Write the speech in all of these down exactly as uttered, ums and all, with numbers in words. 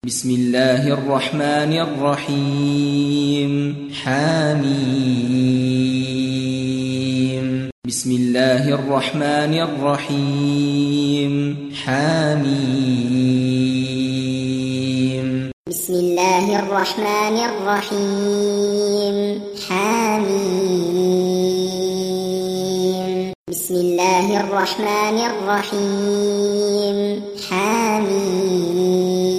بسم الله الرحمن الرحيم حميم بسم الله الرحمن الرحيم حميم بسم الله الرحمن الرحيم حميم بسم الله الرحمن الرحيم حميم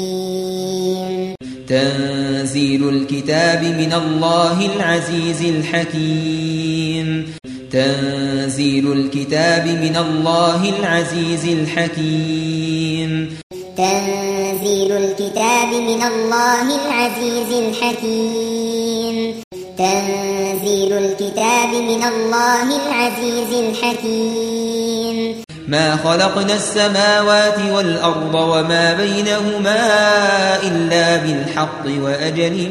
تنزيل الكتاب من الله العزيز الحكيم تنزيل الكتاب من الله العزيز الحكيم تنزيل الكتاب من الله العزيز الحكيم تنزيل الكتاب من الله العزيز الحكيم ما خلقنا السماوات والأرض وما بينهما إلا بالحق وأجل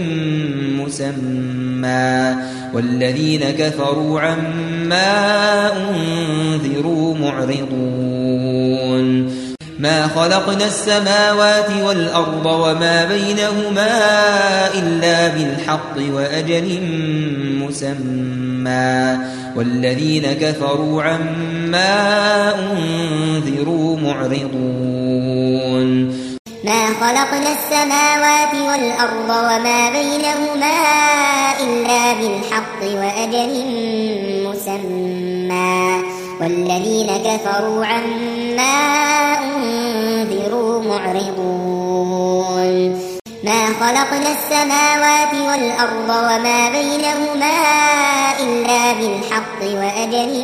مسمى والذين كفروا عما أنذروا معرضون ما خلقنا السماوات والأرض وما بينهما إلا بالحق وأجل مسمى والذين كفروا عما أنذروا معرضون ما خلقنا السماوات والأرض وما بينهما إلا بالحق وأجل مسمى والذين كفروا عما أنذروا معرضون ما خلقنا السماوات والأرض وما بينهما إلا بالحق وأجل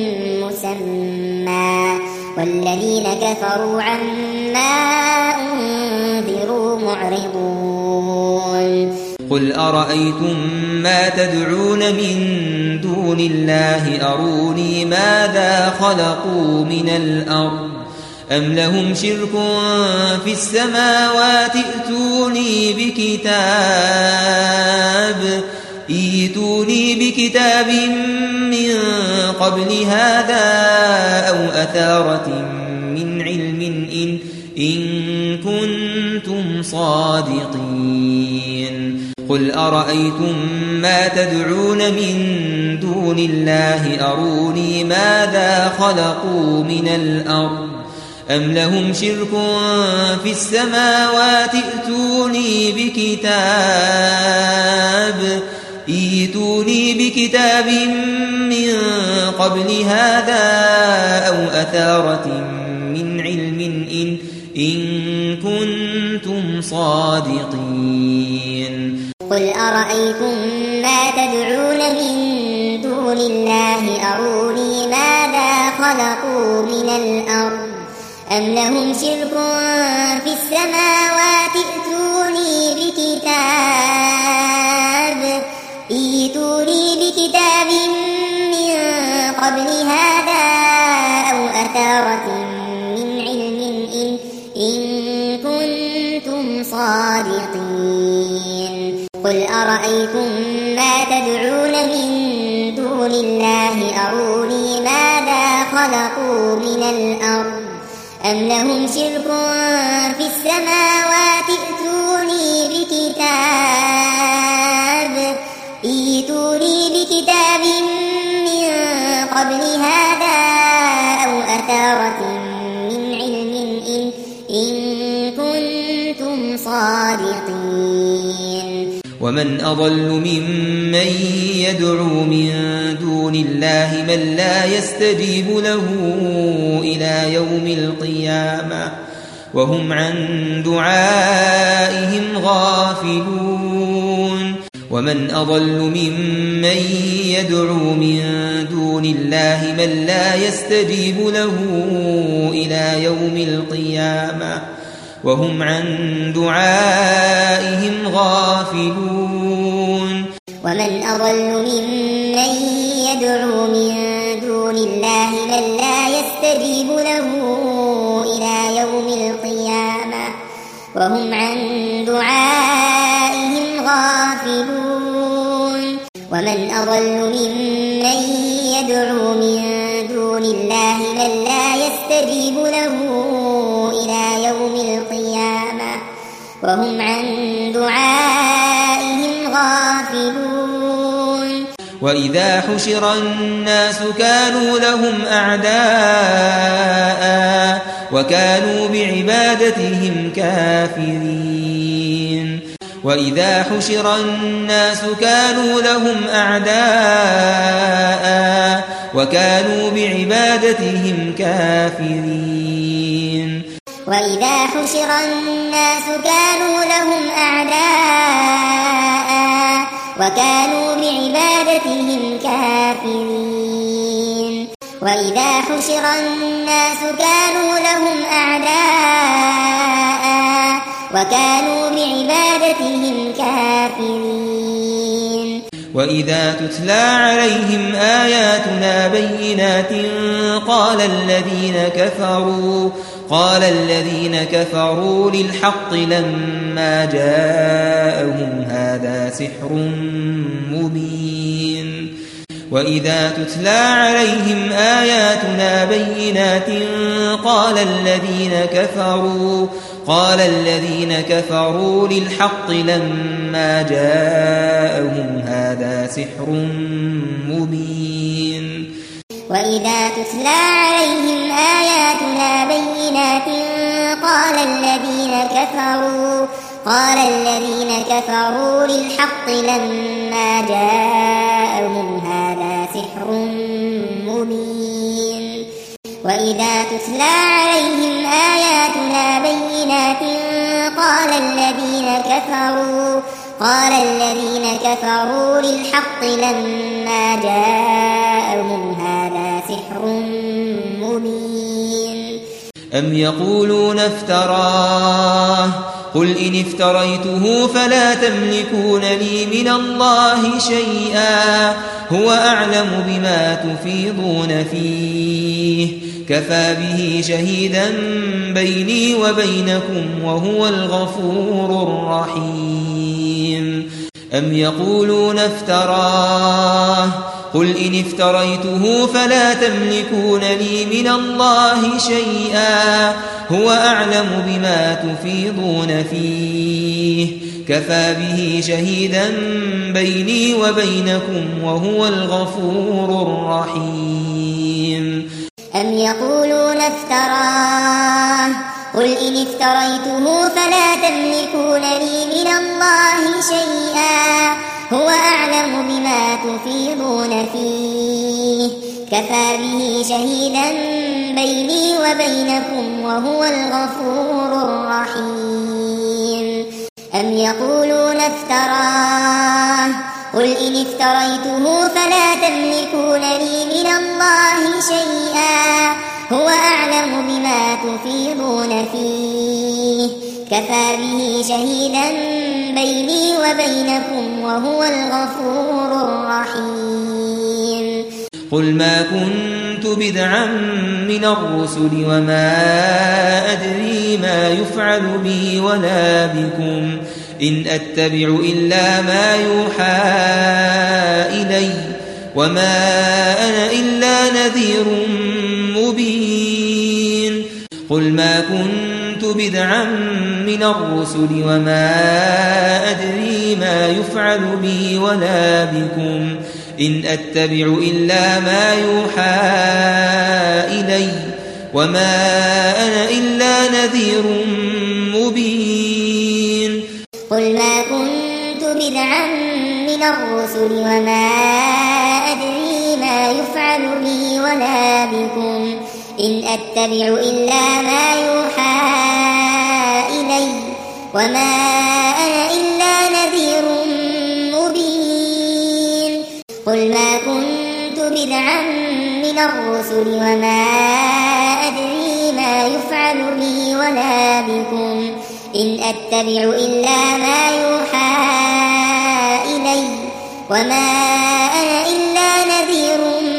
مسمى والذين كفروا عما أنذروا معرضون قل أرأيتم ما تدعون من دون الله أروني ماذا خلقوا من الأرض أم لهم شرك في السماوات ائتوني بكتاب ائتوني بكتاب من قبل هذا أو أثارة من علم إن, إن كنتم صادقين قل أرأيتم ما تدعون من دون الله أروني ماذا خلقوا من الأرض أم لهم شرك في السماوات ائتوني بكتاب ائتوني بكتاب من قبل هذا أو أثارة من علم إن, إن كنتم صادقين قل أرأيتم ما تدعون من دون الله أروني ماذا خلقوا من الأرض أم لهم شرك في السماوات ائتوني بكتاب ائتوني بكتاب من قبل هذا أو أثارة من علم إن, إن كنتم صادقين قل أرأيتم ما تدعون من دون الله أروني ماذا خلقوا من الأرض أم لهم شرك في السماوات ائتوني بكتاب ائتوني بكتاب من قبل هذا أو أثارة من علم إن, إن كنتم صادقين ومن أضل ممن يدعو من دون الله من لا يستجيب له إلى يوم القيامة وهم عن دعائهم غافلون ومن أضل ممن يدعو من دون الله من لا يستجيب له إلى يوم القيامة وهم عن دعائهم غافلون ومن أضل ممن يدعو من دون الله من لا يستجيب له إلى يوم القيامة وهم عن دعائهم غافلون ومن أضل ممن يدعو من دون الله من لا يستجيب له إلى يوم القيامة وهم عن دعائهم غافلون وإذا حشر الناس كانوا لهم أعداء وكانوا بعبادتهم كافرين وإذا حشر الناس كانوا لهم أعداء وكانوا بعبادتهم كافرين وإذا حشر الناس كانوا لهم أعداء وكانوا بعبادتهم كافرين وإذا حشر الناس كانوا لهم أعداء وكانوا بعبادتهم كافرين وإذا تتلى عليهم آياتنا بينات قال الذين كفروا قال الذين كفروا للحق لما جاءهم هذا سحر مبين وإذا تتلى عليهم آياتنا بينات قال الذين كفروا قال الذين كفروا للحق لما جاءهم هذا سحر مبين وإذا تتلى عليهم آياتنا بينات قال الذين كفروا قال الذين كفروا للحق لما جاءهم هذا سحر مبين وإذا تتلى عليهم آياتنا بينات قال الذين كفروا قال الذين كفروا للحق لما جاءهم هذا سحر مبين أم يقولون افتراه قل إن افتريته فلا تملكون لي من الله شيئا هو أعلم بما تفيضون فيه كفى به شهيدا بيني وبينكم وهو الغفور الرحيم أم يقولون افتراه قل إن افتريته فلا تملكون لي من الله شيئا هو أعلم بما تفيضون فيه كفى به شهيدا بيني وبينكم وهو الغفور الرحيم أم يقولون افتراه قل إن افتريته فلا تملكون لي من الله شيئا هو أعلم بما تفيضون فيه كفى به شهيدا بيني وبينكم وهو الغفور الرحيم أم يقولون افتراه قل إن افتريته فلا تملكون لي من الله شيئا هو أعلم بما تفيضون فيه كفى به شهيدا بيني وبينكم وهو الغفور الرحيم قل ما كنت بدعا من الرسل وما أدري ما يفعل بي ولا بكم إن أتبع إلا ما يوحى إلي وما أنا إلا نذير مبين قل ما كنت بدعا من الرسل وما أدري ما يفعل بي ولا بكم إن أتبع إلا ما يوحى إلي وما أنا إلا نذير مبين قل ما كنت بدعا من الرسل وما أدري ما يفعل بي ولا بكم إن أتبع إلا ما يوحى إلي وما أنا إلا نذير مبين قل ما كنت بدعا من الرسل وما أدري ما يفعل بي ولا بكم إن أتبع إلا ما يوحى إلي وما أنا إلا نذير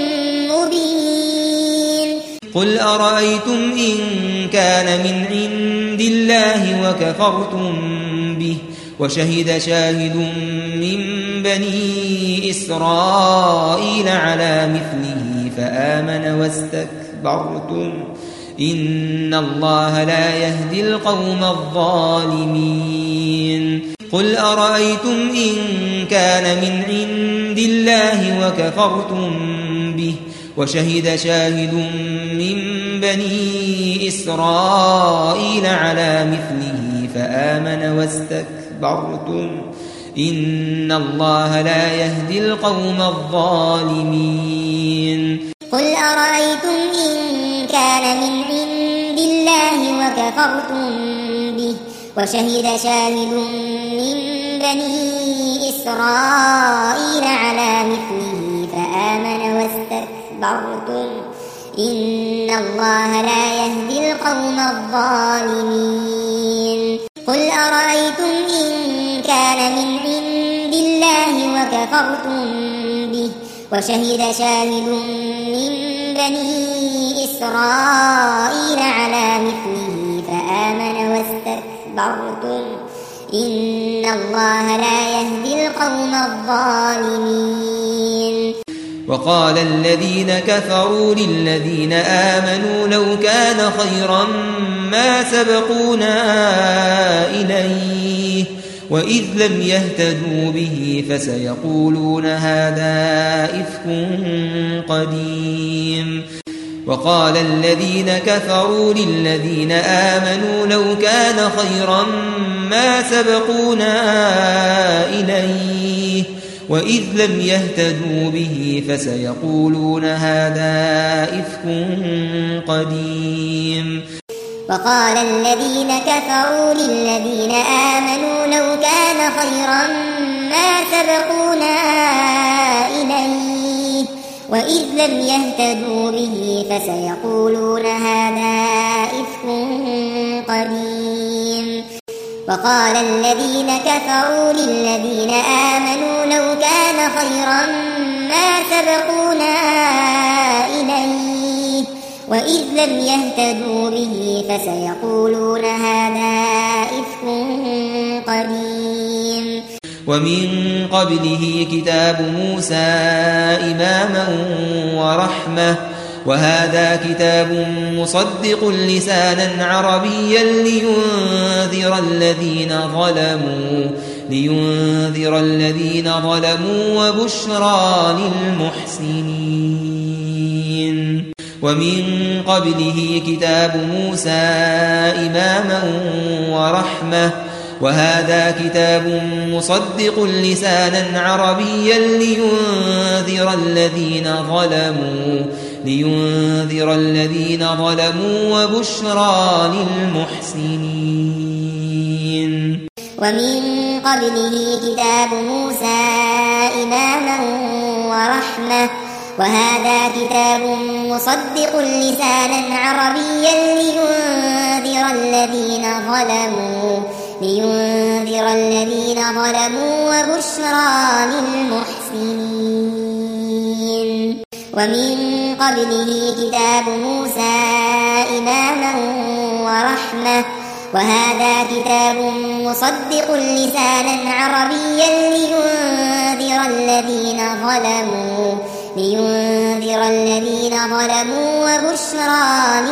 مبين قل أرأيتم إن كان من عند الله وكفرتم به وشهد شاهد من بني إسرائيل على مثله فآمن واستكبرتم إن الله لا يهدي القوم الظالمين قل أرأيتم إن كان من عند الله وكفرتم به وشهد شاهد من بني إسرائيل على مثله فآمن واستكبرتم إن الله لا يهدي القوم الظالمين قل أرأيتم إن كان من عند الله وكفرتم به وشهد شاهد من بني إسرائيل على مثله فآمن واستكبرتم إن الله لا يهدي القوم الظالمين قل أرأيتم إن كان من عند الله وكفرتم به وشهد شاهد من بني إسرائيل على مثله فآمن واستكبرتم إن الله لا يهدي القوم الظالمين وقال الذين كفروا للذين آمنوا لو كان خيرا ما سبقونا إليه وإذ لم يهتدوا به فسيقولون هذا إفك قديم وقال الذين كفروا للذين آمنوا لو كان خيرا ما سبقونا إليه وإذ لم يهتدوا به فسيقولون هذا إفك قديم وقال الذين كفروا للذين آمنوا لو كان خيرا ما سبقونا إليه وإذ لم يهتدوا به فسيقولون هذا إفك قديم وقال الذين كفروا للذين آمنوا لو كان خيرا ما سبقونا إليه وإذ لم يهتدوا به فسيقولون هذا إفك قديم ومن قبله كتاب موسى إماما ورحمة وهذا كتاب مصدق لسانا عربيا لينذر الذين ظلموا لينذر الذين ظلموا وبشرى للمحسنين ومن قبله كتاب موسى إماما ورحمة وهذا كتاب مصدق لسانا عربيا لينذر الذين ظلموا لينذر الذين ظلموا وبشرى للمحسنين ومن قبله كتاب موسى إماما ورحمة وهذا كتاب مصدق لسانا عربيا لينذر الذين ظلموا لينذر الذين ظلموا وبشرى للمحسنين ومن قبله كتاب موسى إماما ورحمة وهذا كتاب مصدق لسانا عربيا لينذر الذين ظلموا لينذر الذين ظلموا وبشرى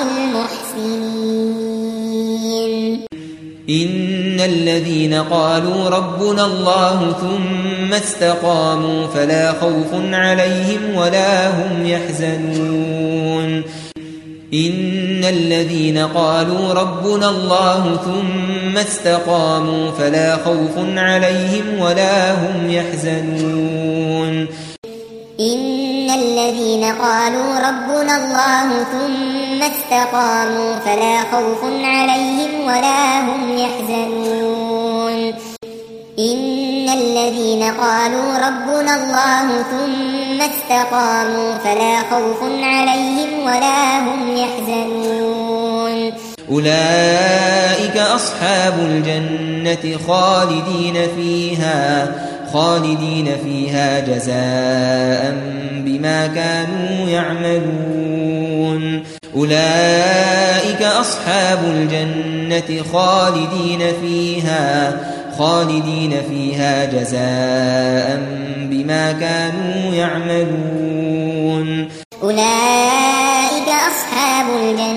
للمحسنين إن الذين قالوا ربنا الله ثم استقاموا فلا خوف عليهم ولا هم يحزنون إن الذين قالوا ربنا الله ثم استقاموا فلا خوف عليهم ولا هم يحزنون إن الذين قالوا ربنا الله ثم استقاموا فلا خوف عليهم ولا هم يحزنون إن الذين قالوا ربنا الله ثم استقاموا فلا خوف عليهم ولا هم يحزنون أولئك أصحاب الجنة خالدين فيها خالدين فيها جزاء بما كانوا يعملون أولئك أصحاب الجنة خالدين فيها خالدين فيها جزاء بما كانوا يعملون أولئك أصحاب الجنة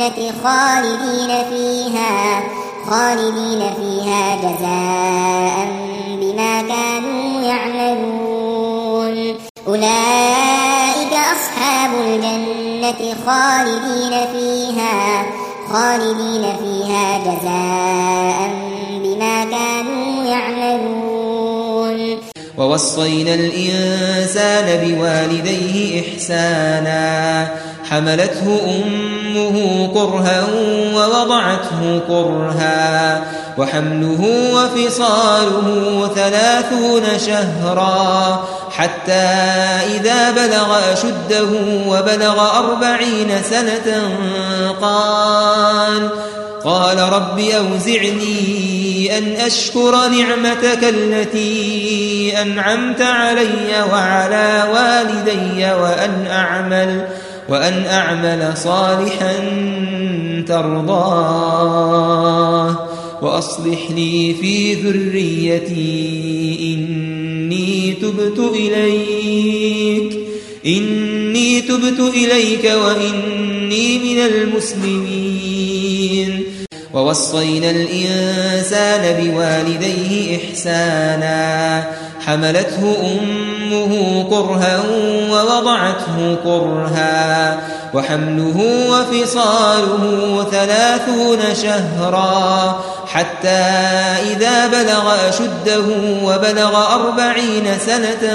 الجنة خالدين فيها خالدين فيها جزاء بما كانوا يعملون أولئك أصحاب الجنة خالدين فيها خالدين فيها جزاء بما كانوا يعملون ووصينا الإنسان بوالديه إحسانا حملته أمه كرها ووضعته كرها وحمله وفصاله ثلاثون شهرا حتى إذا بلغ أشده وبلغ أربعين سنة قال قال رب أوزعني أن أشكر نعمتك التي أنعمت علي وعلى والدي وأن أعمل وأن أعمل صالحا ترضاه وأصلح لي في ذريتي إني تبت إليك إني تبت إليك وإني من المسلمين ووصينا الإنسان بوالديه إحسانا حملته أمه كرها ووضعته كرها وحمله وفصاله ثلاثون شهرا حتى إذا بلغ أشده وبلغ أربعين سنة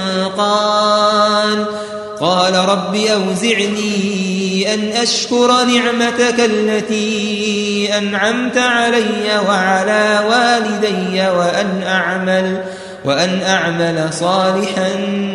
قال قال رب أوزعني أن أشكر نعمتك التي أنعمت علي وعلى والدي وأن أعمل وأن أعمل صالحا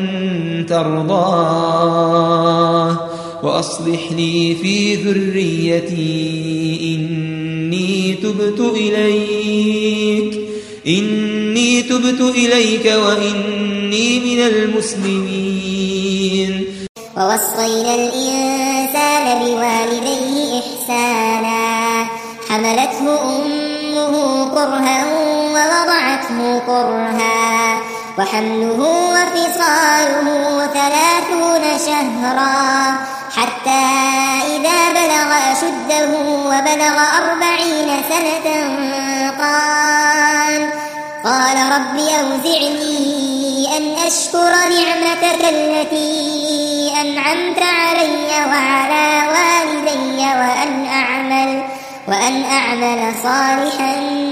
ترضاه وأصلح لي في ذريتي إني تبت إليك إني تبت إليك وإني من المسلمين ووصينا الإنسان بوالديه إحسانا حملته أمه كرها ووضعته كرها وحمله وفصاله ثلاثون شهرا حتى إذا بلغ أشده وبلغ أربعين سنة قال قال رب أوزعني أن أشكر نعمتك التي أنعمت علي وعلى والدي وأن أعمل وأن أعمل صالحا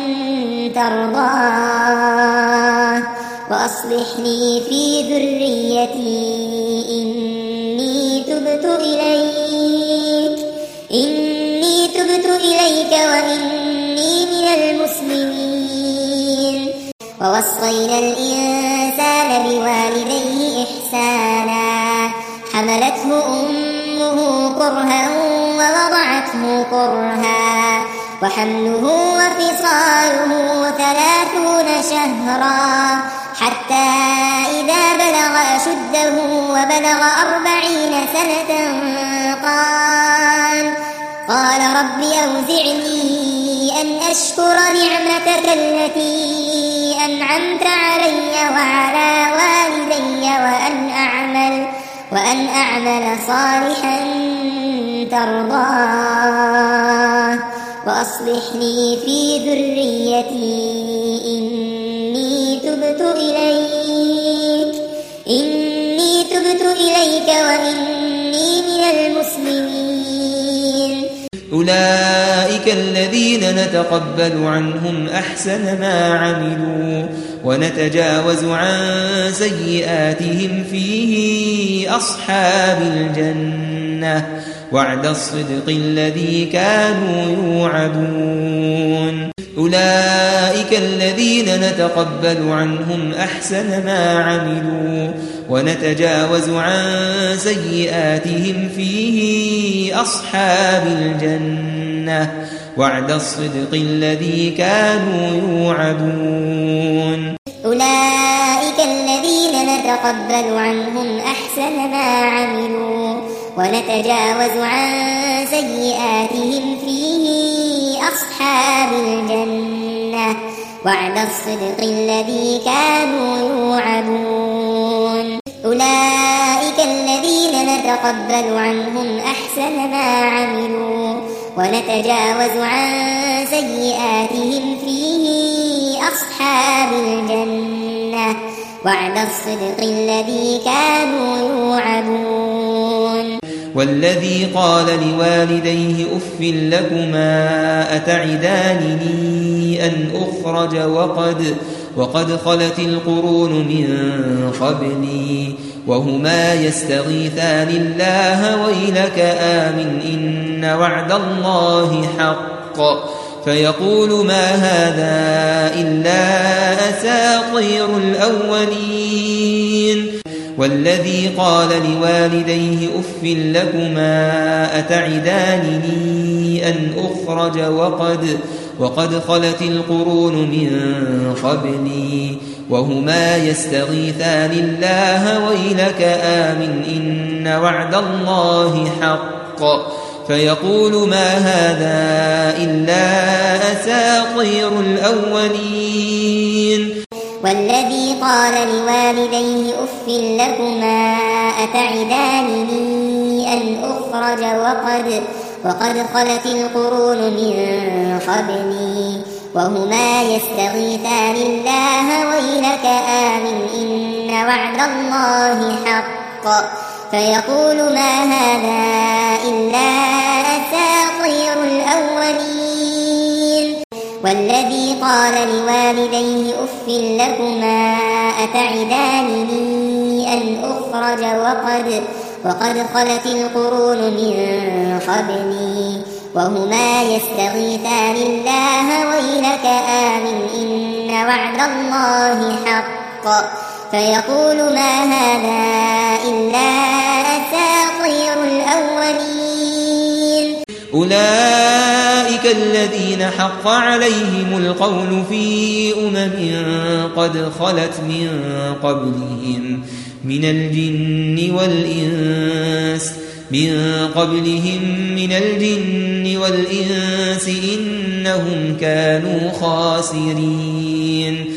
ترضاه وأصلح لي في ذريتي إني تبت إليك إني تبت إليك وإني من المسلمين ووصينا الإنسان بوالديه إحسانا حملته أمه كرها ووضعته كرها وحمله وفصاله ثلاثون شهرا حتى إذا بلغ أشده وبلغ أربعين سنة قال قال رب أوزعني أن أشكر نعمتك التي أنعمت علي وعلى والدي وأن أعمل وأن أعمل صالحا ترضاه وأصلح لي في ذريتي إني تبت إليك إني تبت إليك وإني من المسلمين أولئك الذين نتقبل عنهم أحسن ما عملوا ونتجاوز عن سيئاتهم فيه أصحاب الجنة وعد الصدق الذي كانوا يوعدون أولئك الذين نتقبل عنهم أحسن ما عملوا ونتجاوز عن سيئاتهم فيه أصحاب الجنة وعد الصدق الذي كانوا يوعدون أولئك الذين نتقبل عنهم أحسن ما عملوا ونتجاوز عن سيئاتهم فيه أصحاب الجنة وعد الصدق الذي كانوا يوعدون أولئك الذين نتقبل عنهم أحسن ما عملوا ونتجاوز عن سيئاتهم فيه أصحاب الجنة ونتجاوز عن سيئاتهم فيه أصحاب الجنة وعد الصدق الذي كانوا يوعدون أولئك الذين نتقبل عنهم أحسن ما عملوا ونتجاوز عن سيئاتهم في أصحاب الجنة وعد الصدق الذي كانوا يوعدون. والذي قال لوالديه أف لكما أتعدانني أن أخرج وقد, وقد خلت القرون من قبلي وهما يستغيثان الله ويلك آمن إن وعد الله حق فيقول ما هذا إلا أساطير الأولين. والذي قال لوالديه أف لكما أتعدانني أن أخرج وقد, وقد خلت القرون من قبلي وهما يستغيثان الله ويلك آمن إن وعد الله حق فيقول ما هذا إلا أساطير الأولين. والذي قال لوالديه أف لكما أتعدانني أن أخرج وقد, وقد خلت القرون من قبلي وهما يستغيثان الله ويلك آمن إن وعد الله حق فيقول ما هذا إلا أساطير الأولين. والذي قال لوالديه أف لكما أتعدانني أن أخرج وقد, وقد خلت القرون من قبلي وهما يستغيثان الله ويلك آمن إن وعد الله حق فيقول ما هذا إلا أساطير الأولين. أولئك الذين حق عليهم القول في أمم قد خلت من قبلهم من الجن والإنس من قبلهم من الجن والإنس إنهم كانوا خاسرين.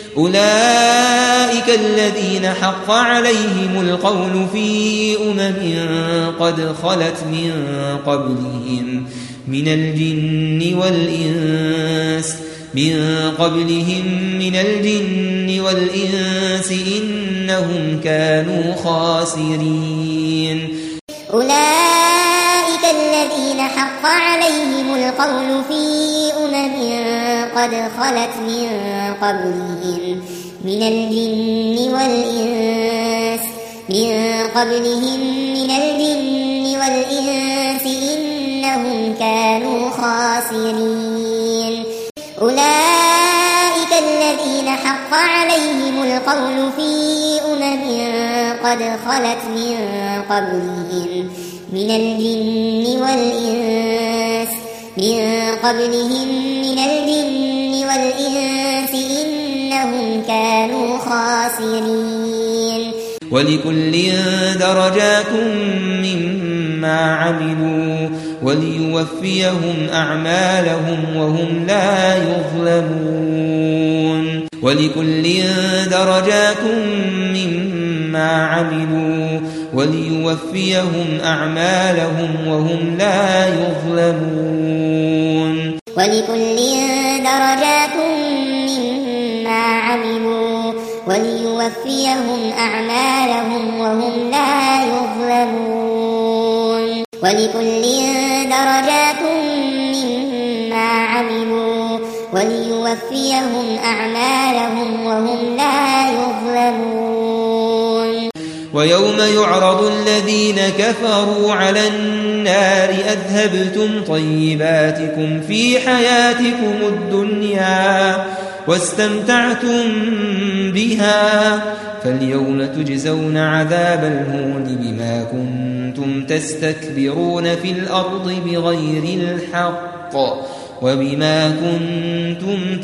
أولئك الذين حق عليهم القول في أمم قد خلت من قبلهم من الجن والإنس من قبلهم من الجن والإنس إنهم كانوا خاسرين. أولئك الذين حق عليهم القول في أمم قد خلت من قبلهم من الجن والإنس من قبلهم من الجن والإنس إنهم كانوا خاسرين. أولئك الذين حق عليهم القول في أمم قد خلت من قبلهم من الجن والإنس من قبلهم من الجن والإنس إنهم كانوا خاسرين. ولكل درجات مما عملوا وليوفيهم أعمالهم وهم لا يظلمون. ولكل درجات مما عملوا وليوفيهم أعمالهم وهم لا يظلمون. ولكل درجات مما عملوا وليوفيهم أعمالهم وهم لا يظلمون. ولكل درجات مما عملوا وليوفيهم أعمالهم وهم لا يظلمون. ويوم يعرض الذين كفروا على النار أذهبتم طيباتكم في حياتكم الدنيا واستمتعتم بها فاليوم تجزون عذاب الهون بما كنتم تستكبرون في الأرض بغير الحق وبما كنتم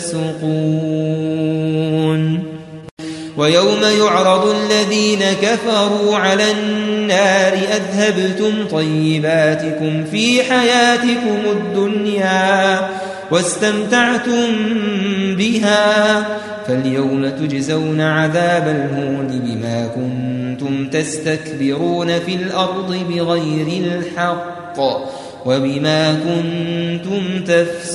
تفسقون. ويوم يعرض الذين كفروا على النار أذهبتم طيباتكم في حياتكم الدنيا واستمتعتم بها فاليوم تجزون عذاب الهون بما كنتم تستكبرون في الأرض بغير الحق وبما كنتم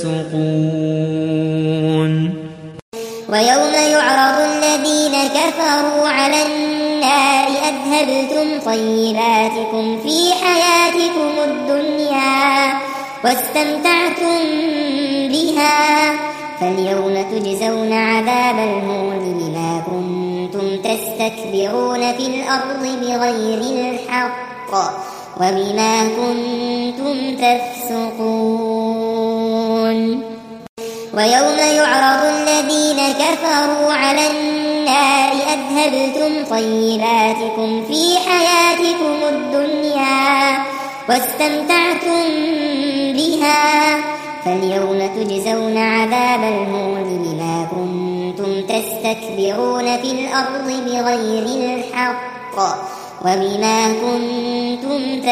تفسقون ويوم يعرض الذين كفروا على النار أذهبتم طيباتكم في حياتكم الدنيا واستمتعتم بها فاليوم تجزون عذاب الهون بما كنتم تستكبرون في الأرض بغير الحق وبما كنتم تفسقون ويوم يعرض الذين كفروا على النار أذهبتم طيباتكم في حياتكم الدنيا واستمتعتم بها فاليوم تجزون عذاب الهون بما كنتم تستكبرون في الأرض بغير الحق وبما كنتم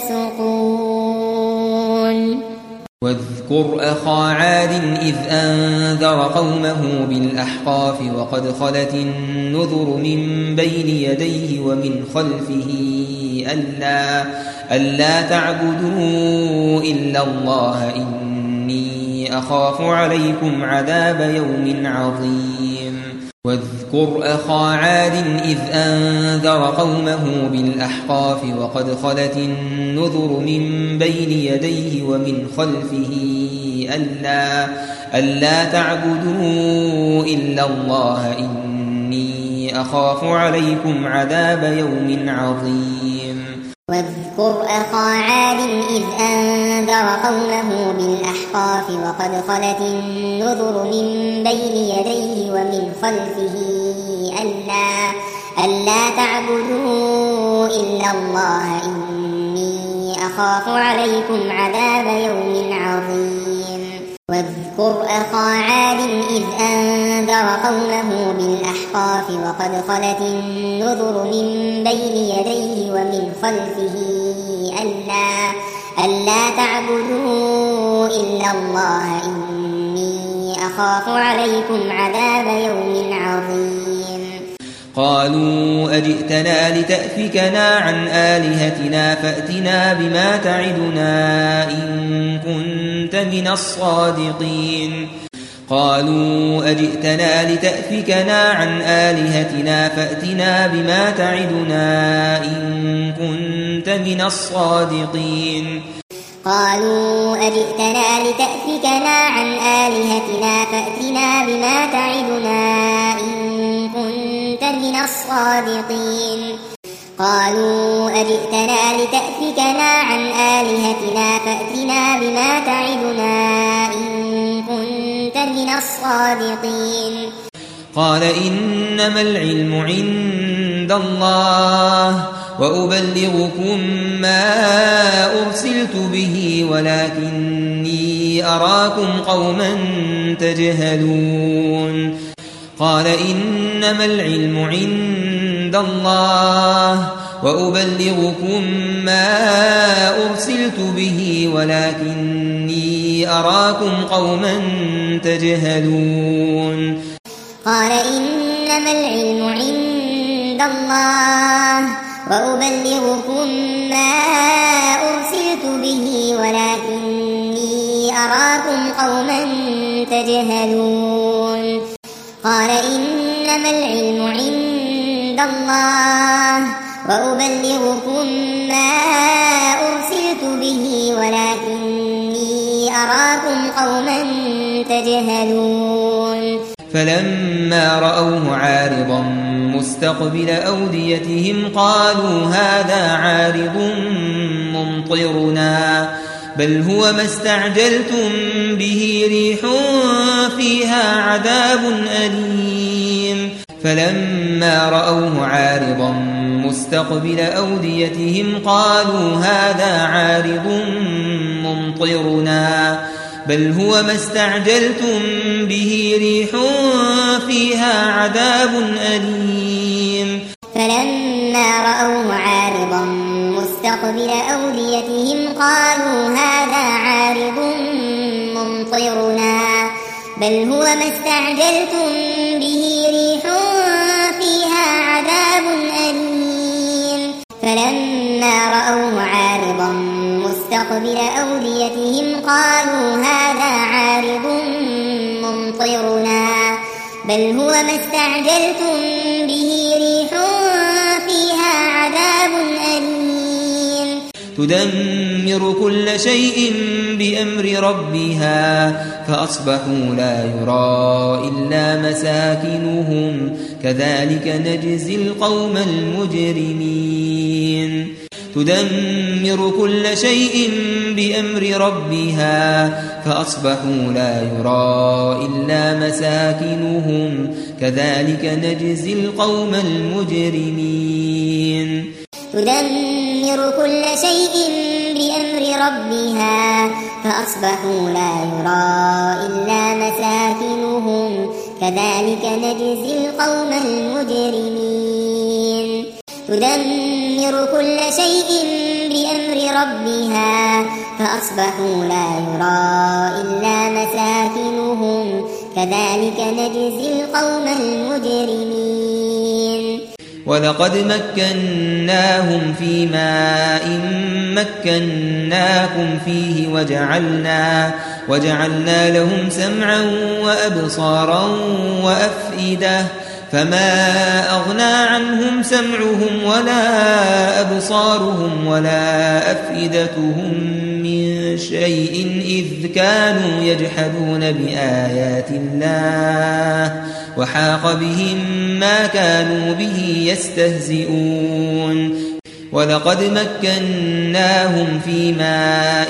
تفسقون واذكر أخا عاد إذ أنذر قومه بالأحقاف وقد خلت النذر من بين يديه ومن خلفه ألا, ألا تعبدوا إلا الله إني أخاف عليكم عذاب يوم عظيم واذكر أخا عاد إذ أنذر قومه بالأحقاف وقد خلت النذر من بين يديه ومن خلفه ألا, ألا تعبدوا إلا الله إني أخاف عليكم عذاب يوم عظيم واذكر أخا عاد إذ أنذر قومه بالأحقاف وقد خلت النذر من بين يديه ومن خلفه ألا, ألا تعبدوا إلا الله إني أخاف عليكم عذاب يوم عظيم واذكر أخا عاد إذ أنذر قومه بالأحقاف وقد خلت النذر من بين يديه ومن خلفه ألا, ألا تعبدوا إلا الله إني أخاف عليكم عذاب يوم عظيم قالوا أجئتنا لتأفكنا عن آلهتنا فأتنا بما تعدنا إن كنت من الصادقين قالوا أجئتنا لتأفكنا عن آلهتنا فأتنا بما تعدنا إن كنت من الصادقين قالوا أجئتنا لتأفكنا عن آلهتنا فأتنا بما تعدنا إن كنت من الصادقين قالوا أجئتنا لتأفكنا عن آلهتنا فأتنا بما تعدنا إن كنت من الصادقين قال إنما العلم عند الله وأبلغكم ما أرسلت به ولكني أراكم قوما تجهلون قال إنما العلم عند الله وأبلغكم ما أرسلت به ولكني أراكم قوما تجهلون قال إنما العلم عند الله وأبلغكم ما أرسلت به ولكني أراكم قوما تجهلون قال إنما العلم عند الله وأبلغكم ما أرسلت به ولكني أراكم قوما تجهلون فلما رأوه عارضا مستقبل أوديتهم قالوا هذا عارض ممطرنا بل هو ما استعجلتم به ريح فيها عذاب أليم فلما رأوه عارضا مستقبل أوديتهم قالوا هذا عارض ممطرنا بل هو ما استعجلتم به ريح فيها عذاب أليم فلما رأوه عارضا مستقبل أوديتهم قالوا هذا عارض ممطرنا بل هو ما استعجلتم به ريح فيها عذاب أليم فلما رأوه عارضا مستقبل قبل أوديتهم قالوا هذا عارض ممطرنا بل هو ما استعجلتم به ريح فيها عذاب أليم تدمر كل شيء بأمر ربها فأصبحوا لا يرى إلا مساكنهم كذلك نجزي القوم المجرمين تدمر كل شيء بأمر ربها فأصبحوا لا يرى إلا مساكنهم كذلك نجزي القوم المجرمين تدمر كل شيء بأمر ربها فأصبحوا لا يرى إلا مساكنهم كذلك نجزي القوم المجرمين تدمر كل شيء بأمر ربها فأصبحوا لا يرى إلا مساكنهم كذلك نجزي القوم المجرمين ولقد مكناهم في ماء مكناكم فيه وجعلنا وجعلنا لهم سمعا وأبصارا وأفئدة فما أغنى عنهم سمعهم ولا أبصارهم ولا أفئدتهم من شيء إذ كانوا يجحدون بآيات الله وحاق بهم ما كانوا به يستهزئون ولقد مكناهم في ماء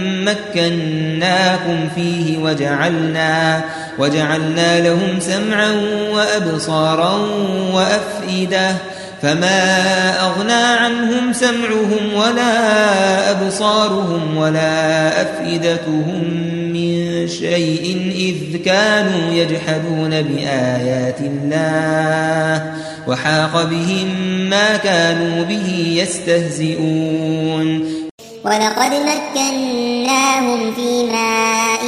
مكناكم فيه وجعلنا وجعلنا لهم سمعا وأبصارا وأفئدة فما أغنى عنهم سمعهم ولا أبصارهم ولا أفئدتهم من شيء إذ كانوا يجحدون بآيات الله وحاق بهم ما كانوا به يستهزئون ولقد مكناهم في ماء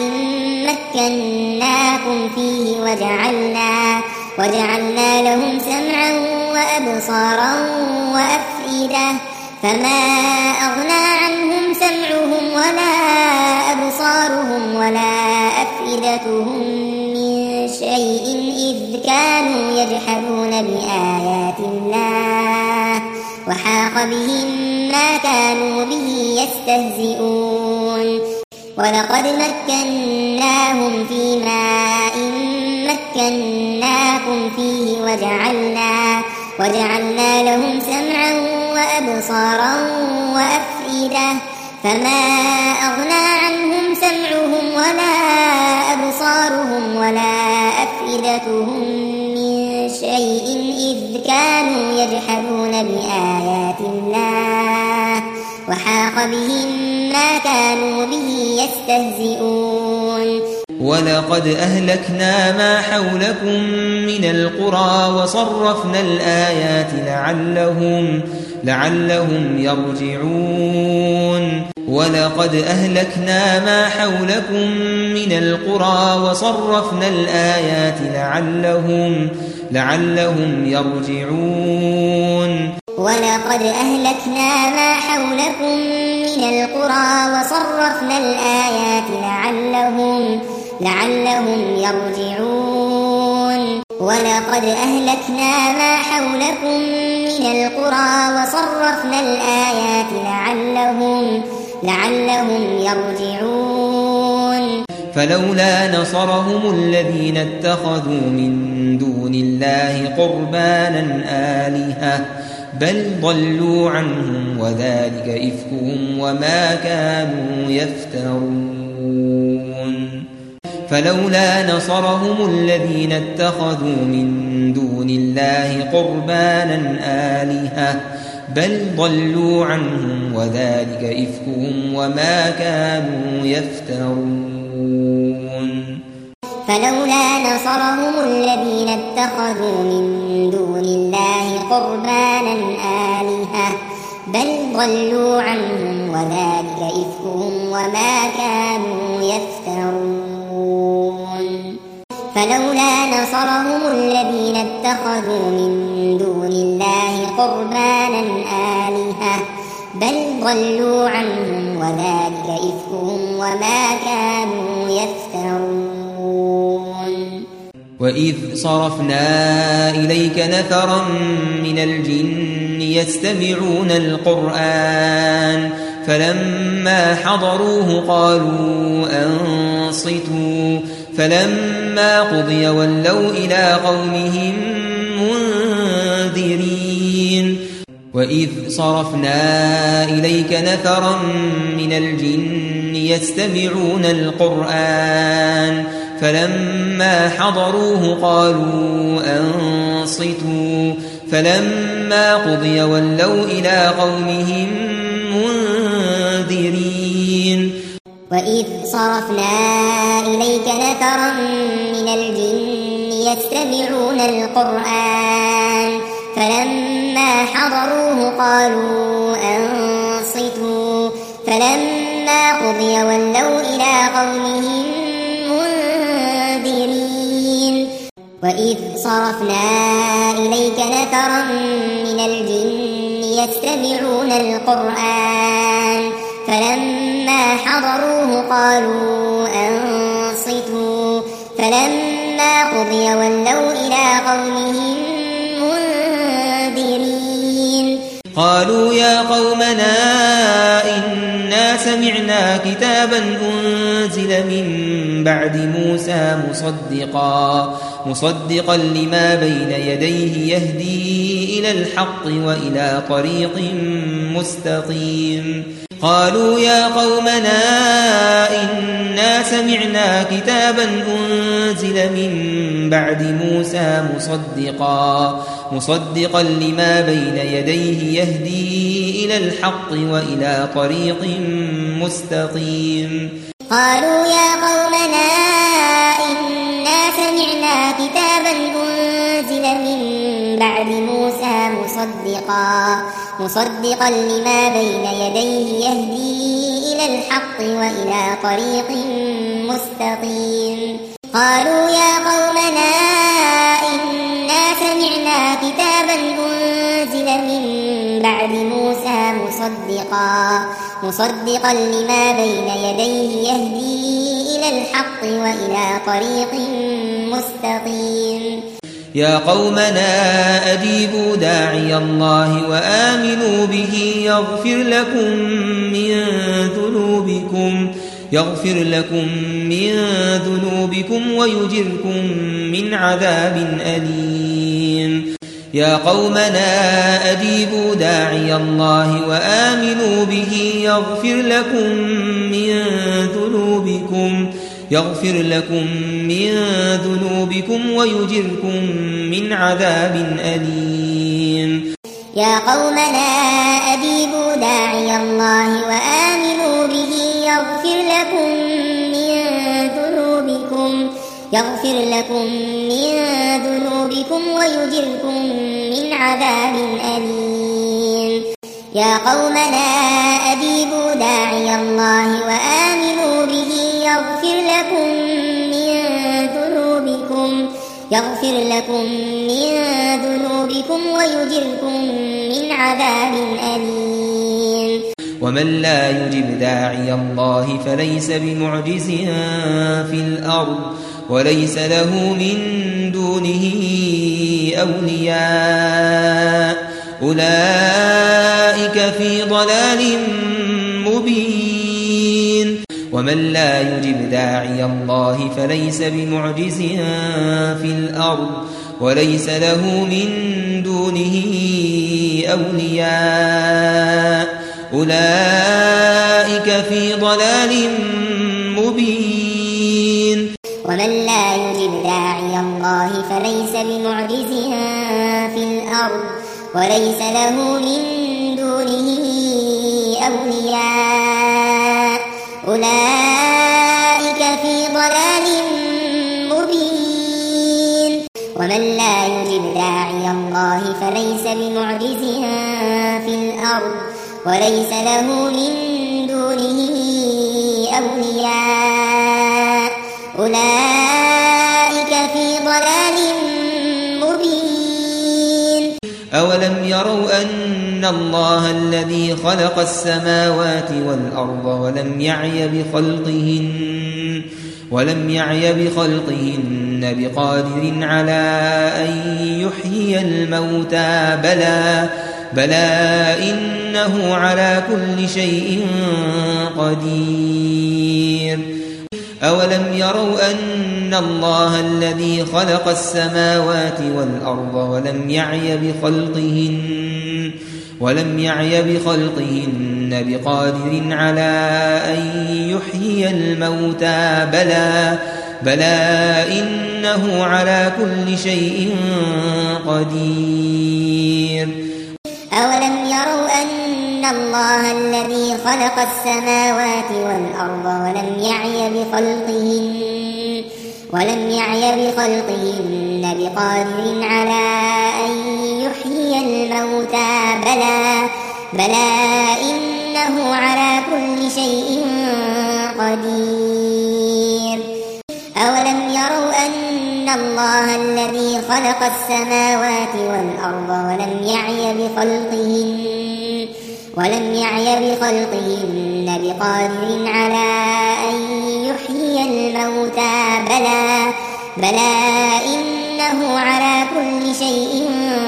مكناكم فيه وجعلنا وجعلنا لهم سمعا وأبصارا وأفئدة فما أغنى عنهم سمعهم ولا أبصارهم ولا أفئدتهم من شيء إذ كانوا يجحدون بآيات الله وحاق بهم ما كانوا به يستهزئون ولقد مكناهم في ماء مكناكم فيه وجعلنا وجعلنا لهم سمعا وأبصارا وأفئدة فما أغنى عنهم سمعهم ولا أبصارهم ولا أفئدتهم من شيء إذ كانوا يجحدون بآيات الله وحاق بهم ما كانوا به يستهزئون ولقد أهلكنا ما حولكم من القرى وصرفنا الآيات لعلهم لعلهم يرجعون ولقد أهلكنا ما حولكم من القرى وصرفنا الآيات لعلهم لعلهم يرجعون ولقد أهلكنا ما حولكم من القرى وصرفنا الآيات لعلهم لعلهم يرجعون ولقد أهلكنا ما حولكم من القرى وصرفنا الآيات لعلهم لعلهم يرجعون فلولا نصرهم الذين اتخذوا من دون الله قربانا آلهة بل ضلوا عنهم وذلك إفكهم وما كانوا يفترون فلولا نصرهم الذين اتخذوا من دون الله قربانا آلهة بل ضلوا عنهم وذلك إفكهم وما كانوا يفترون فلولا نصرهم الذين اتخذوا من دون الله قربانا آلهة بل ضلوا عنهم وذلك إفكهم وما كانوا يفترون فلولا نصرهم الذين اتخذوا من دون الله قربانا آلهة بل ضلوا عنهم وذلك إفكهم وما كانوا يفترون. وإذ صرفنا إليك نفرا من الجن يستمعون القرآن فلما حضروه قالوا أنصتوا فلما قضي ولوا إلى قومهم منذرين. وإذ صرفنا إليك نفرا من الجن يستمعون القرآن فلما حضروه قالوا أنصتوا فلما قضي ولوا إلى قومهم منذرين. وإذ صرفنا إليك نفرا من الجن يستمعون القرآن فلما حضروه قالوا أنصتوا فلما قضي ولوا إلى قومهم منذرين. وإذ صرفنا إليك نفرا من الجن يستمعون القرآن فلما حضروه قالوا أنصتوا فلما قضي ولوا إلى قومهم منذرين. قالوا يا قومنا إنا سمعنا كتابا أنزل من بعد موسى مصدقا مصدقا لما بين يديه يهدي إلى الحق وإلى طريق مستقيم. قالوا يا قومنا إنا سمعنا كتابا أنزل من بعد موسى مصدقا مصدقا لما بين يديه يهدي إلى الحق وإلى طريق مستقيم. قالوا يا قومنا إنا سمعنا كتابا أنزل من بعد موسى مصدقا مصدقا لما بين يديه يهدي إلى الحق وإلى طريق مستقيم. قالوا يا قومنا إنا سمعنا كتابا أنزل من بعد موسى مصدقا مصدقا لما بين يديه يهدي إلى الحق وإلى طريق مستقيم. يا قومنا أجيبوا داعي الله وآمنوا به يغفر لكم من ذنوبكم يغفر لكم من ذنوبكم ويجركم من عذاب أليم. يا قومنا أجيبوا داعي الله وآمنوا به يغفر لكم من ذنوبكم يغفر لكم من ذنوبكم ويجركم من عذاب أليم. يا قومنا أجيبوا داعي الله وآمنوا به يغفر لكم من ذنوبكم يغفر لكم من ذنوبكم ويجركم من عذاب أليم. يا قومنا أجيبوا داعي الله وآمنوا به يغفر لكم من ذنوبكم يغفر لكم من ذنوبكم ويجركم من عذاب أليم. ومن لا يجب داعي الله فليس بمعجز في الأرض وليس له من دونه أولياء أولئك في ضلال مبين. ومن لا يجب داعي الله فليس بمعجز في الأرض وليس له من دونه أولياء أولئك في ضلال مبين. ومن لا يجب داعي الله فليس بمعجز في الأرض وليس له من دونه أولياء أولئك في ضلال مبين. ومن لا يجب داعي الله فليس بمعجز في الأرض وليس له من دونه أولياء أولئك في ضلال مبين. أولم يروا أن الله الذي خلق السماوات والأرض ولم يعي بخلقهن ولم يعي بخلقهن بقادر على أن يحيي الموتى بلى بلى إنه على كل شيء قدير أولم يروا أن الله الذي خلق السماوات والأرض ولم يعي بخلقهن ولم يعي بخلقهن بقادر على أن يحيي الموتى بلى بلى إنه على كل شيء قدير أولم يروا أن الله الذي خلق السماوات والأرض ولم يعي بخلقهن ولم يعي بخلقهن بقادر على أن يحيي الموتى بلى بلى إنه على كل شيء قدير أولم يروا أن الله الذي خلق السماوات والأرض ولم يعي بخلقهن ولم يعي بخلقهن بقادر على أن يحيي الموتى بلى بلى إنه على كل شيء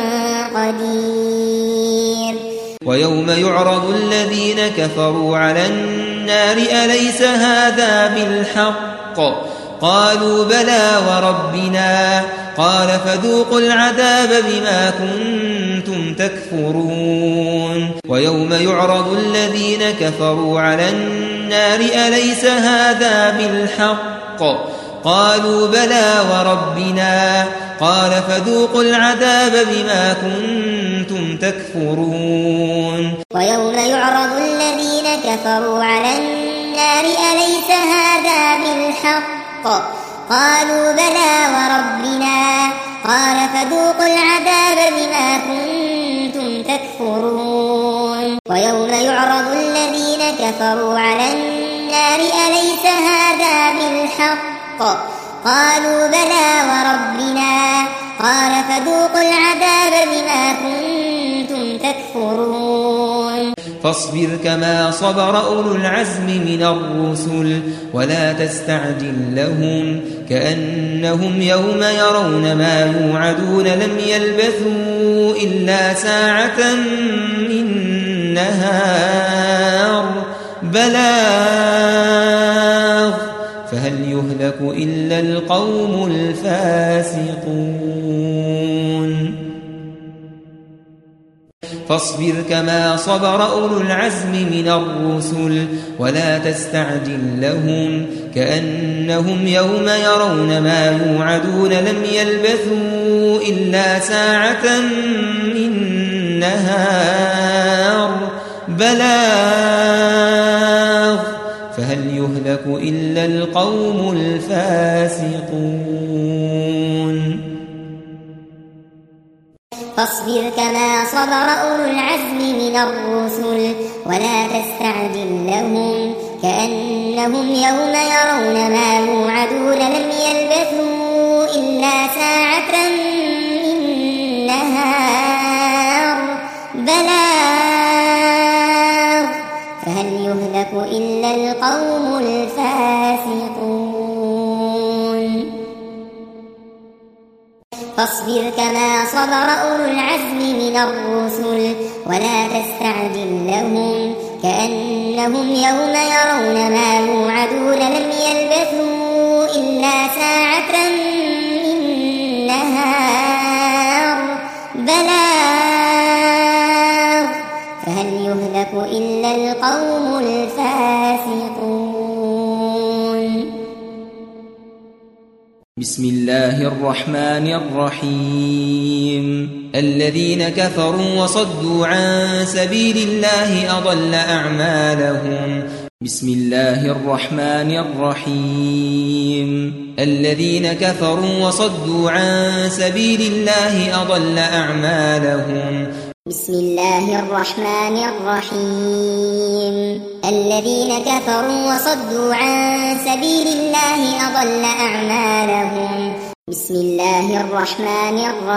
قدير ويوم يعرض الذين كفروا على النار أليس هذا بالحق قالوا بلى وربنا قال فذوقوا العذاب بما كنتم تكفرون ويوم يعرض الذين كفروا على النار أليس هذا بالحق قالوا بلى وربنا قال فذوقوا العذاب بما كنتم تكفرون ويوم يعرض الذين كفروا على النار أليس هذا بالحق قالوا بلى وربنا قال فذوقوا العذاب بما كنتم تكفرون ويوم يعرض الذين كفروا على النار أليس هذا بالحق قالوا بلى وربنا قال فذوقوا العذاب بما كنتم تكفرون فاصبر كما صبر أولو العزم من الرسل ولا تستعجل لهم كأنهم يوم يرون ما يوعدون لم يلبثوا إلا ساعة من نهار بلاغ فهل يهلك إلا القوم الفاسقون فاصبر كما صبر أولو العزم من الرسل ولا تستعجل لهم كأنهم يوم يرون ما يوعدون لم يلبثوا إلا ساعة من نهار بلاغ فهل يهلك إلا القوم الفاسقون فاصبر كما صبر أولو العزم من الرسل ولا تستعجل لهم كأنهم يوم يرون ما يوعدون لم يلبثوا إلا ساعة من نهار بلاغ فهل يهلك إلا القوم الفاسقون فاصبر كما صبر أولو العزم من الرسل ولا تستعجل لهم كأنهم يوم يرون ما يوعدون لم يلبثوا إلا ساعة من نهار بلاغ فهل يهلك إلا القوم الفاسقون بسم الله الرحمن الرحيم الذين كفروا وصدوا عن سبيل الله أضل أعمالهم بسم الله الرحمن الرحيم الذين كفروا وصدوا عن سبيل الله أضل أعمالهم بسم الله الرحمن الرحيم الذين كفروا وصدوا عن سبيل الله أضل أعمالهم بسم الله الرحمن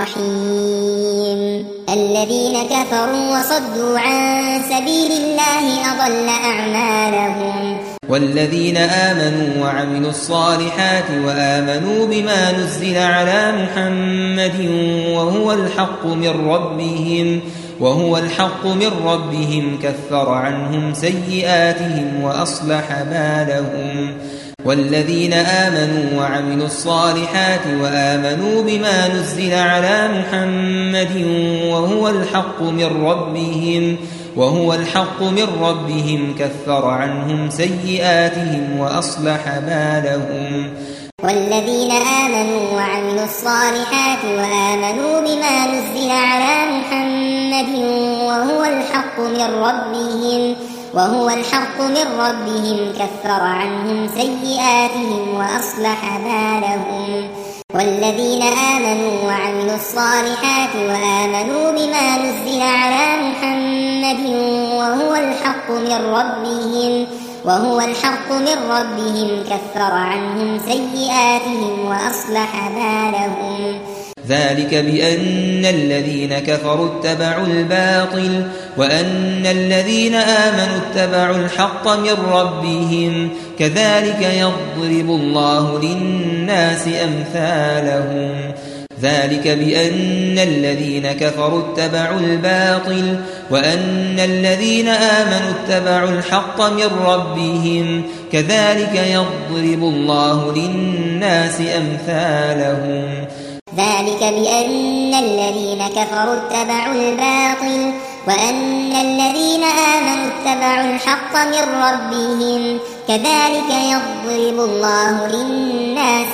الرحيم الذين كفروا وصدوا عن سبيل الله أضل أعمالهم والذين آمنوا وعملوا الصالحات وآمنوا بما نزل على محمد وهو الحق من ربهم وهو الحق من ربهم كفر عنهم سيئاتهم وأصلح بالهم والذين آمنوا وعملوا الصالحات وآمنوا بما نزل على محمد وهو الحق من ربهم وهو الحق من ربهم كفر عنهم سيئاتهم وأصلح بالهم والذين آمنوا وعملوا الصالحات وآمنوا بما نزل على محمد وهو الحق من ربهم وهو الحق من ربهم كفر عنهم سيئاتهم وأصلح بالهم والذين آمنوا وعملوا الصالحات وآمنوا بما نزل على محمد وهو الحق من ربهم وهو الحق من ربهم كفر عنهم سيئاتهم وأصلح بالهم ذلك بأن الذين كفروا اتبعوا الباطل وأن الذين آمنوا اتبعوا الحق من ربهم كذلك يضرب الله للناس أمثالهم ذلك بأن الذين كفروا اتبعوا الباطل وأن الذين آمنوا اتبعوا الحق من ربهم كذلك يضرب الله للناس أمثالهم ذلك بأن الذين كفروا اتبعوا الباطل وأن الذين آمنوا اتبعوا الحق من ربهم كذلك يضرب الله للناس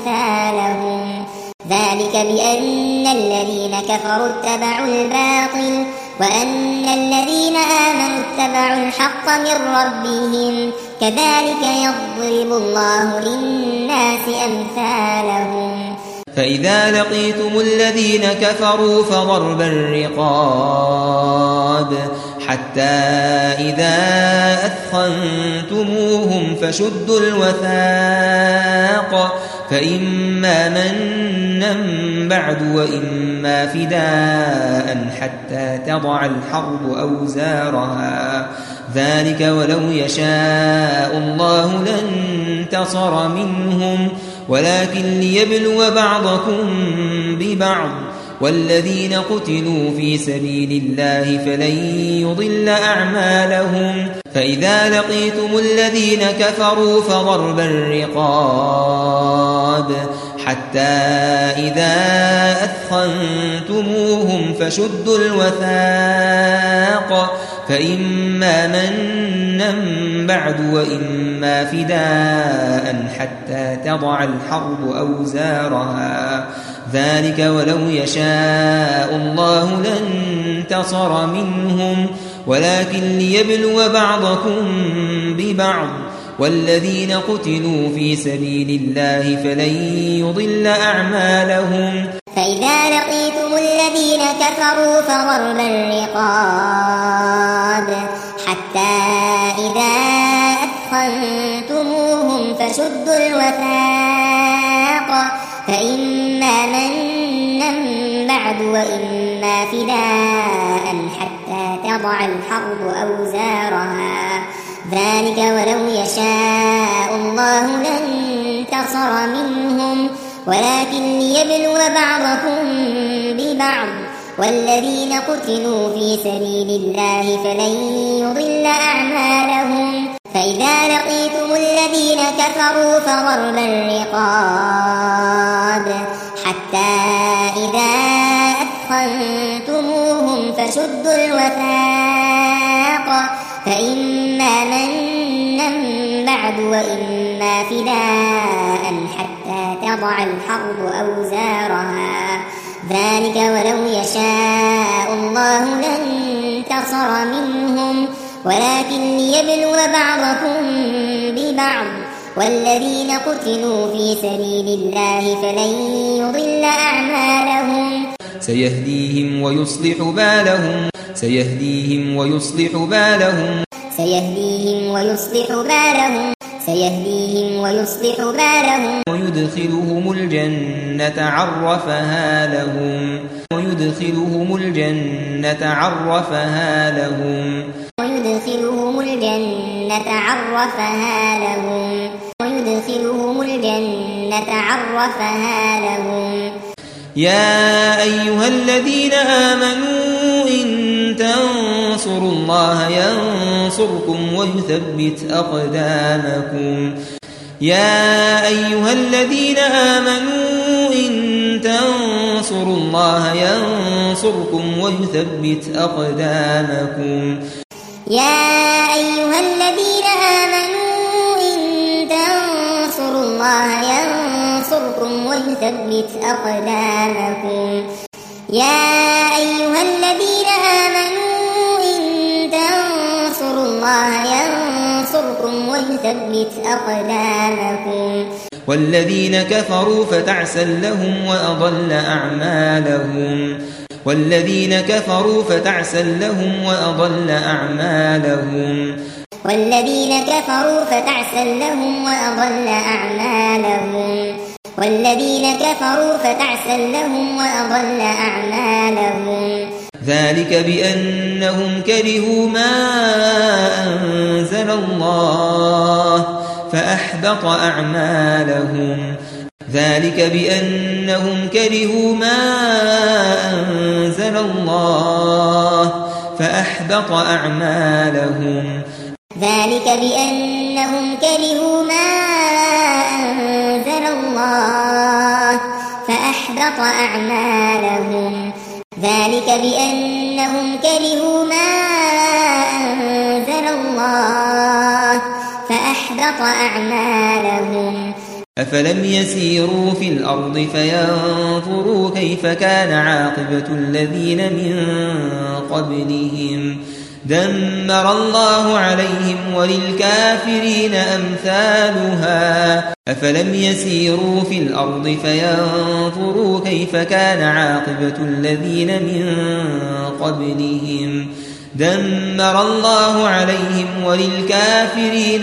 أمثالهم ذلك بأن الذين كفروا اتبعوا الباطل وأن الذين آمنوا اتبعوا الحق من ربهم كذلك يضرب الله للناس أمثالهم فإذا لقيتم الذين كفروا فضرب الرقاب حتى إذا أثخنتموهم فشدوا الوثاق فإما منا بعد وإما فداء حتى تضع الحرب أوزارها ذلك ولو يشاء الله لانتصر منهم ولكن ليبلو بعضكم ببعض والذين قتلوا في سبيل الله فلن يضل أعمالهم فإذا لقيتم الذين كفروا فضرب الرقاب حتى إذا أثخنتموهم فشدوا الوثاق فإما منا بعد وإما فداء حتى تضع الحرب أوزارها ذلك ولو يشاء الله لانتصر منهم ولكن ليبلو بعضكم ببعض والذين قتلوا في سبيل الله فلن يضل أعمالهم فإذا لقيتم الذين كفروا فضرب الرقاب حتى إذا أثخنتموهم فشدوا الوثاق فإما منا بعد وإما فداء حتى تضع الحرب أوزارها ذلك ولو يشاء الله لانتصر منهم ولكن ليبلو بعضكم ببعض والذين قتلوا في سبيل الله فلن يضل أعمالهم فإذا لقيتم الذين كفروا فضرب الرقاب حتى إذا أثخنتموهم فشدوا الوثاق فإما منا بعد وإما فداء حتى تضع الحرب أوزارها ذلك ولو يشاء الله لانتصر منهم ولكن ليبلو بعضكم ببعض والذين قتلوا في سبيل الله فلن يضل أعمالهم سيهديهم ويصلح بالهم سيهديهم ويصلح بالهم سيهديهم ويصلح بالهم سيهديهم ويصلح بالهم ويدخلهم الجنة عرفها لهم ويدخلهم الجنة عرفها لهم ويدخلهم الجنة عرفها لهم ويدخلهم الجنة عرفها لهم يا أيها الذين آمنوا إن تنصروا الله ينصركم ويثبت أقدامكم يا أيها الذين آمنوا إن تنصروا الله ينصركم ويثبت أقدامكم يا أيها الذين آمنوا إن تنصروا الله ينصركم ويثبت أقدامكم يا أيها الذين آمنوا إن تنصروا الله ينصركم ويثبت أقدامكم والذين كفروا فتعسا لهم وأضل أعمالهم والذين كفروا فتعسا لهم وأضل أعمالهم والذين كفروا فتعسا لهم وأضل أعمالهم والذين كفروا فتعسا لهم وأضل أعمالهم ذلك بأنهم كرهوا ما أنزل الله فأحبط أعمالهم ذلك بأنهم كرهوا ما أنزل الله فأحبط أعمالهم ذلك بأنهم كرهوا ما أنزل الله فأحبط أعمالهم ذلك بأنهم كرهوا ما أنزل الله فأحبط أعمالهم أفلم يسيروا في الأرض فينظروا كيف كان عاقبة الذين من قبلهم دمر الله عليهم وللكافرين أمثالها أفلم يسيروا في الأرض فينظروا كيف كان عاقبة الذين من قبلهم دمر الله عليهم وللكافرين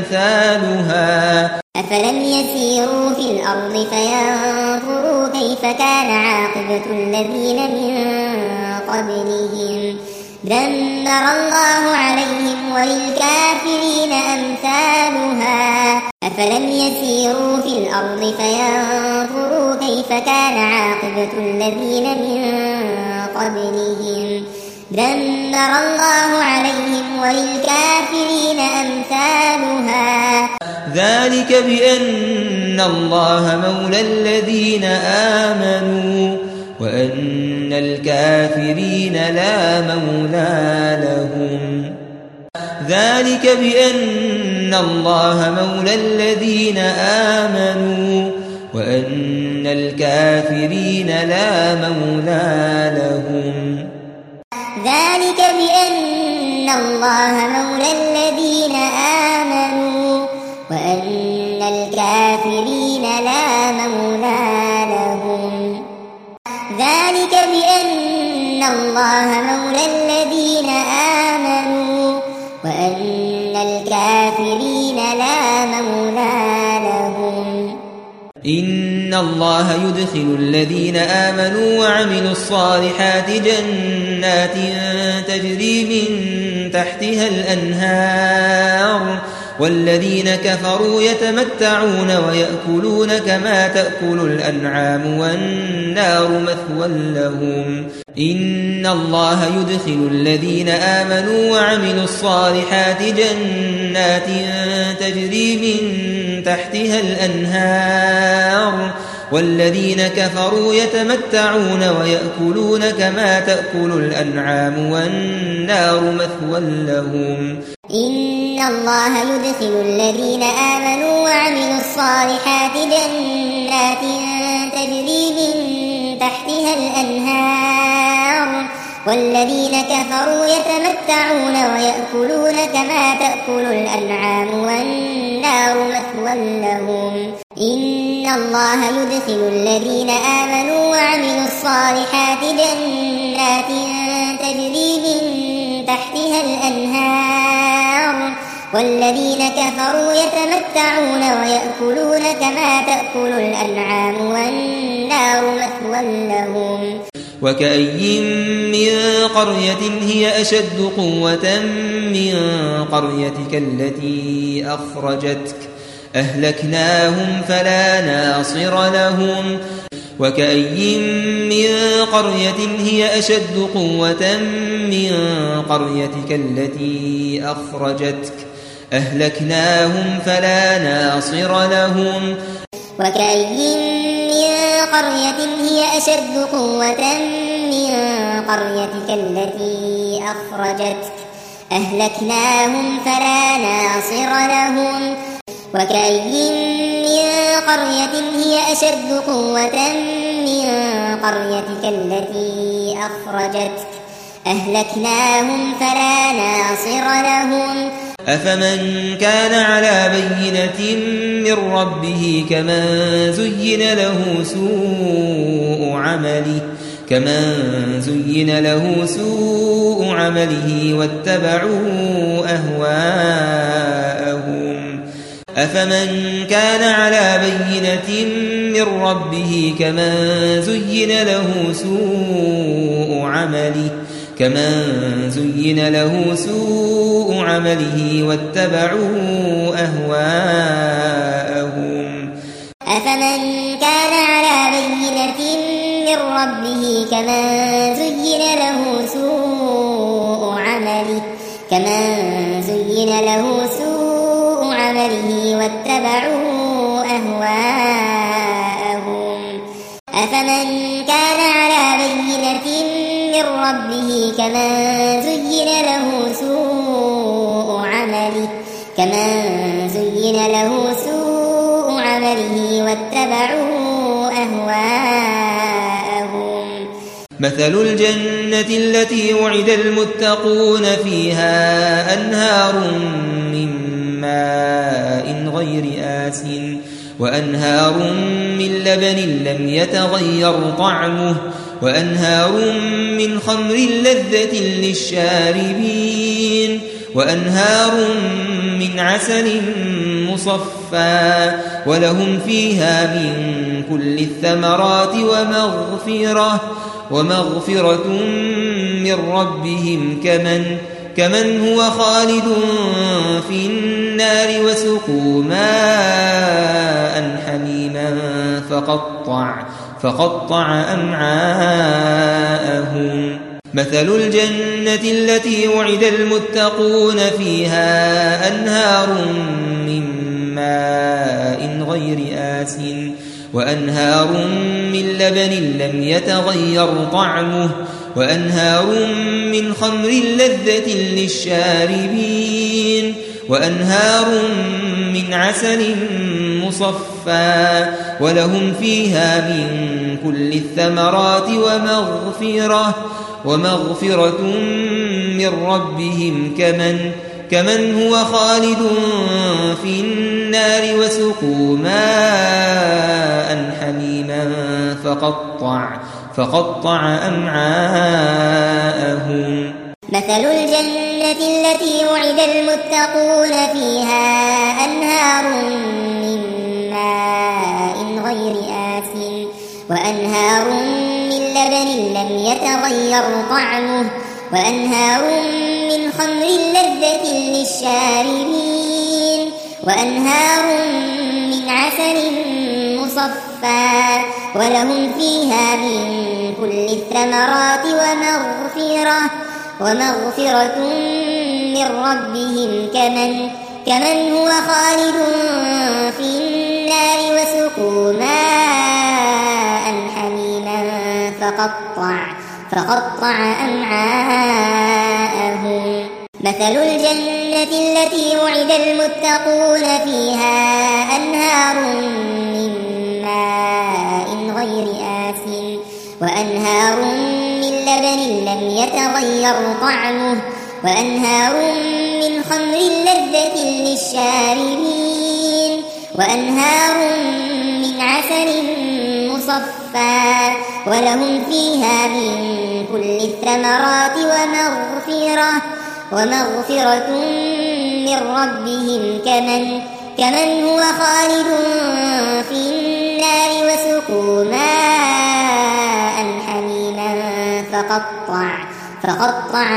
أمثالها أفلم يسيروا في الأرض فينظروا كيف كان عاقبة الذين من قبلهم دمر الله عليهم وللكافرين أمثالها أفلم يسيروا في الأرض فينظروا كيف كان عاقبة الذين من قبلهم دمر الله عليهم وللكافرين أمثالها ذلك بأن الله مولى الذين آمنوا وأن الكافرين لا مولى لهم ذلك بأن الله مولى الذين آمنوا وأن الكافرين لا مولى لهم ذلك بأن الله مولى الذين آمنوا وأن الكافرين لا مولى لهم ذلك بأن الله مولى الذين آمنوا وأن الكافرين لا مولى لهم إن الله يدخل الذين آمنوا وعملوا الصالحات جنات تجري من تحتها الأنهار والذين كفروا يتمتعون ويأكلون كما تأكل الأنعام والنار مثوى لهم إن الله يدخل الذين آمنوا وعملوا الصالحات جنات تجري من تحتها الأنهار والذين كفروا يتمتعون ويأكلون كما تأكل الأنعام والنار مثوى لهم إن الله يدخل الذين آمنوا وعملوا الصالحات جنات تجري من تحتها الأنهار والذين كفروا يتمتعون ويأكلون كما تأكل الأنعام والنار مثوى لهم إن الله يدخل الذين آمنوا وعملوا الصالحات جنات تجري من تحتها الأنهار والذين كفروا يتمتعون ويأكلون كما تأكل الأنعام والنار مثوى لهم. وكأي من قرية هي أشد قوة من قريتك التي أخرجتك أهلكناهم فلا ناصر لهم. وكأي من قرية هي أشد قوة من قريتك التي أخرجتك أهلكناهم فلا ناصر لهم. وكأي من قرية هي أشد قوة من قريتك التي أخرجتك أهلكناهم فلا ناصر لهم. وكأي من قرية هي أشد قوة من قريتك التي أخرجتك أهلكناهم فلا ناصر لهم. أفمن كان على بينة من ربه كمن زين له سوء عمله كمن زين له سوء عمله واتبعوا أهواءهم. أفمن كان على بينة من ربه كمن زين له سوء عمله كمن زين له سوء عمله واتبعوا أهواءهم. أفمن كان على بينة من ربه كمن زين له سوء عمله كمن زين له سوء عمله واتبعوا أهواءهم. أفمن كان على بينة من ربه كمن زين له سوء عمله كمن زين له سوء عمله واتبعوا أهواءهم. مثل الجنة التي وعد المتقون فيها أنهار من ماء غير آسٍ وأنهار من لبن لم يتغير طعمه وأنهار من خمر لذة للشاربين وأنهار من عسل مصفى ولهم فيها من كل الثمرات ومغفرة ومغفرة من ربهم كمن كمن هو خالد في النار وسقوا ماء حميما فقطع فقطع أمعاءهم. مثل الجنة التي وعد المتقون فيها أنهار من ماء غير آسٍ وأنهار من لبن لم يتغير طعمه وأنهار من خمر لذة للشاربين وأنهار من عسل مصفى ولهم فيها من كل الثمرات ومغفرة ومغفرة من ربهم كمن كمن هو خالد في النار وسقوا ماء حميما فقطع فقطع أمعاءهم. مثل الجنة التي وعد المتقون فيها أنهار من ماء غير آسٍ وأنهار من لبن لم يتغير طعمه وأنهار من خمر لذة للشاربين وأنهار من عسل مصفى ولهم فيها من كل الثمرات ومغفرة ومغفرة من ربهم كمن كمن هو خالد في النار وسقوا ماء حميما فقطع فقطع أمعاءهم. مثل الجنة التي وعد المتقون فيها أنهار من ماء غير آسٍ وأنهار من لبن لم يتغير طعمه وأنهار من خمر لذة للشاربين وأنهار من عسل مصفى ولهم فيها من كل الثمرات ومغفرة ومغفرة من ربهم كمن, كمن هو خالد في النار وسقوا ماء حميما فقطع, فقطع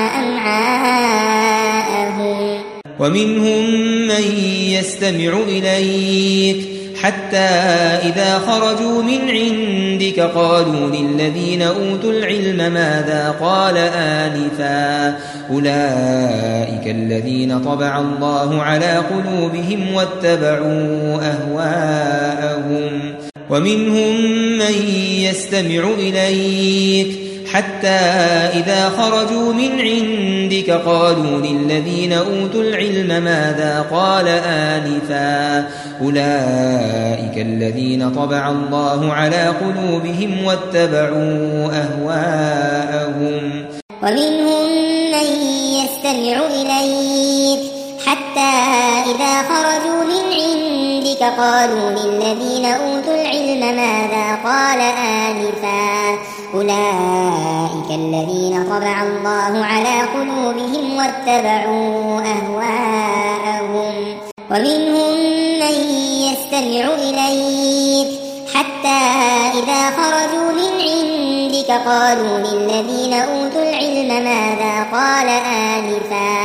أمعاءهم. ومنهم من يستمع إليك حتى إذا خرجوا من عندك قالوا للذين أوتوا العلم ماذا قال آنفا أولئك الذين طبع الله على قلوبهم واتبعوا أهواءهم. ومنهم من يستمع إليك حتى إذا خرجوا من عندك قالوا للذين أوتوا العلم ماذا قال آنفا أولئك الذين طبع الله على قلوبهم واتبعوا أهواءهم. ومنهم من يستمع إليك حتى إذا خرجوا من عندك قالوا للذين أوتوا العلم ماذا قال آنفا أولئك الذين طبع الله على قلوبهم واتبعوا أهواءهم. ومنهم من يستمع إليك حتى إذا خرجوا من عندك قالوا للذين أوتوا العلم ماذا قال آنفا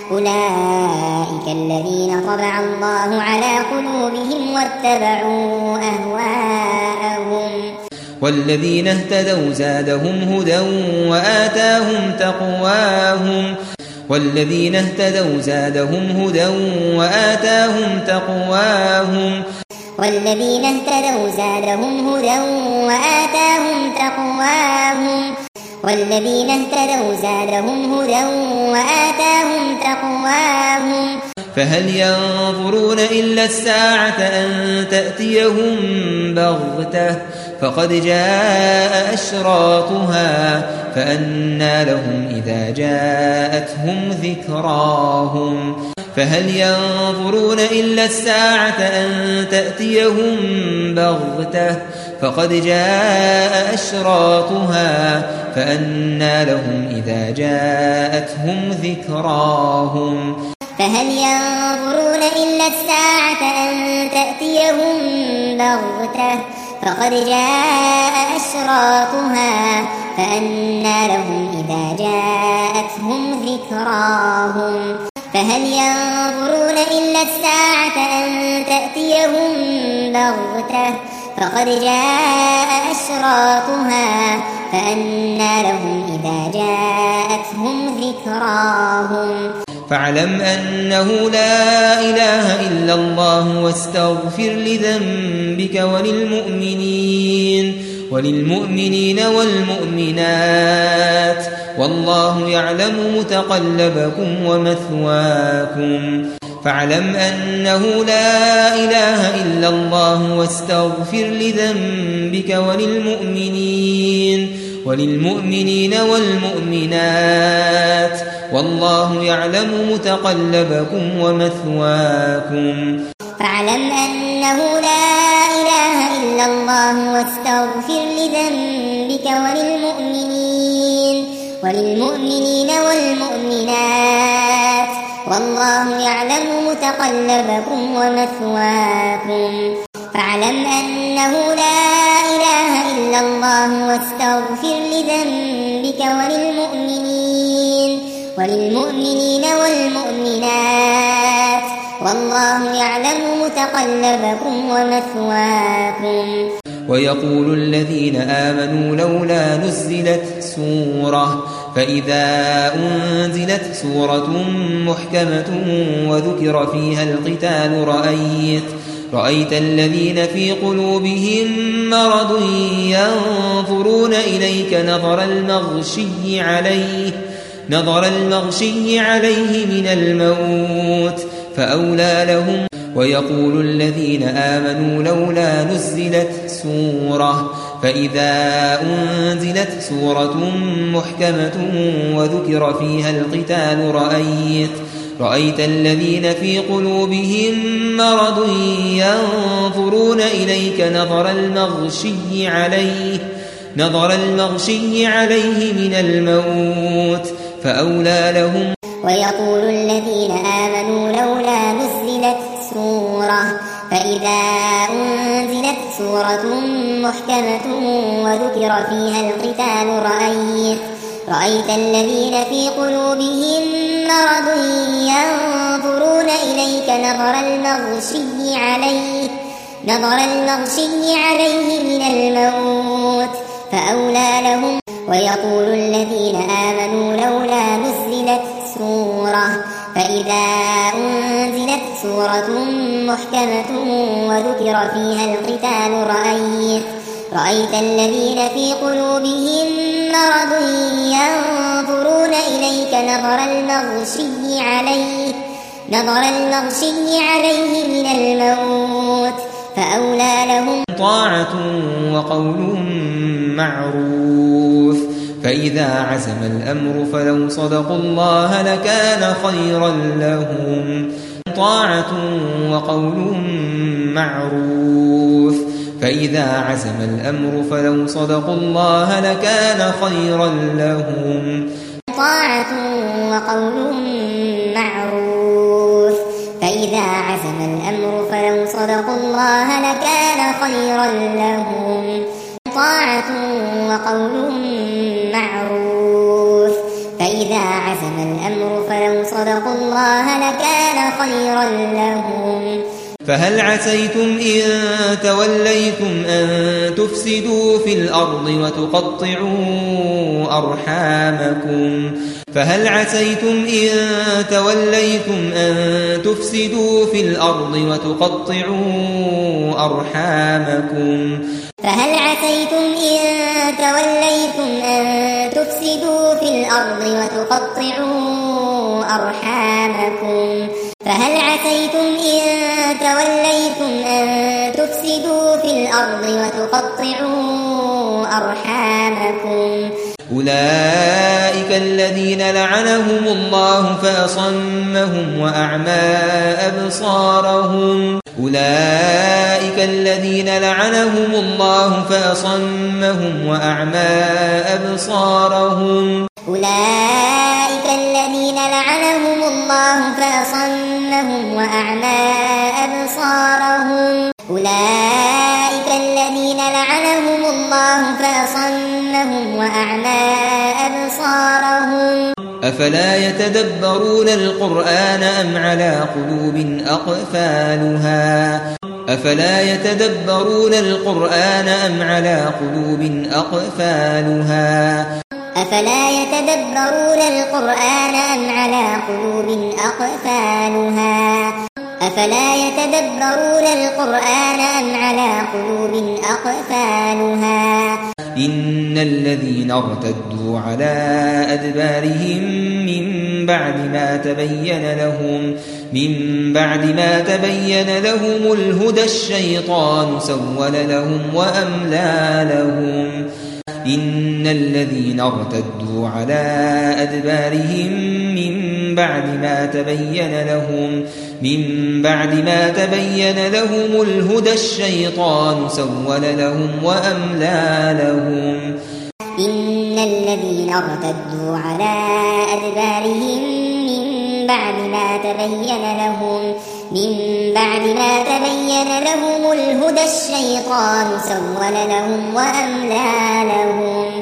أولئك الذين طبع الله على قلوبهم واتبعوا أهواءهم. والذين اهتدوا زادهم هدى وآتاهم تقواهم والذين اهتدوا زادهم هدى وآتاهم تقواهم والذين اهتدوا زادهم هدى وآتاهم تقواهم والذين اهتدوا زادهم هدى وآتاهم تقواهم. فهل ينظرون إلا الساعة أن تأتيهم بغتة فقد جاء أشراطها فأنى لهم إذا جاءتهم ذكراهم. فهل ينظرون إلا الساعة أن تأتيهم بغتة فقد جاء أشراطها فأنى لهم إذا جاءتهم ذكراهم. فهل ينظرون إلا الساعة أن تأتيهم بغتة فقد جاء أشراطها فأنى لهم إذا جاءتهم ذكراهم. فهل ينظرون إلا الساعة أن تأتيهم بغتة فقد جاء أشراطها فأنى لهم إذا جاءتهم ذكراهم. فاعلم أنه لا إله إلا الله واستغفر لذنبك وللمؤمنين وللمؤمنين والمؤمنات والله يعلم متقلبكم ومثواكم. فاعلم أنه لا إله إلا الله واستغفر لذنبك وللمؤمنين وللمؤمنين والمؤمنات والله يعلم متقلبكم ومثواكم. فاعلم أنه لا إله إلا الله واستغفر لذنبك وللمؤمنين وللمؤمنين والمؤمنات والله يعلم متقلبكم ومثواكم. فاعلم أنه لا إله إلا الله واستغفر لذنبك وللمؤمنين وللمؤمنين والمؤمنات والله يعلم متقلبكم ومثواكم. ويقول الذين آمنوا لولا نزلت سورة فإذا أنزلت سورة محكمة وذكر فيها القتال رأيت رأيت الذين في قلوبهم مرض ينظرون إليك نظر المغشي عليه نظر المغشي عليه من الموت فأولى لهم. ويقول الذين آمنوا لولا نزلت سورة فإذا أنزلت سورة محكمة وذكر فيها القتال رأيت رأيت الذين في قلوبهم مرض ينظرون إليك نظر المغشي عليه نظر المغشي عليه من الموت فأولى لهم. ويقول الذين آمنوا لولا نزلت سورة فإذا أنزلت سورة محكمة وذكر فيها القتال رأيت رأيت الذين في قلوبهم مرض ينظرون إليك نظر المغشي عليه نظر المغشي عليه من الموت فأولى لهم ويقول الذين آمنوا لولا نزلت سورة فإذا أنزلت سورة محكمة وذكر فيها القتال رأيت رأيت الذين في قلوبهم مرض ينظرون إليك نظر المغشي عليه نظر المغشي عليه من الموت فأولى لهم طاعة وقول معروف فإذا عزم الأمر فلو صدقوا الله لكان خيرا لهم طاعة وقول معروف فإذا عزم الأمر فلو صدقوا الله لكان خيرا لهم طاعة وقول معروف فإذا عزم الأمر فلو صدقوا الله لكان خيرا لهم طاعة وقول معروف فإذا عزم الأمر فلو صدقوا الله لكان خيرا لهم فهل عسيتم إن توليتم أن تفسدوا في الأرض وتقطعوا أرحامكم فهل عسيتم إن توليتم أن تفسدوا في الأرض وتقطعوا أرحامكم فهل عسيتم إن توليتم أن تفسدوا في الأرض وتقطعوا أرحامكم فهل عسيتم إن توليتم أن تفسدوا في الأرض وتقطعوا أرحامكم أولئك الذين لعنهم الله فأصمهم وأعمى أبصارهم أولئك الذين لعنهم الله فأصمهم وأعمى أبصارهم أولئك الذين لعنهم الله فأصمهم وأعمى أبصارهم أولئك الذين لعنهم الله فأصمهم وأعمى أبصارهم أفلا يتدبرون القرآن أم على قلوب أقفالها أفلا يتدبرون القرآن أم على قلوب أقفالها أفلا يتدبرون القرآن أم على قلوب أقفالها أفلا يتدبرون القرآن أم على قلوب أقفالها إن الذين ارتدوا على أدبارهم من بعد ما تبين لهم من بعد ما تبين لهم الهدى الشيطان سول لهم وأملى لهم إن الذين ارتدوا على أدبارهم من بعد ما تبين لهم من بعد ما تبين لهم الهدى الشيطان سول لهم وأملى لهم إن الذين ارتدوا على أدبارهم من بعد ما تبين لهم من بعد ما تبين لهم الهدى الشيطان سول لهم وأملى لهم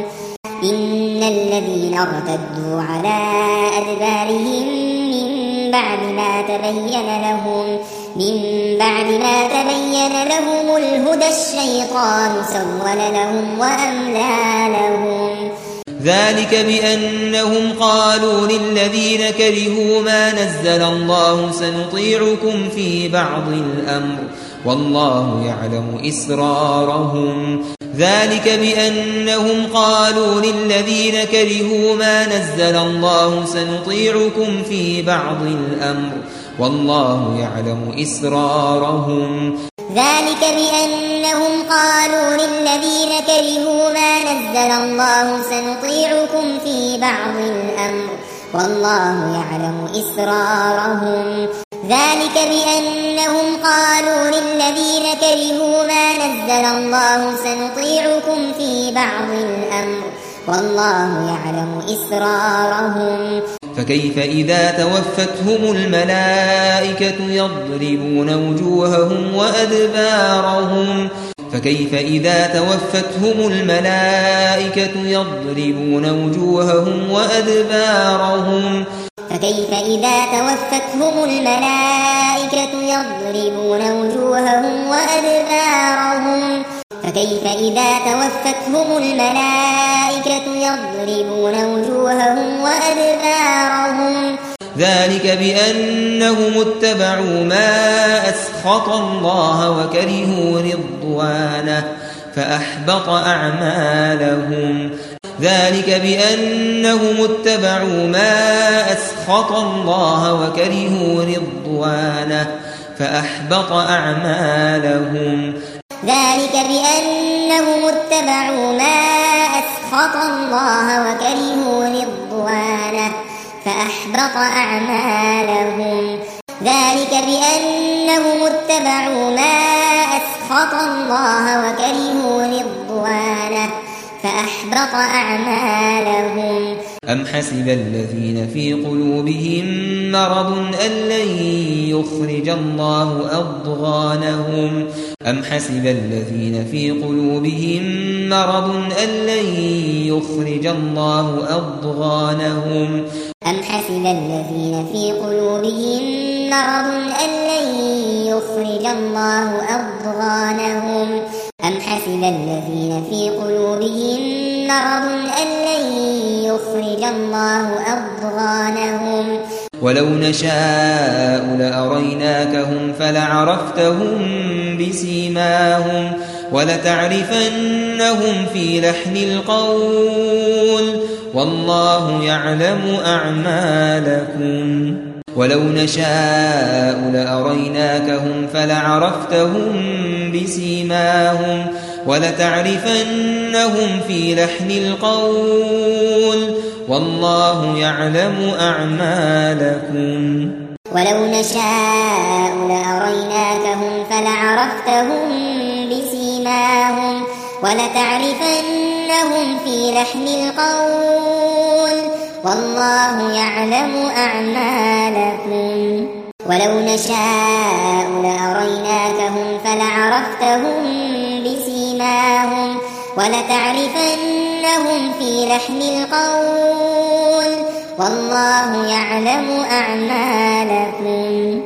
إن الذين ارتدوا على أدبارهم من بعد ما تبين لهم من بعد ما تبين لهم الهدى الشيطان سول لهم وأملى لهم ذلك بأنهم قالوا للذين كرهوا ما نزل الله سنطيعكم في بعض الأمر والله يعلم إسرارهم ذلك بأنهم قالوا للذين كرهوا ما نزل الله سنطيعكم في بعض الأمر والله يعلم إسرارهم ذلك بأنهم قالوا للذين كرهوا ما نزل الله سنطيعكم في بعض الأمر والله يعلم إسرارهم ذلك بأنهم قالوا للذين كرهوا ما نزل الله سنطيعكم في بعض الأمر والله يعلم إسرارهم فكيف إذا توفتهم الملائكة يضربون وجوههم وأدبارهم فكيف إذا توفتهم الملائكة يضربون وجوههم وأدبارهم فكيف إذا توفتهم الملائكة يضربون وجوههم وأدبارهم فكيف إذا توفتهم الملائكة يضربون وجوههم وأدبارهم ذلك بأنهم اتبعوا ما أسخط الله وكرهوا رضوانه فأحبط أعمالهم ذلك بأنهم اتبعوا ما أسخط الله وكرهوا رضوانه فأحبط أعمالهم ذلك بأنهم اتبعوا ما أسخط الله وكرهوا رضوانه فأحبط أعمالهم ذلك بأنهم اتبعوا ما أسخط الله وكرهوا رضوانه فأحبط أعمالهم أم حسب الذين في قلوبهم مرض أن لن يخرج الله أضغانهم أم حسب الذين في قلوبهم مرض أن لن يخرج الله أضغانهم أم حسب الذين في قلوبهم مرض أن لن يخرج الله أضغانهم أم حسب الذين في قلوبهم مرض أن لن يخرج الله أضغانهم ولو نشاء لأريناكهم فلعرفتهم بسيماهم ولتعرفنهم في لحن القول والله يعلم أعمالكم ولو نشاء لأريناكهم فلعرفتهم بسيماهم ولتعرفنهم في لحن القول والله يعلم أعمالكم ولو نشاء لأريناكهم فلعرفتهم بسيماهم ولتعرفنهم في لحن القول والله يعلم أعمالكم ولو نشاء لأريناكهم فلعرفتهم بسيماهم ولتعرفنهم في لحن القول والله يعلم أعمالكم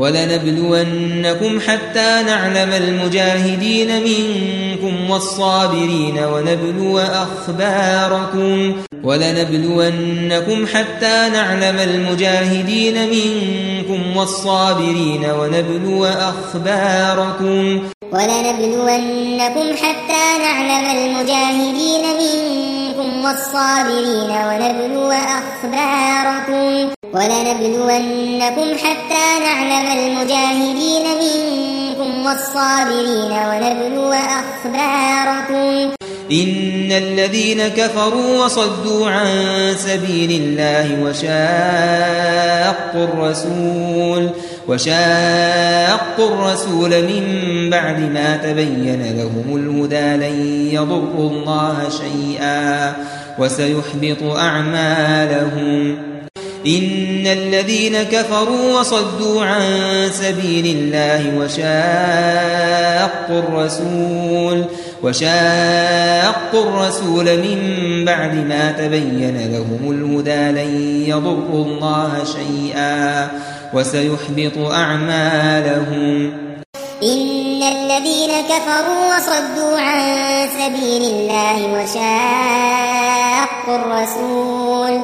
ولنبلونكم حتى نعلم المجاهدين منكم والصابرين ونبلو أخباركم ولنبلونكم حتى نعلم المجاهدين منكم والصابرين ونبلو أخباركم ولنبلونكم حتى نعلم المجاهدين منكم والصابرين ونبلو أخباركم ولنبلونكم حتى نعلم المجاهدين منكم والصابرين ونبلو أخباركم إن الذين كفروا وصدوا عن سبيل الله وشاقوا الرسول وشاقوا الرسول من بعد ما تبين لهم الهدى لن يضروا الله شيئا وسيحبط أعمالهم إن الذين كفروا وصدوا عن سبيل الله وشاقوا الرسول وشاقوا الرسول من بعد ما تبين لهم الهدى لن يضروا الله شيئا وسيحبط أعمالهم إن الذين كفروا وصدوا عن سبيل الله وشاقوا الرسول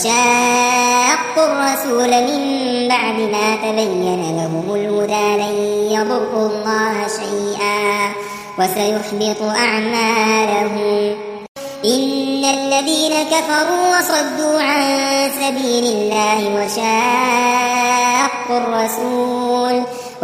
وشاقوا الرسول من بعد ما تبين لهم الهدى لن يضروا الله شيئا وسيحبط أعمالهم إن الذين كفروا وصدوا عن سبيل الله وشاقوا الرسول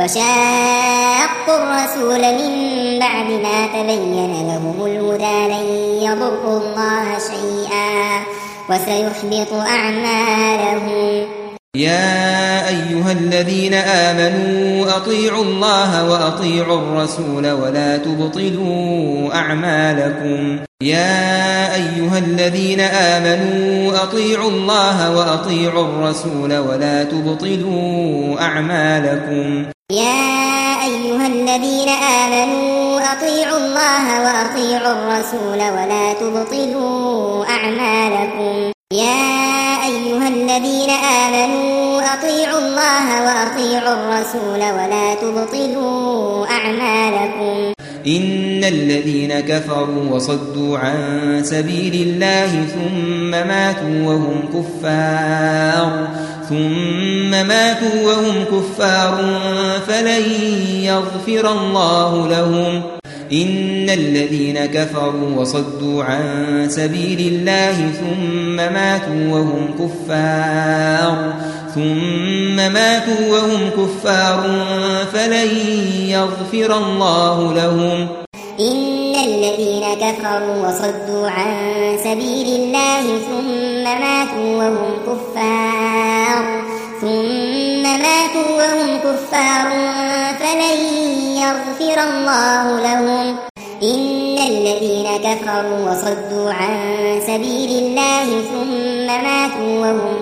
وشاقوا الرسول من بعد ما تبين لهم الهدى لن يضروا الله شيئا وسيحبط أعمالهم يا أيها الذين آمنوا أطيعوا الله وأطيعوا الرسول ولا تبطلوا أعمالكم يا أيها الذين آمنوا أطيعوا الله وأطيعوا الرسول ولا تبطلوا أعمالكم يا أيها الذين آمنوا أطيعوا الله وأطيعوا الرسول ولا تبطلوا أعمالكم يا أيها الذين آمنوا أطيعوا الله وأطيعوا الرسول ولا تبطلوا أعمالكم إن الذين كفروا وصدوا عن سبيل الله ثم ماتوا وهم كفار ثم ماتوا وهم كفار فلن يغفر الله لهم إن الذين كفروا وصدوا عن سبيل الله ثم ماتوا وهم كفار ثم ماتوا وهم كفار فلن يغفر الله لهم إن الذين كفروا وصدوا عن سبيل الله ثم ماتوا وهم كفار ثم ماتوا وهم كفار فلن يغفر الله لهم إن الذين كفروا وصدوا عن سبيل الله ثم ماتوا وهم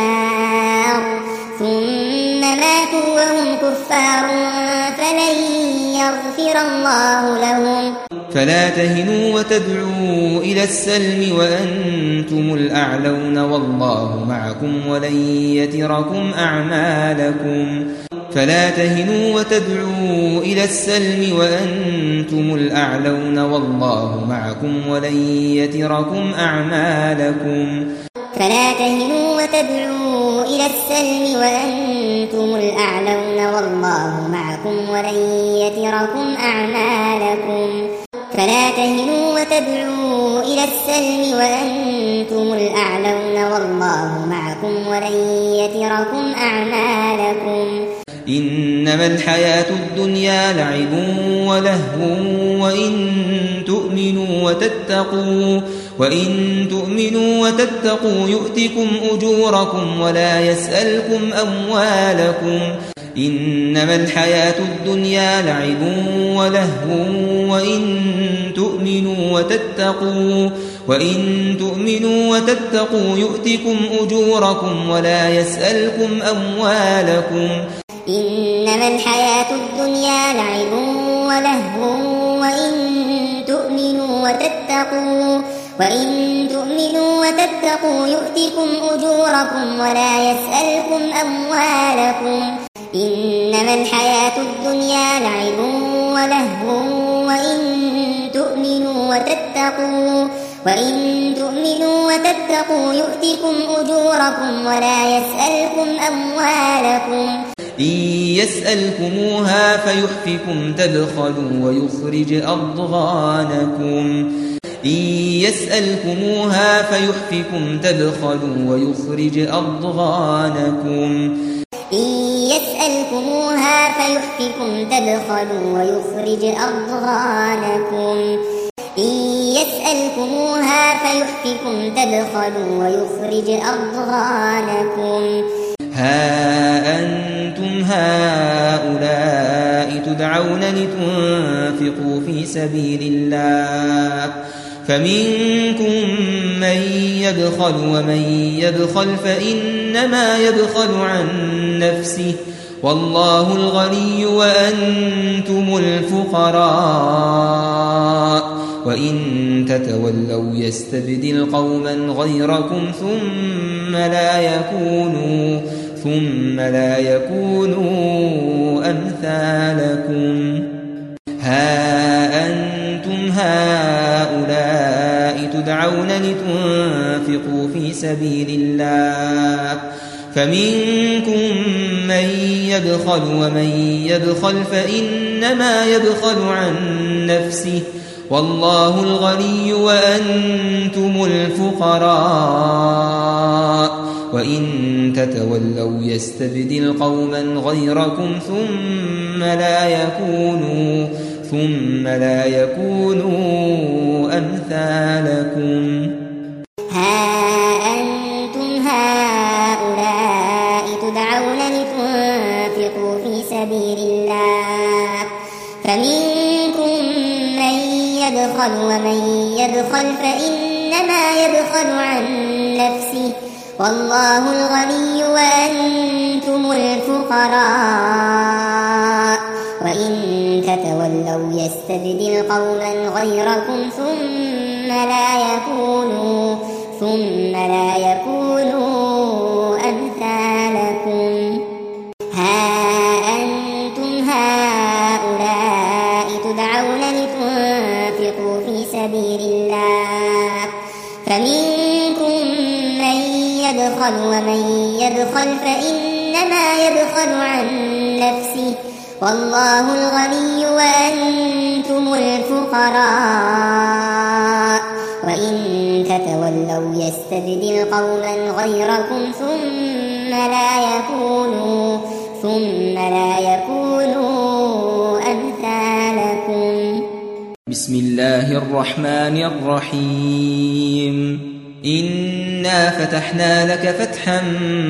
كفار ثم ماتوا وهم كفار فلن يغفر الله لهم فلا تهنوا وتدعوا إلى السلم وأنتم الأعلون والله معكم ولن يتركم أعمالكم فلا تهنوا وتدعوا إلى السلم وأنتم الأعلون والله معكم ولن يتركم أعمالكم فلا تهنوا وتدعوا إلى السلم وأنتم الأعلون والله معكم ولن يتركم أعمالكم فلا تهنوا وتدعوا إلى السلم وأنتم الأعلون والله معكم ولن يتركم أعمالكم إنما الحياة الدنيا لعب ولهو وإن تؤمنوا وتتقوا وإن تؤمنوا وتتقوا يؤتكم أجوركم ولا يسألكم أموالكم إنما الحياة الدنيا لعب ولهو وإن تؤمنوا وتتقوا وإن تؤمنوا وتتقوا يؤتكم أجوركم ولا يسألكم أموالكم إنما الحياة الدنيا لعب ولهو وإن تؤمنوا وتتقوا وإن تؤمنوا وتتقوا يؤتكم أجوركم ولا يسألكم أموالكم إنما الحياة الدنيا لعب ولهو وإن تؤمنوا وتتقوا وإن تؤمنوا وتتقوا يؤتكم أجوركم ولا يسألكم أموالكم إن يسألكموها فيحفكم تبخلوا ويخرج أضغانكم إن يسألكموها فيحفكم تبخلوا ويخرج أضغانكم إن يسألكموها فيحفكم تبخلوا ويخرج أضغانكم إن يسألكموها فيحفكم تبخلوا ويخرج أضغانكم ها أنتم هؤلاء تدعون لتنفقوا في سبيل الله فمنكم من يبخل ومن يبخل فإنما يبخل عن نفسه والله الغني وأنتم الفقراء وإن تتولوا يستبدل قوما غيركم ثم لا يكونوا ثم لا يكونوا أمثالكم ها أنتم هؤلاء تدعون لتنفقوا في سبيل الله فمنكم من يبخل ومن يبخل فإنما يبخل عن نفسه والله الغني وأنتم الفقراء وإن تتولوا يستبدل قوما غيركم ثم لا يكونوا ثم لا يكونوا أمثالكم ها أنتم هؤلاء ومن يبخل فإنما يبخل عن نفسه والله الغني وأنتم الفقراء وإن تتولوا يستبدل قوما غيركم ثم لا يكونوا ثم لا يكونوا أمثالكم ها أنتم هؤلاء تدعون لتنفقوا في سبيل الله فمنكم من يبخل ومن يبخل فإنما يبخل عن نفسه والله الغني وأنتم الفقراء وإن تتولوا يستبدل قوما غيركم ثم لا يكونوا ثم لا يكونوا أمثالكم. بسم الله الرحمن الرحيم. إنا فتحنا لك فتحا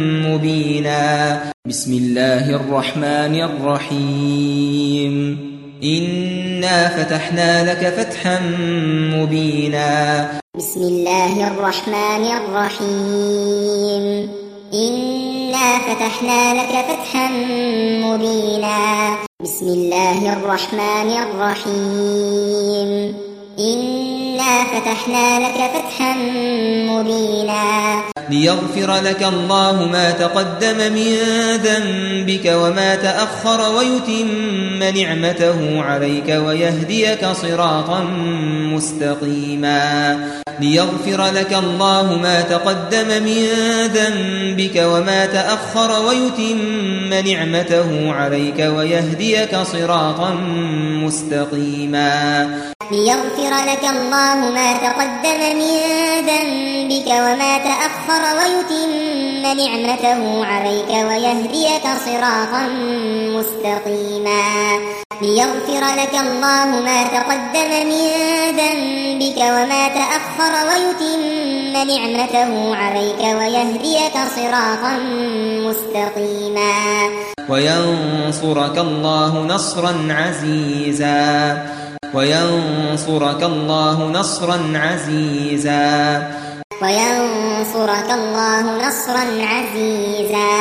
مبينا. بسم الله الرحمن الرحيم. إنا فتحنا لك فتحا مبينا. بسم الله الرحمن الرحيم. إنا فتحنا لك فتحا مبينا. بسم الله الرحمن الرحيم. إنا فتحنا لك فتحا مبينا. ليغفر لك الله ما تقدم من ذنبك وما تأخر ويتم نعمته عليك ويهديك صراطا مستقيما. ليغفر لك الله ما تقدم من ذنبك وما تأخر ويتم نعمته عليك ويهديك صراطا مستقيما. ليغفر لك الله ما تقدم من ذنبك وما تأخر ويتم نعمته عليك ويهديك صراطا مستقيما. ليغفر لك الله ما تقدم من ذنبك وما تأخر ويتم نعمته عليك ويهديك صراطا مستقيما. وينصرك الله نصرا عزيزا. وينصرك الله نصرا عزيزا. وينصرك الله نصرا عزيزا.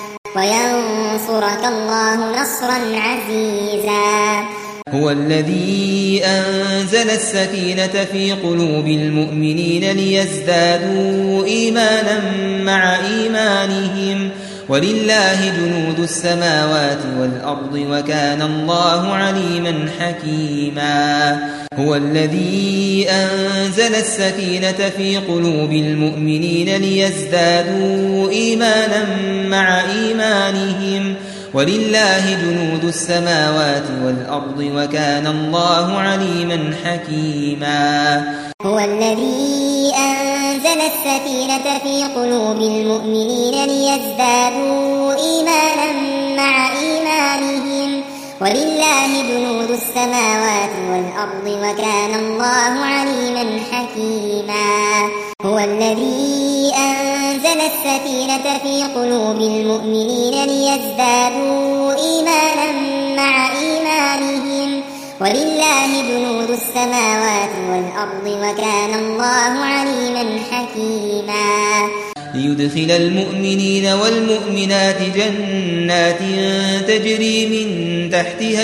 وينصرك الله نصرا عزيزا. هو الذي أنزل السكينة في قلوب المؤمنين ليزدادوا إيمانا مع إيمانهم ولله جنود السماوات والأرض وكان الله عليما حكيما. هو الذي أنزل السكينة في قلوب المؤمنين ليزدادوا إيمانا مع إيمانهم ولله جنود السماوات والأرض وكان الله عليما حكيما. هو الذي أنزل السكينة في قلوب المؤمنين ليزدادوا إيمانا مع إيمانهم ولله جنود السماوات والأرض وكان الله عليما حكيما. هو الذي أنزل السكينة في قلوب المؤمنين ليزدادوا إيمانا مع إيمانهم ولله جنود السماوات والأرض وكان الله عليما حكيما. ليدخل المؤمنين والمؤمنات جنات تجري من تحتها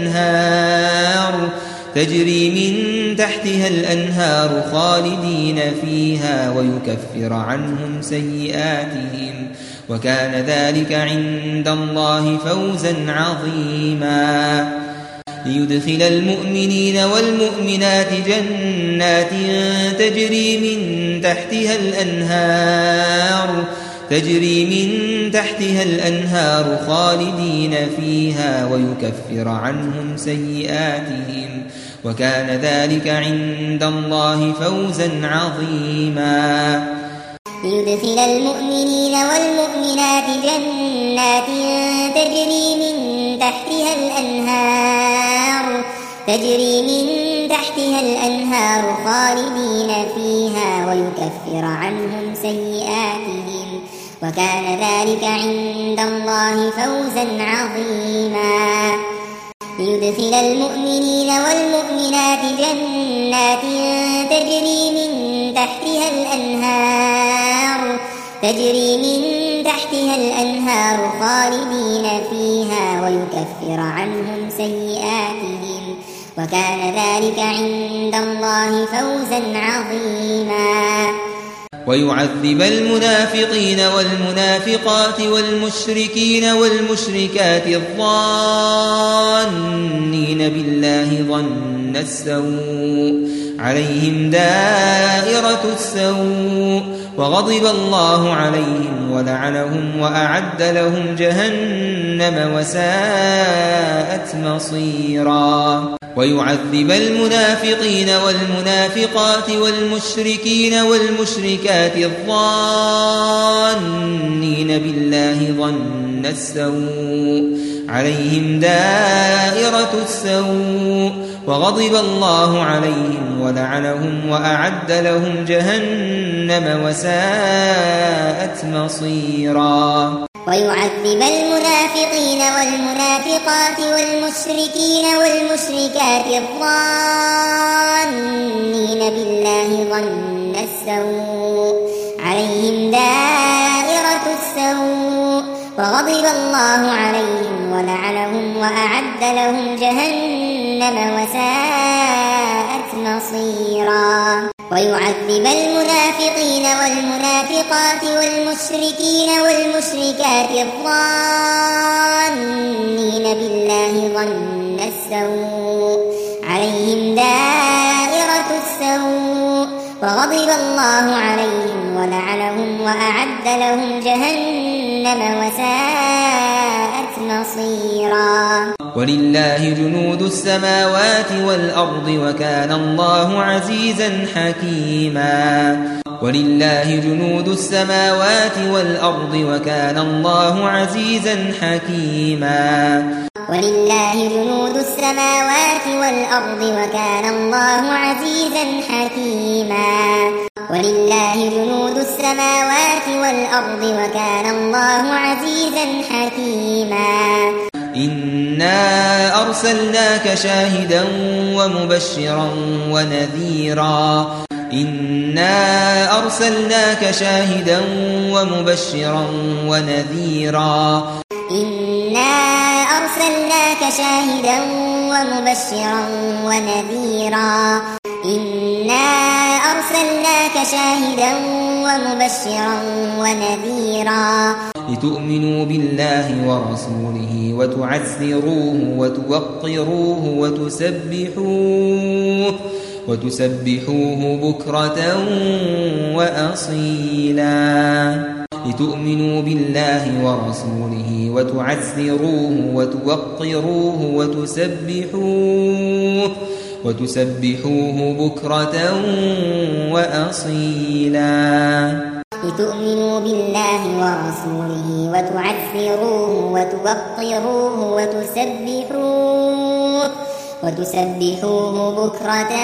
الأنهار تجري من تحتها الأنهار خالدين فيها ويكفر عنهم سيئاتهم وكان ذلك عند الله فوزا عظيما. ليدخل المؤمنين والمؤمنات جنات تجري من تحتها الأنهار تجري من تحتها الأنهار خالدين فيها ويكفر عنهم سيئاتهم وكان ذلك عند الله فوزا عظيما. ليدخل المؤمنين والمؤمنات جنات تجري من تحتها الأنهار تجري من تحتها الأنهار خالدين فيها ويكفر عنهم سيئاتهم وكان ذلك عند الله فوزا عظيما. ليدخل المؤمنين والمؤمنات جنات تجري من تحتها الأنهار تجري من تحتها الأنهار خالدين فيها ويكفر عنهم سيئاتهم وكان ذلك عند الله فوزا عظيما ويعذب المنافقين والمنافقات والمشركين والمشركات الظانين بالله ظن السوء عليهم دائرة السوء وغضب الله عليهم ولعنهم وأعد لهم جهنم وساءت مصيرا ويعذب المنافقين والمنافقات والمشركين والمشركات الظانين بالله ظن السوء عليهم دائرة السوء وغضب الله عليهم ولعنهم وأعد لهم جهنم وساءت مصيرا ويعذب المنافقين والمنافقات والمشركين والمشركات الظانين بالله ظن السوء عليهم دائرة السوء وغضب الله عليهم ولعنهم وأعد لهم جهنم وساءت مصيرا ويعذب المنافقين والمنافقات والمشركين والمشركات الظانين بالله ظن السوء عليهم دائرة السوء وغضب الله عليهم ولعنهم وأعد لهم جهنم وساءت مصيرا ولله جنود السماوات والأرض وكان الله عزيزا حكيما ولله جنود السماوات والأرض وكان الله عزيزا حكيما ولله جنود السماوات والأرض وكان الله عزيزا حكيما ولله جنود السماوات والأرض وكان الله عزيزا حكيما إنا أرسلناك شاهدا ومبشرا ونذيرا إنا أرسلناك شاهدا ومبشرا ونذيرا إنا أرسلناك شاهدا ومبشرا ونذيرا إنا أرسلناك شاهدا ومبشرا ونذيرا لتؤمنوا بالله ورسوله وتعزروه وتوقروه وتسبحوه وتسبحوه بكرة وأصيلا لتؤمنوا بالله ورسوله وتعزروه وتوقروه وتسبحوه وتسبحوه بكرة وأصيلا لتؤمنوا بالله ورسوله وتعزروه وتوقروه وتسبحوه وتسبحوه بكرة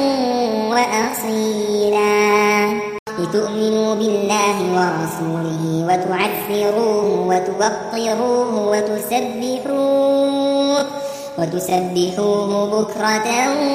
وأصيلا لتؤمنوا بالله ورسوله وتعزروه وتوقروه وتسبحوه وتسبحوه بكرة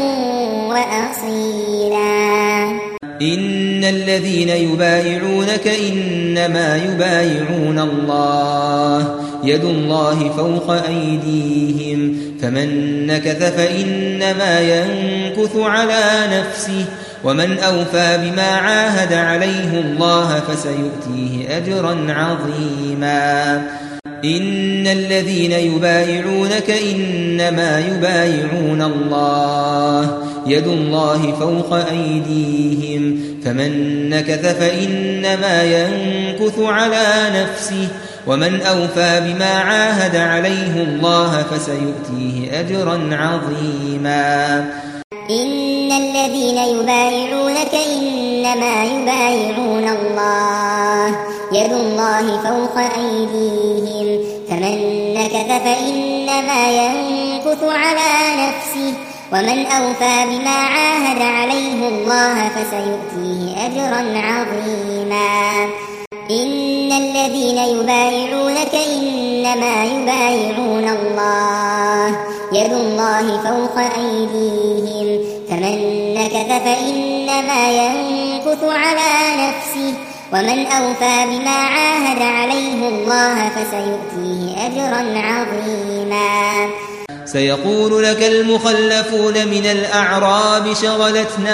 وأصيلا إن الذين يبايعونك إنما يبايعون الله يد الله فوق أيديهم فمن نكث فإنما ينكث على نفسه ومن أوفى بما عاهد عليه الله فسيؤتيه أجرا عظيما إن الذين يبايعونك إنما يبايعون الله يد الله فوق أيديهم فمن نكث فإنما ينكث على نفسه ومن أوفى بما عاهد عليه الله فسيؤتيه أجرا عظيما إن الذين يبايعونك إنما يبايعون الله يد الله فوق أيديهم فمن نكث فإنما ينكث على نفسه ومن أوفى بما عاهد عليه الله فسيؤتيه أجرا عظيما إن الذين يبايعونك إنما يبايعون الله يد الله فوق أيديهم فمن نكث فإنما ينكث على نفسه ومن أوفى بما عاهد عليه الله فسيؤتيه أجرا عظيما. سيقول لك المخلفون من الأعراب شغلتنا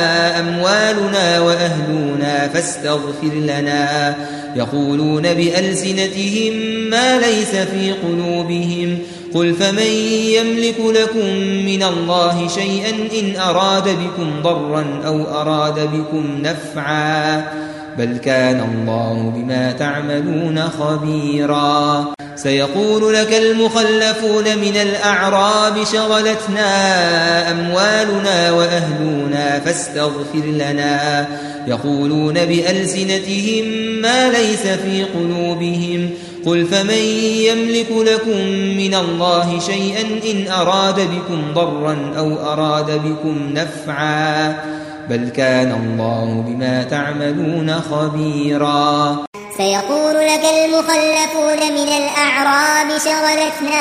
أموالنا وأهلنا فاستغفر لنا يقولون بألسنتهم ما ليس في قلوبهم قل فمن يملك لكم من الله شيئا إن أراد بكم ضرا أو أراد بكم نفعا بل كان الله بما تعملون خبيرا. سيقول لك المخلفون من الأعراب شغلتنا أموالنا وأهلنا فاستغفر لنا يقولون بألسنتهم ما ليس في قلوبهم قل فمن يملك لكم من الله شيئا إن أراد بكم ضرا أو أراد بكم نفعا بل كان الله بما تعملون خبيرا. سيقول لك المخلفون من الأعراب شغلتنا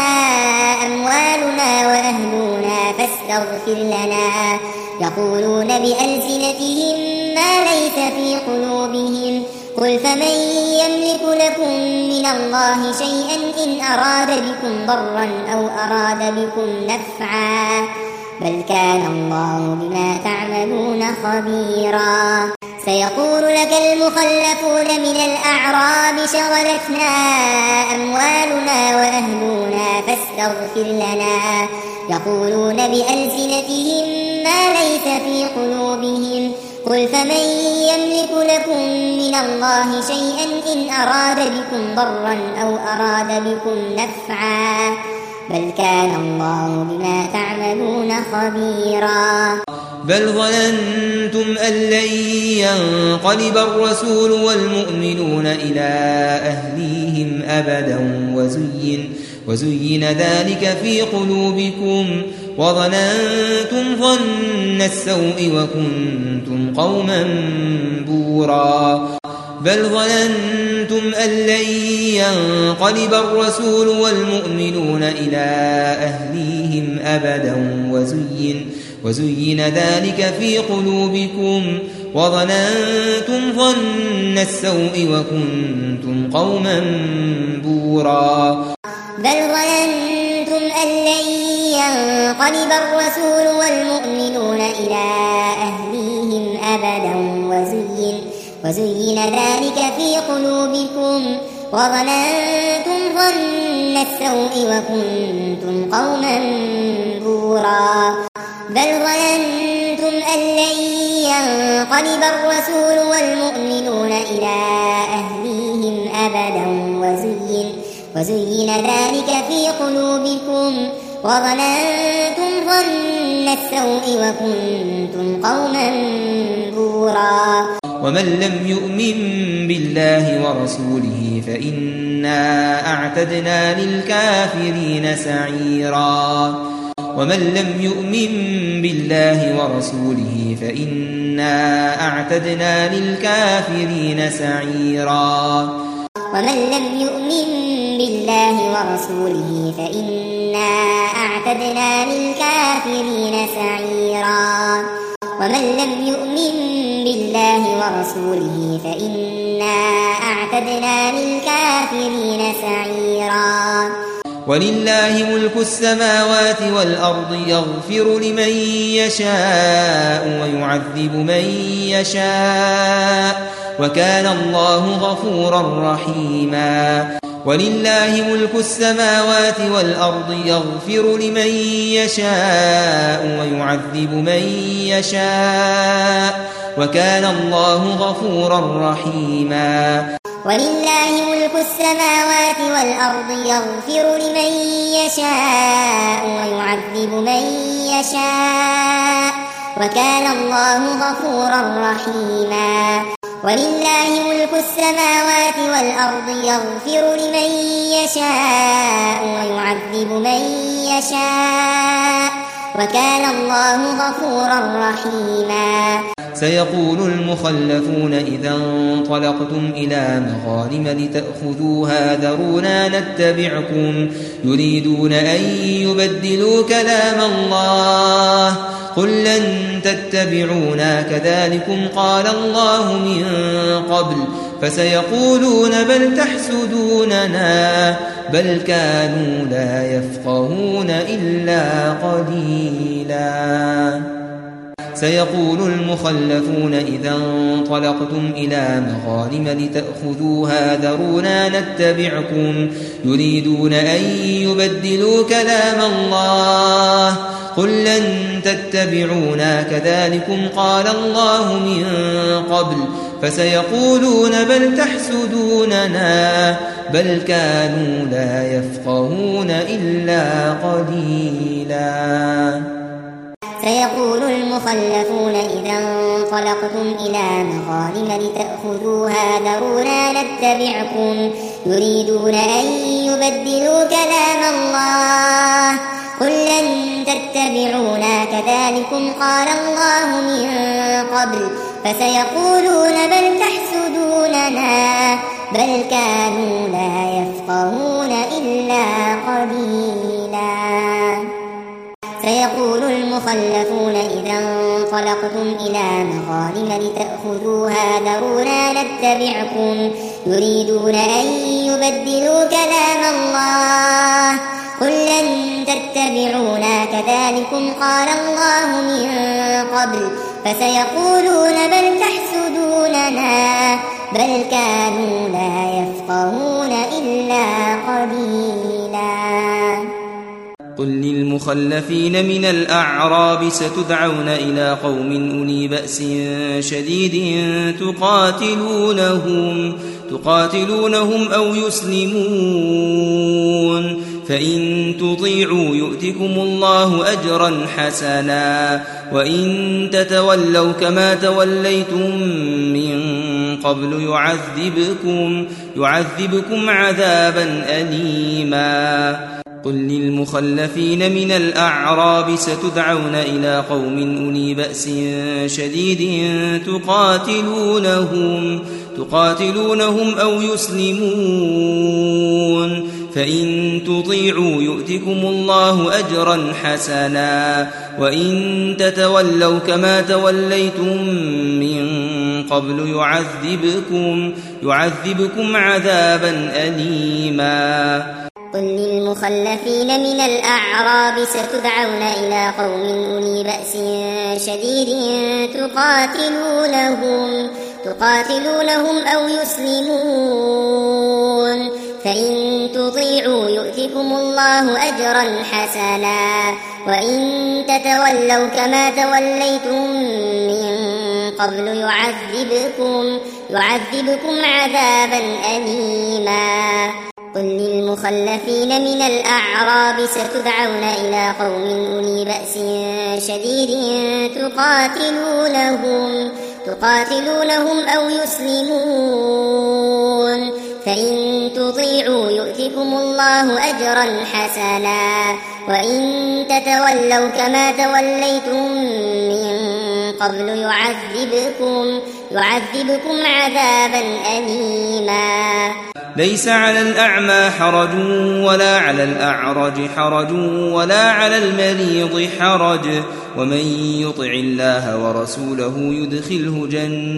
أموالنا وأهلنا فاستغفر لنا يقولون بألسنتهم ما ليس في قلوبهم قل فمن يملك لكم من الله شيئا إن أراد بكم ضرا أو أراد بكم نفعا بل كان الله بما تعملون خبيرا. سيقول لك المخلفون من الأعراب شغلتنا أموالنا وأهلنا فاستغفر لنا يقولون بألسنتهم ما ليس في قلوبهم قل فمن يملك لكم من الله شيئا إن أراد بكم ضرا أو أراد بكم نفعا بل كان الله بما تعملون خبيرا. بل ظننتم أن لن ينقلب الرسول والمؤمنون إلى أهليهم أبدا وزين, وزين ذلك في قلوبكم وظننتم ظن السوء وكنتم قوما بورا. بل ظننتم أن لن ينقلب الرسول والمؤمنون إلى أهليهم أبدا وزين, وزين ذلك في قلوبكم وظننتم ظن السوء وكنتم قوما بورا. بل ظننتم أن لن ينقلب الرسول والمؤمنون إلى أهليهم أبدا وزين, وزين ذلك في قلوبكم وظننتم ظن السوء وكنتم قوما بورا. بل ظننتم أن لن ينقلب الرسول والمؤمنون إلى أهليهم أبدا وزين, وزين ذلك في قلوبكم وظننتم ظن السوء وكنتم قوما بورا. ومن لم يؤمن بالله ورسوله فإنا أعتدنا للكافرين سعيرا. ومن لم يؤمن بالله ورسوله فإنا أعتدنا للكافرين سعيرا. ومن لم يؤمن بالله ورسوله فإنا أعتدنا للكافرين سعيرا. ومن لم يؤمن بالله ورسوله فإنا أعتدنا للكافرين سعيرا. ولله ملك السماوات والأرض يغفر لمن يشاء ويعذب من يشاء وكان الله غفورا رحيما. ولله ملك السماوات والأرض يغفر لمن يشاء ويعذب من يشاء وكان الله غفورا رحيما. ولله ملك السماوات والأرض يغفر لمن يشاء ويعذب من يشاء وكان الله غفورا رحيما. ولله ملك السماوات والأرض يغفر لمن يشاء ويعذب من يشاء وكان الله غفورا رحيما. سيقول المخلفون إذا انطلقتم إلى مغانم لتأخذوها ذرونا نتبعكم يريدون أن يبدلوا كلام الله قل لن تتبعونا كذلكم قال الله من قبل فسيقولون بل تحسدوننا بل كانوا لا يفقهون إلا قليلا. سيقول المخلفون إذا انطلقتم إلى مغانم لتأخذوها ذرونا نتبعكم يريدون أن يبدلوا كلام الله قل لن تتبعونا كذلكم قال الله من قبل فسيقولون بل تحسدوننا بل كانوا لا يفقهون إلا قليلا. سيقول المخلفون إذا انطلقتم إلى مغانم لتأخذوها ذرونا نتبعكم يريدون أن يبدلوا كلام الله قل لن تتبعونا كذلكم قال الله من قبل فسيقولون بل تحسدوننا بل كانوا لا يفقهون إلا قليلا. سيقول المخلفون إذا انطلقتم إلى مغانم لتأخذوها ذرونا نتبعكم يريدون أن يبدلوا كلام الله قل لن تتبعونا كذلكم قال الله من قبل فسيقولون بل تحسدوننا بل كانوا لا يفقهون إلا قليلا. قل للمخلفين من الأعراب ستدعون إلى قوم أولي بأس شديد تقاتلونهم تقاتلونهم أو يسلمون فإن تطيعوا يؤتكم الله أجرا حسنا وإن تتولوا كما توليتم من قبل يعذبكم يعذبكم عذابا أليما. قل للمخلفين من الأعراب ستدعون إلى قوم أولي بأس شديد تقاتلونهم تقاتلونهم أو يسلمون فإن تطيعوا يؤتكم الله أجرا حسنا وإن تتولوا كما توليتم من قبل يعذبكم يعذبكم عذابا أليما. قل للمخلفين من الأعراب ستدعون إلى قوم أولي بأس شديد تقاتلونهم تقاتلونهم أو يسلمون فإن تطيعوا يؤتكم الله أجرا حسنا وإن تتولوا كما توليتم من قبل يعذبكم يعذبكم عذابا أليما. قل للمخلفين من الأعراب ستدعون إلى قوم أولي بأس شديد تقاتلونهم تقاتلونهم أو يسلمون فإن تطيعوا يؤتكم الله أجرا حسنا وإن تتولوا كما توليتم من قبل يعذبكم يعذبكم عذابا أليما. ليس على الأعمى حرج ولا على الأعرج حرج ولا على المريض حرج ومن يطع الله ورسوله يدخله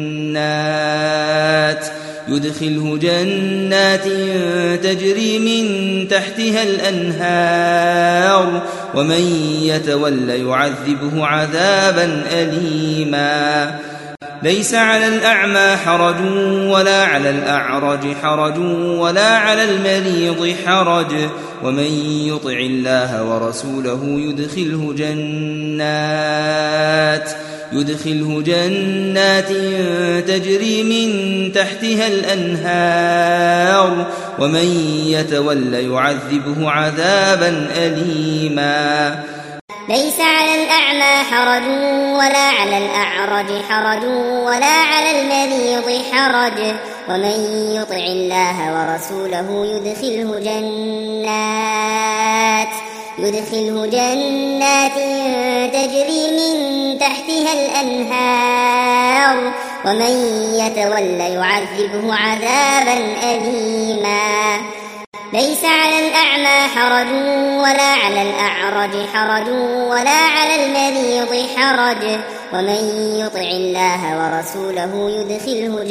جنات يدخله جنات تجري من تحتها الأنهار ومن يتول يعذبه عذابا أليما. ليس على الأعمى حرج ولا على الأعرج حرج ولا على المريض حرج ومن يطع الله ورسوله يدخله جنات يدخله جنات تجري من تحتها الأنهار ومن يتول يعذبه عذابا أليما. ليس على الأعمى حرج ولا على الأعرج حرج ولا على المريض حرج ومن يطع الله ورسوله يدخله جنات يدخله جنات تجري من تحتها الأنهار ومن يتولى يعذبه عذابا أليما ليس على الأعمى حرج ولا على الأعرج حرج ولا على المريض حرج ومن يطع الله ورسوله يدخله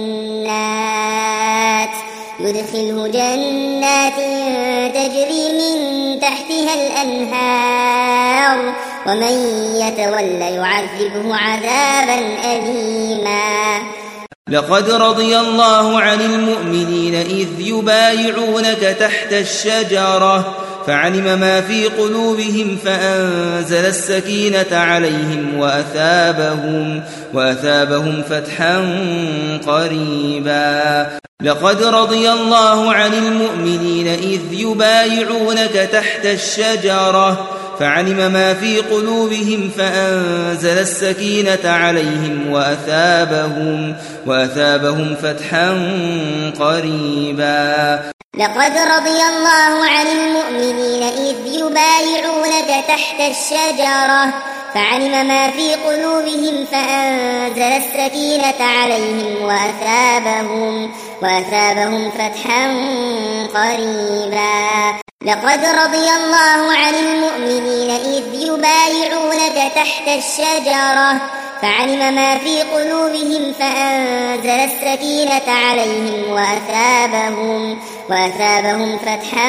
جنات يدخله جنات تجري من تحتها الأنهار ومن يتولى يعذبه عذابا أليما لقد رضي الله عن المؤمنين إذ يبايعونك تحت الشجرة فعلم ما في قلوبهم فأنزل السكينة عليهم وأثابهم, وأثابهم فتحا قريبا لقد رضي الله عن المؤمنين إذ يبايعونك تحت الشجرة فعلم ما في قلوبهم فأنزل السكينة عليهم وأثابهم, وأثابهم فتحا قريبا لقد رضي الله عن المؤمنين إذ يبايعونك تحت الشجرة فعلم ما في قلوبهم فأنزل السكينة عليهم وأثابهم, وأثابهم فتحا قريبا لقد رضي الله عن المؤمنين إذ يبايعونك تحت الشجرة فعلم ما في قلوبهم فأنزل السكينة عليهم وأثابهم, وأثابهم فتحا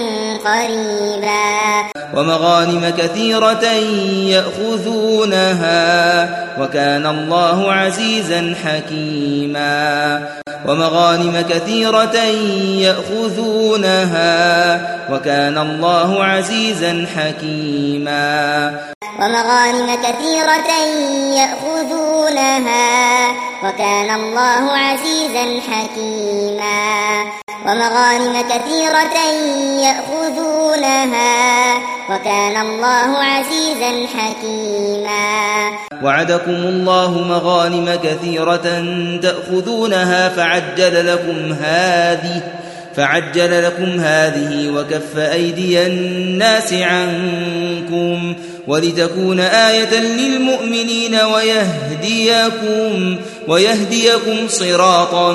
قريبا ومغانم كثيرة يأخذونها وكان الله عزيزا حكيما ومغانم كثيرة يأخذونها وكان الله عزيزا حكيما ومغانم كثيرة يأخذونها وكان الله عزيزا حكيما ومغانم كثيرة يأخذونها وكان الله عزيزا حكيما وعدكم الله مغانم كثيرة تأخذونها فعجل لكم هذه فعجل لكم هذه وكف أيدي الناس عنكم ولتكون آية للمؤمنين ويهديكم, ويهديكم صراطا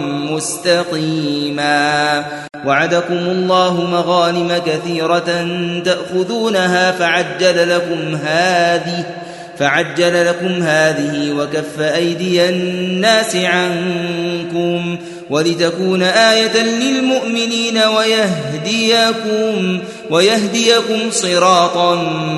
مستقيما وعدكم الله مغانم كثيرة تأخذونها فعجل لكم هذه فعجل لكم هذه وكف أيدي الناس عنكم ولتكون آية للمؤمنين ويهديكم, ويهديكم صراطا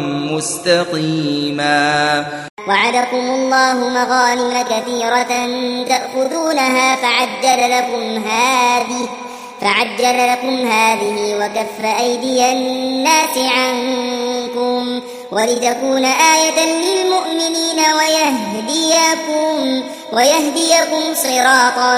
مستقيما وعدكم الله مغانم كثيرة تأخذونها فعجل لكم هذه فعجل لكم هذه وكف أيدي الناس عنكم ولتكون آية للمؤمنين ويهديكم, ويهديكم صراطا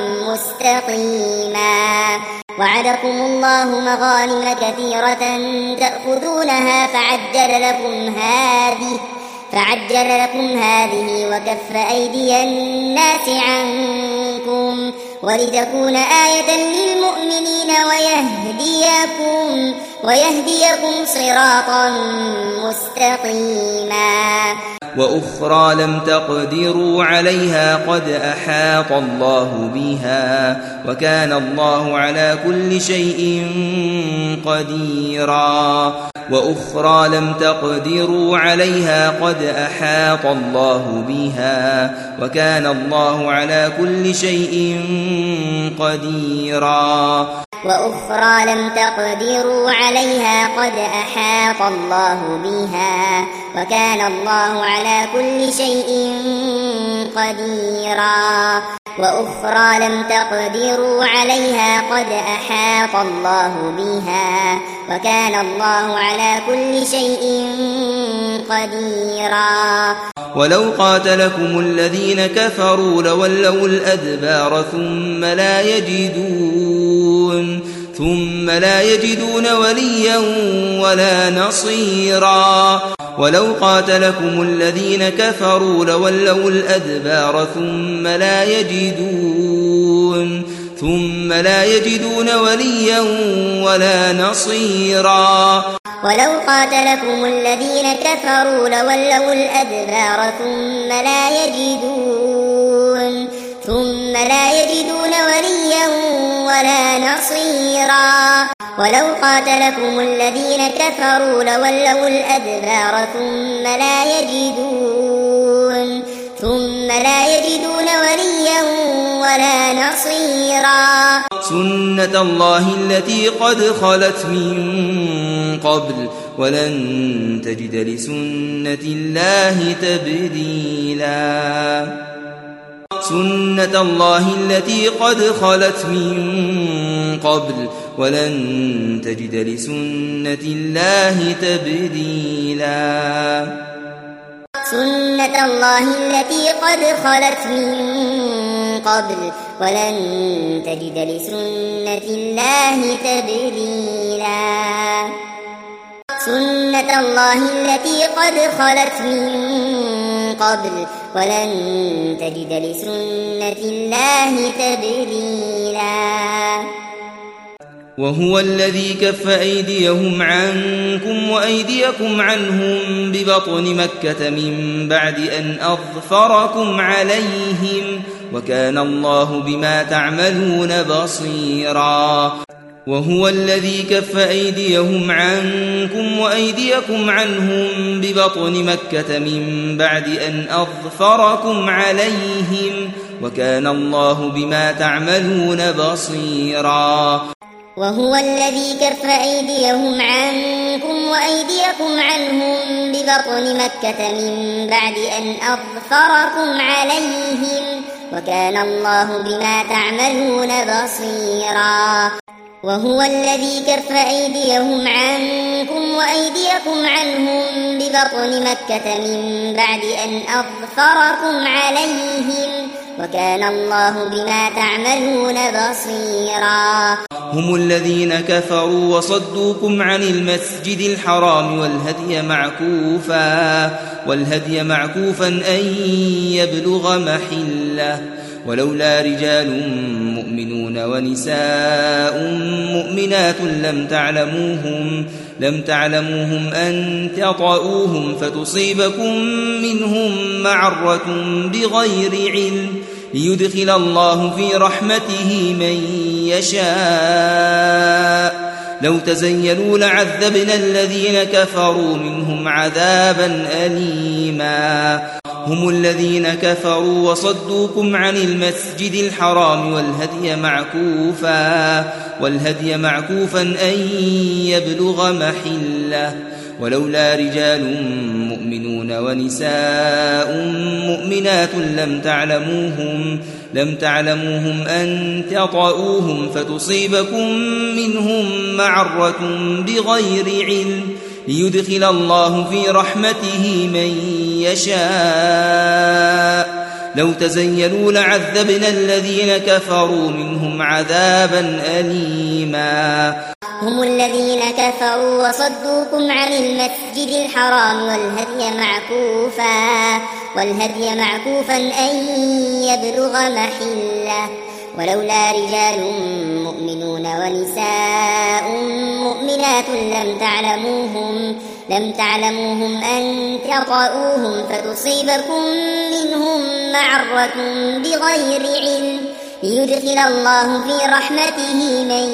مستقيما وعدكم الله مغانم كثيرة تأخذونها فعجل لكم هذه فعجل لكم هذه وكف أيدي الناس عنكم ولتكون آية للمؤمنين ويهديكم, ويهديكم صراطا مستقيما وأخرى لم تقدروا عليها قد أحاط الله بها وكان الله على كل شيء قديرا وأخرى لم تقدروا عليها قد أحاط الله بها وكان الله على كل شيء قديرا وأخرى لم تقدروا عليها قد أحاط الله بها وكان الله على كل شيء قديرا وأخرى لم تقدروا عليها قد أحاط الله بها وكان الله على كل شيء قديرا ولو قاتلكم الذين كفروا لولوا الأدبار ثم لا يجدون ثم لا يجدون وليا ولا نصيرا ولو قاتلكم الذين كفروا لولوا الأدبار ثم لا يجدون ثم لا يجدون وليا ولا نصيرا ولو قاتلكم الذين كفروا لولوا الأدبار ثم لا يجدون ثم لا يجدون وليا ولا نصيرا ولو قاتلكم الذين كفروا لولوا الأدبار ثم لا يجدون ثم لا يجدون وليا ولا نصيرا سنة الله التي قد خلت من قبل ولن تجد لسنة الله تبديلا سنة الله التي قد خلت من قبل ولن تجد لسنة الله تبديلا سنة الله التي قد خلت من قبل ولن تجد لسنة الله تبديلا سنة الله التي قد خلت من قبل ولن تجد لسنة الله تبديلا وهو الذي كف أيديهم عنكم وأيديكم عنهم ببطن مكة من بعد أن أظفركم عليهم وكان الله بما تعملون بصيرا وهو الذي كف أيديهم عنكم وأيديكم عنهم ببطن مكة من بعد أن أظفركم عليهم وكان الله بما تعملون بصيرا وهو الذي كف أيديهم عنكم وأيديكم عنهم ببطن مكة من بعد أن أظفركم عليهم وكان الله بما تعملون بصيرا وهو الذي كف أيديهم عنكم وأيديكم عنهم ببطن مكة من بعد أن أظفركم عليهم وكان الله بما تعملون بصيرا هم الذين كفروا وصدوكم عن المسجد الحرام والهدي معكوفا والهدي معكوفا أن يبلغ محله ولولا رجال مؤمنون ونساء مؤمنات لم تعلموهم لم تعلموهم أن تطؤوهم فتصيبكم منهم معرة بغير علم ليدخل الله في رحمته من يشاء لو تزيلوا لعذبنا الذين كفروا منهم عذابا أليما هم الذين كفروا وصدوكم عن المسجد الحرام والهدي معكوفا والهدي معكوفا أن يبلغ محله ولولا رجال مؤمنون ونساء مؤمنات لم تعلموهم لم تعلموهم أن تطؤوهم فتصيبكم منهم معرة بغير علم ليدخل الله في رحمته من يشاء لو تزيلوا لعذبنا الذين كفروا منهم عذابا أليما هم الذين كفروا وصدوكم عن المسجد الحرام والهدي معكوفا والهدي معكوفا أن يبلغ محله ولولا رجال مؤمنون ونساء مؤمنات لم تعلموهم لم تعلموهم أن تطؤوهم فتصيبكم منهم معرة بغير علم ليدخل الله في رحمته من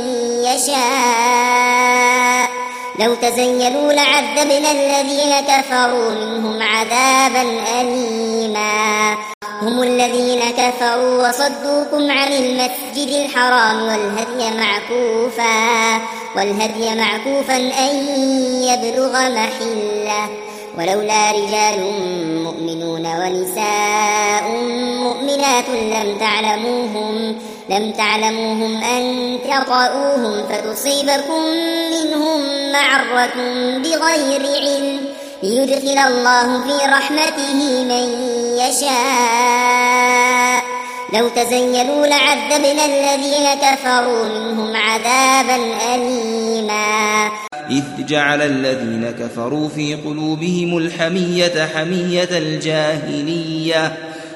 يشاء لو تزيلوا لعذبنا الذين كفروا منهم عذابا أليما هم الذين كفروا وصدوكم عن المسجد الحرام والهدي معكوفا والهدي معكوفا أن يبلغ محله ولولا رجال مؤمنون ونساء مؤمنات لم تعلموهم لم تعلموهم أن تطؤوهم فتصيبكم منهم معرة بغير علم ليدخل الله في رحمته من يشاء لو تزيلوا لعذبنا الذين كفروا منهم عذابا أليما إذ جعل الذين كفروا في قلوبهم الحمية حمية الجاهلية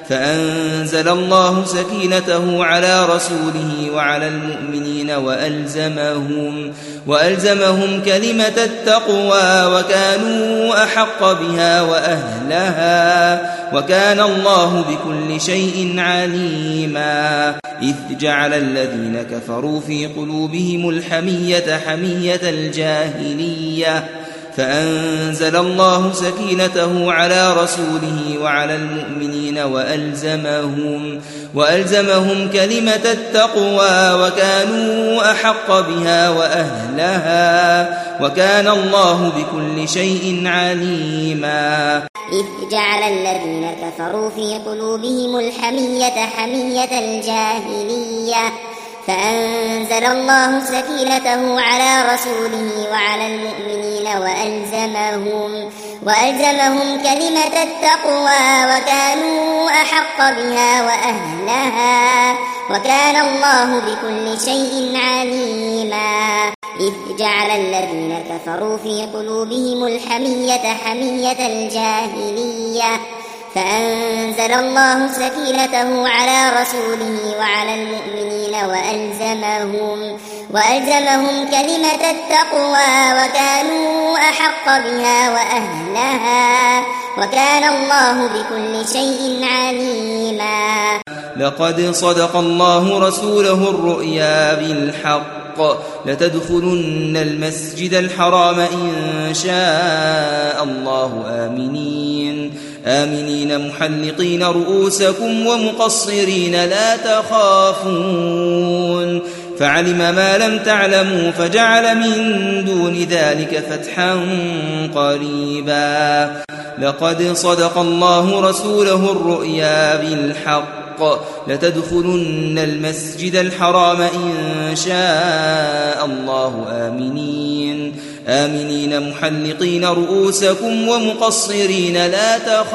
فأنزل الله سكينته على رسوله وعلى المؤمنين وألزمهم, وألزمهم كلمة التقوى وكانوا أحق بها وأهلها وكان الله بكل شيء عليما. إذ جعل الذين كفروا في قلوبهم الحمية حمية الجاهلية فأنزل الله سكينته على رسوله وعلى المؤمنين وألزمهم, وألزمهم كلمة التقوى وكانوا أحق بها وأهلها وكان الله بكل شيء عليما. إذ جعل الذين كفروا في قلوبهم الحمية حمية الجاهلية فأنزل الله سكينته على رسوله وعلى المؤمنين وألزمهم, وألزمهم كلمة التقوى وكانوا أحق بها وأهلها وكان الله بكل شيء عليما. إذ جعل الذين كفروا في قلوبهم الحمية حمية الجاهلية فأنزل الله سكينته على رسوله وعلى المؤمنين وألزمهم, وألزمهم كلمة التقوى وكانوا أحق بها وأهلها وكان الله بكل شيء عليما. لقد صدق الله رسوله الرؤيا بالحق لتدخلن المسجد الحرام إن شاء الله آمنين آمنين محلقين رؤوسكم ومقصرين لا تخافون فعلم ما لم تعلموا فجعل من دون ذلك فتحا قريبا. لقد صدق الله رسوله الرؤيا بالحق لتدخلن المسجد الحرام إن شاء الله آمنين آمنين محلقين رؤوسكم ومقصرين لا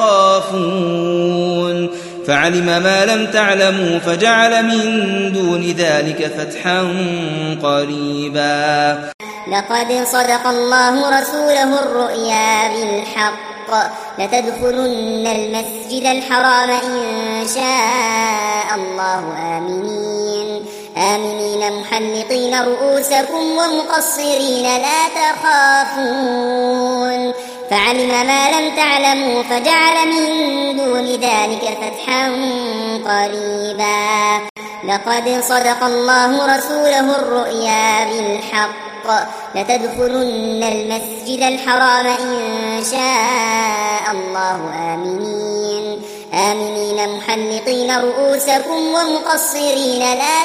تخافون فعلم ما لم تعلموا فجعل من دون ذلك فتحا قريبا. لقد صدق الله رسوله الرؤيا بالحق لتدخلن المسجد الحرام إن شاء الله آمنين آمنين محلقين رؤوسكم ومقصرين لا تخافون فعلم ما لم تعلموا فجعل من دون ذلك فتحا قريبا. لقد صدق الله رسوله الرؤيا بالحق لتدخلن المسجد الحرام إن شاء الله آمنين آمنين محلقين رؤوسكم ومقصرين لا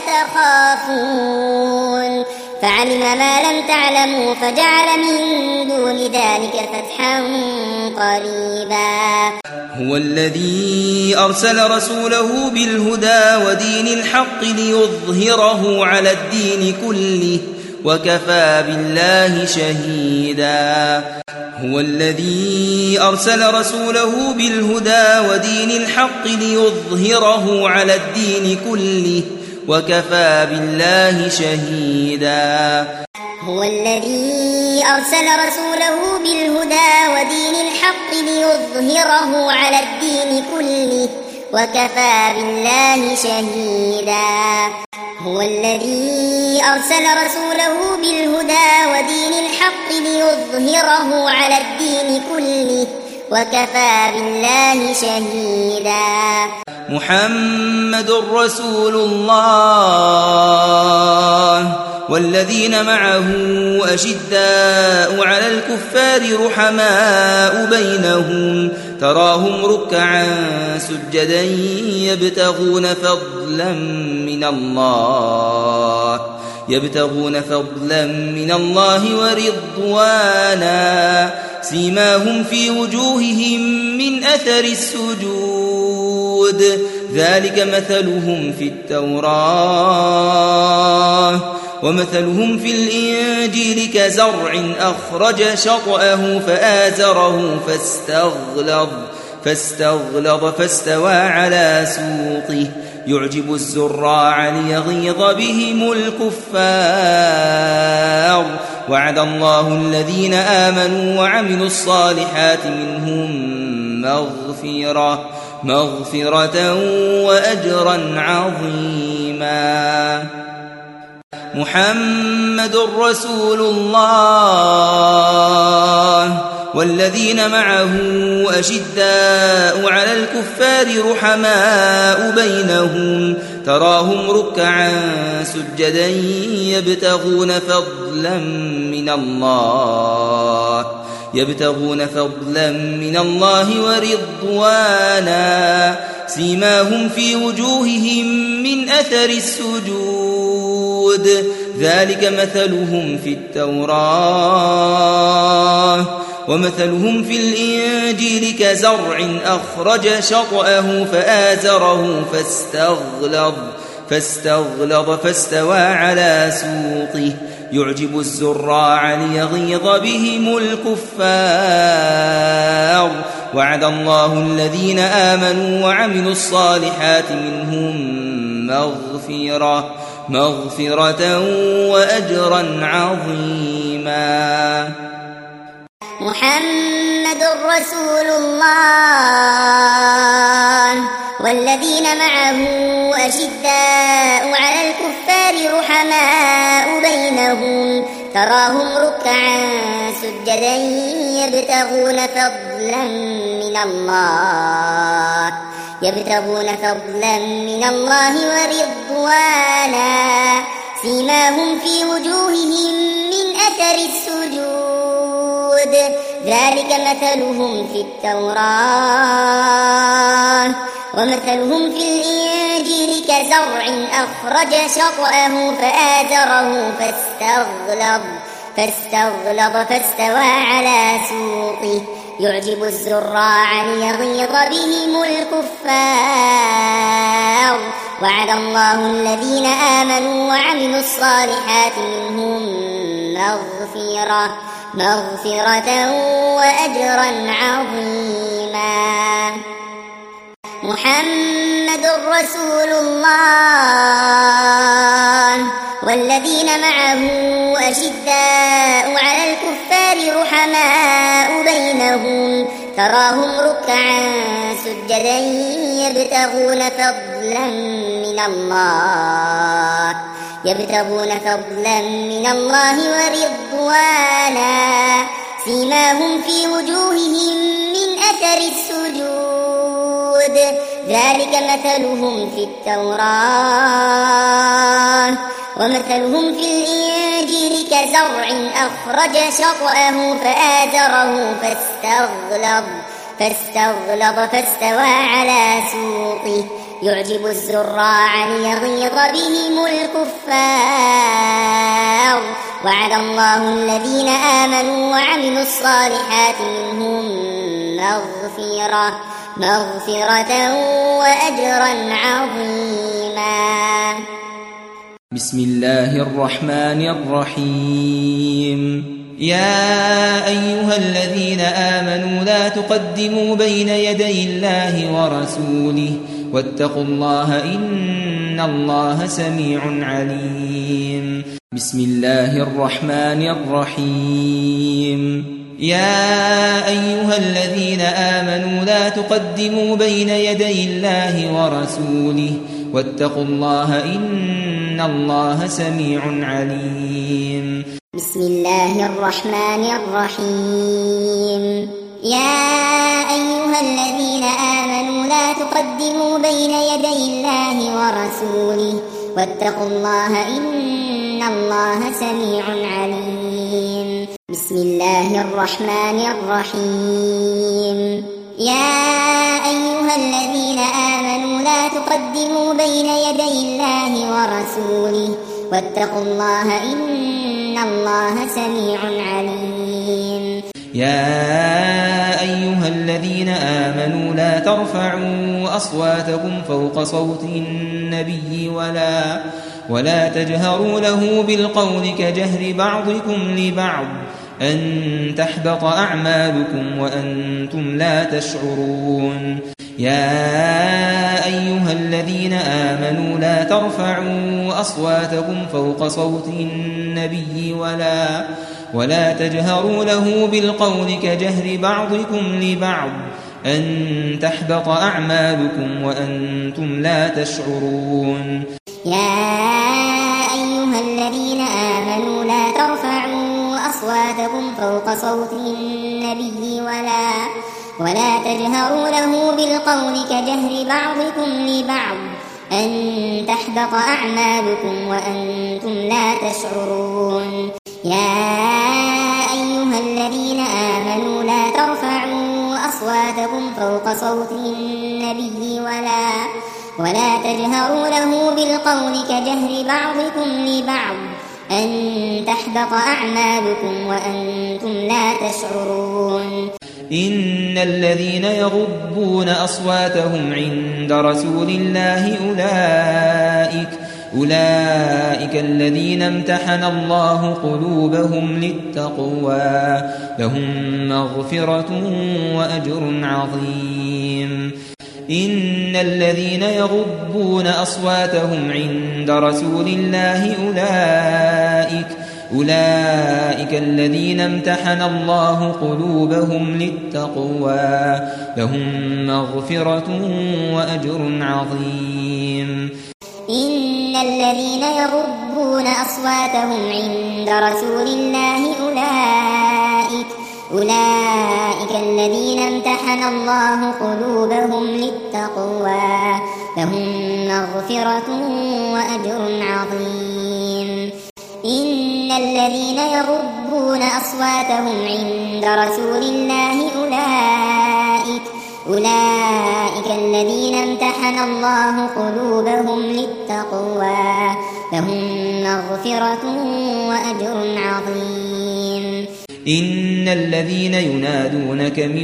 تخافون فعلم ما لم تعلموا فجعل من دون ذلك فتحا قريبا. هو الذي أرسل رسوله بالهدى ودين الحق ليظهره على الدين كله وكفى بالله شهيدا. هو الذي أرسل رسوله بالهدى ودين الحق ليظهره على الدين كله وكفى بالله شهيدا. هو الذي أرسل رسوله بالهدى ودين الحق ليظهره على الدين كله وكفى بالله شهيدا. هو الذي أرسل رسوله بالهدى ودين الحق ليظهره على الدين كله وكفى بالله شهيدا. محمد رسول الله والذين معه أشداء على الكفار رحماء بينهم تراهم ركعا سجدا يبتغون فضلا من الله يبتغون فضلا من الله ورضوانا سيماهم في وجوههم من أثر السجود ذلك مثلهم في التوراة ومثلهم في الإنجيل كزرع أخرج شطأه فآزره فاستغلظ فاستغلظ فاستوى على سوقه يعجب الزراع ليغيظ بهم الكفار وعد الله الذين آمنوا وعملوا الصالحات منهم مغفرة مغفرة وأجرا عظيما. محمد رسول الله والذين معه أشداء على الكفار رحماء بينهم تراهم ركعا سجدا يبتغون فضلا من الله يبتغون فضلا من الله ورضوانا سيماهم في وجوههم من أثر السجود ذلك مثلهم في التوراة ومثلهم في الإنجيل كزرع أخرج شطأه فآزره فاستغلظ فاستغلظ فاستوى على سوقه يعجب الزراع ليغيظ بهم الكفار. وعد الله الذين آمنوا وعملوا الصالحات منهم مغفرة مغفرة وأجرا عظيما. محمد رسول الله والذين معه أشداء على الكفار رحماء بينهم تراهم ركعا سجدا يبتغون فضلا من الله يبتغون فضلا من الله ورضوانا سيماهم في وجوههم من أثر السجود ذلك مثلهم في التوراة ومثلهم في الإنجيل كزرع أخرج شطأه فآزره فاستغلظ فاستغلظ فاستوى على سوقه يعجب الزراع ليغيظ بهم الكفار. وعد الله الذين آمنوا وعملوا الصالحات منهم مغفرة مغفرة وأجرا عظيما. محمد رسول الله والذين معه أشداء على الكفار رحماء بينهم تراهم ركعا سجدا يبتغون فضلا من الله يبتغون فضلا من الله ورضوانا سيماهم في وجوههم من أثر السجود ذلك مثلهم في التوراة ومثلهم في الإنجيل كزرع أخرج شطأه فآزره فاستغلظ فاستغلظ فاستوى على سوقه يعجب الزراع ليغيظ بهم الكفار. وعد الله الذين آمنوا وعملوا الصالحات منهم مغفرة مغفرة وأجرا عظيما. بسم الله الرحمن الرحيم. يا أيها الذين آمنوا لا تقدموا بين يدي الله ورسوله واتقوا الله إن الله سميع عليم. بسم الله الرحمن الرحيم. يا أيها الذين آمنوا لا تقدموا بين يدي الله ورسوله واتقوا الله إن الله سميع عليم. بسم الله الرحمن الرحيم. يا أيها الذين آمنوا لا تقدموا بين يدي الله ورسوله واتقوا الله إن الله سميع عليم. بسم الله الرحمن الرحيم. يا أيها الذين آمنوا لا تقدموا بين يدي الله ورسوله واتقوا الله إن الله سميع عليم. يا أيها الذين آمنوا لا ترفعوا أصواتكم فوق صوت النبي ولا ولا تجهروا له بالقول كجهر بعضكم لبعض أن تحبط أعمالكم وأنتم لا تشعرون. يا أيها الذين آمنوا لا ترفعوا أصواتكم فوق صوت النبي ولا ولا تجهروا له بالقول كجهر بعضكم لبعض أن تحبط أعمالكم وأنتم لا تشعرون. يا أيها الذين آمنوا لا ترفعوا أصواتكم فوق صوت النبي ولا ولا تجهروا له بالقول كجهر بعضكم لبعض أن تحبط أعمالكم وأنتم لا تشعرون. يا أيها الذين آمنوا لا ترفعوا أصواتكم فوق صوت النبي ولا ولا تجهروا له بالقول كجهر بعضكم لبعض أن تحبط أعمالكم وأنتم لا تشعرون. إن الذين يغضون أصواتهم عند رسول الله أولئك أولئك الذين امتحن الله قلوبهم للتقوى لهم مغفرة وأجر عظيم. إن الذين يغضون أصواتهم عند رسول الله أولئك أولئك الذين امتحن الله قلوبهم للتقوى لهم مغفرة وأجر عظيم. إن الذين يغضون أصواتهم عند رسول الله أولئك أولئك الذين امتحن الله قلوبهم للتقوى لهم مغفرة وأجر عظيم. إن الذين يغضون أصواتهم عند رسول الله أولئك أولئك الذين امتحن الله قلوبهم للتقوى لهم مغفرة وأجر عظيم. إن الذين ينادونك من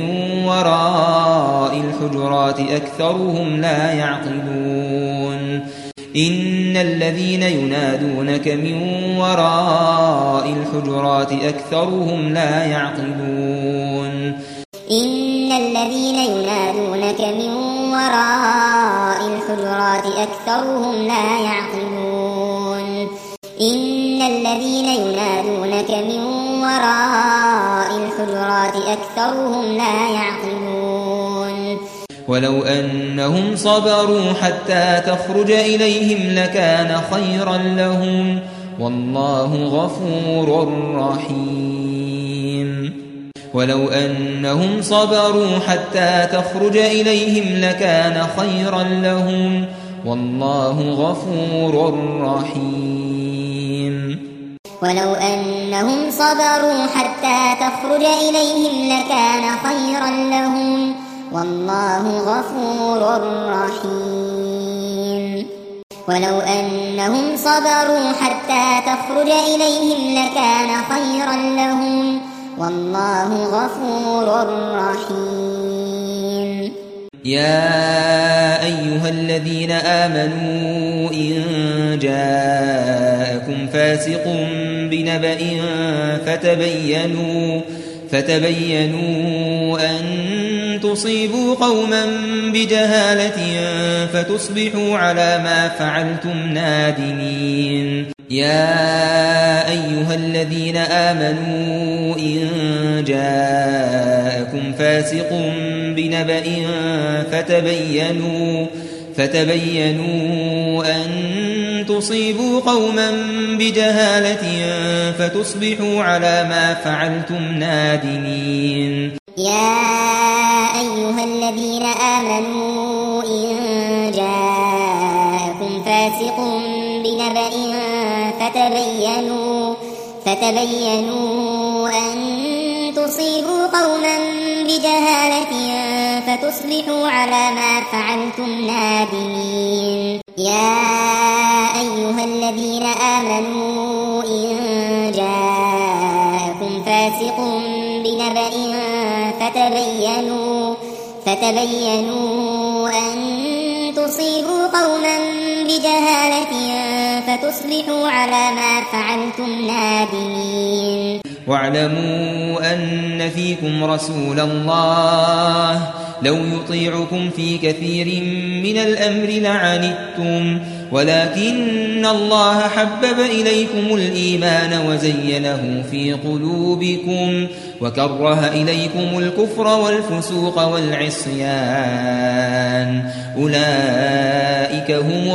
وراء الحجرات أكثرهم لا يعقلون. إن الذين ينادونك من وراء الحجرات أكثرهم لا يعقلون. إن الذين ينادونك من وراء الحجرات أكثرهم لا يعقلون. إن الذين ينادونك من وراء الحجرات أكثرهم لا يعقلون. ولو أنهم صبروا حتى تخرج إليهم لكان خيرا لهم والله غفور رحيم. ولو أنهم صبروا حتى تخرج إليهم لكان خيرا لهم والله غفور رحيم. ولو أنهم صبروا حتى تخرج إليهم لكان خيرا لهم والله غفور رحيم. ولو أنهم صبروا حتى تخرج إليهم لكان خيرا لهم والله غفور رحيم. يا أيها الذين آمنوا إن جاءكم فاسق بنبأ فتبينوا فتبينوا أن تصيبوا قوما بجهالة فتصبحوا على ما فعلتم نادمين. يا أيها الذين آمنوا إن جاءكم فاسق بنبأ فتبينوا فتبينوا أن تصيبوا قوما بجهالة فتصبحوا على ما فعلتم نادمين. يا أيها الذين آمنوا إن جاءكم فاسق بنبأ فتبينوا فتبينوا أن تصيبوا قوما بجهالة فتصبحوا على ما فعلتم نادمين. يا أيها الذين آمنوا إن جاءكم فاسق بنبأ فتبينوا فتبينوا أن تصيبوا قوما بجهالة فتصبحوا على ما فعلتم نادمين. واعلموا أن فيكم رسول الله لو يطيعكم في كثير من الأمر لعنتم ولكن الله حبب إليكم الإيمان وزينه في قلوبكم وكره إليكم الكفر والفسوق والعصيان أولئك هم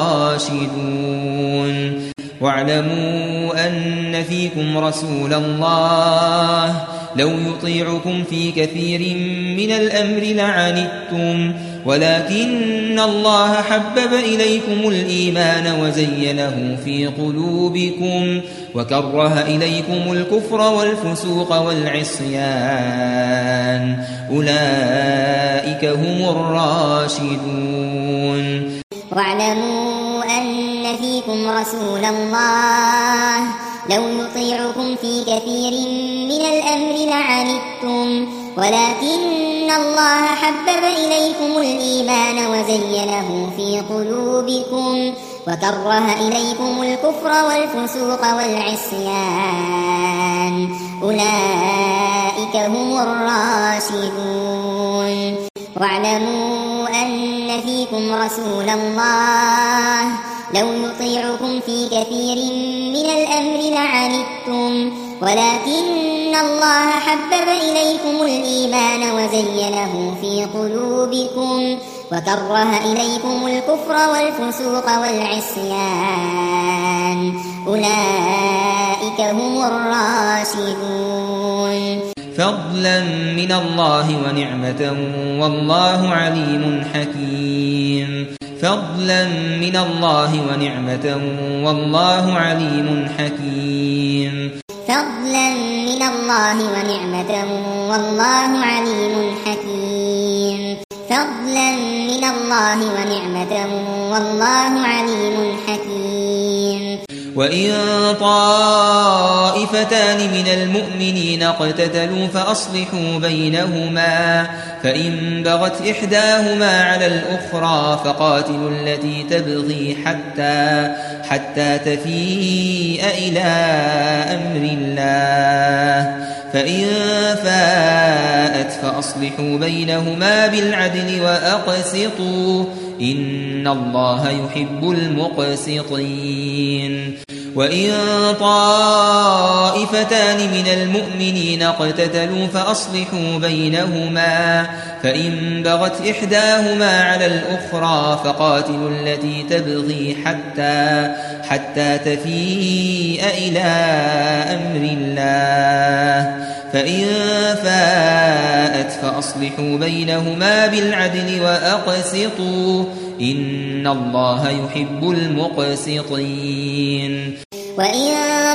الراشدون واعلموا أن فيكم رسول الله لو يطيعكم في كثير من الأمر لعنتم ولكن الله حبب إليكم الإيمان وزينه في قلوبكم وكره إليكم الكفر والفسوق والعصيان أولئك هم الراشدون واعلموا أن فيكم رسول الله لو يطيعكم في كثير من الأمر لعنتم ولكن الله حبب إليكم الإيمان وزينه في قلوبكم وكره إليكم الكفر والفسوق والعصيان أولئك هم الراشدون واعلموا أن فيكم رسول الله لو يطيعكم في كثير من الأمر لعنتم ولكن الله حبب إليكم الإيمان وزينه في قلوبكم وكره إليكم الكفر والفسوق والعصيان أولئك هم الراشدون فضلا من الله ونعمة والله عليم حكيم فضلا من الله ونعمة والله عليم حكيم فضلا من الله ونعمة والله عليم حكيم فضلا من الله ونعمة والله عليم حكيم وإن طائفتان من المؤمنين اقتتلوا فأصلحوا بينهما فإن بغت إحداهما على الأخرى فقاتلوا التي تبغي حتى حتى تفيء إلى أمر الله فإن فاءت فأصلحوا بينهما بالعدل وأقسطوا إن الله يحب المقسطين وإن طائفتان من المؤمنين اقتتلوا فأصلحوا بينهما فإن بغت إحداهما على الأخرى فقاتلوا التي تبغي حتى حتى تفيء إلى أمر الله فإن فاءت فأصلحوا بينهما بالعدل وأقسطوا إن الله يحب المقسطين وإن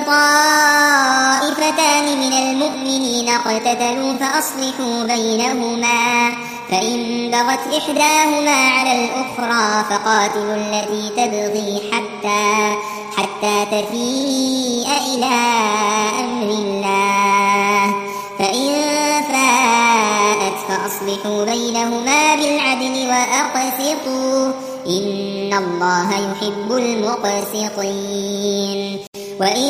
طائفتان من المؤمنين اقتتلوا فأصلحوا بينهما فإن بغت إحداهما على الأخرى فقاتلوا التي تبغي حتى حتى تفيء إلى أمر الله فإن فاءت فأصلحوا بينهما بالعدل وأقسطوا إن الله يحب المقسطين وإن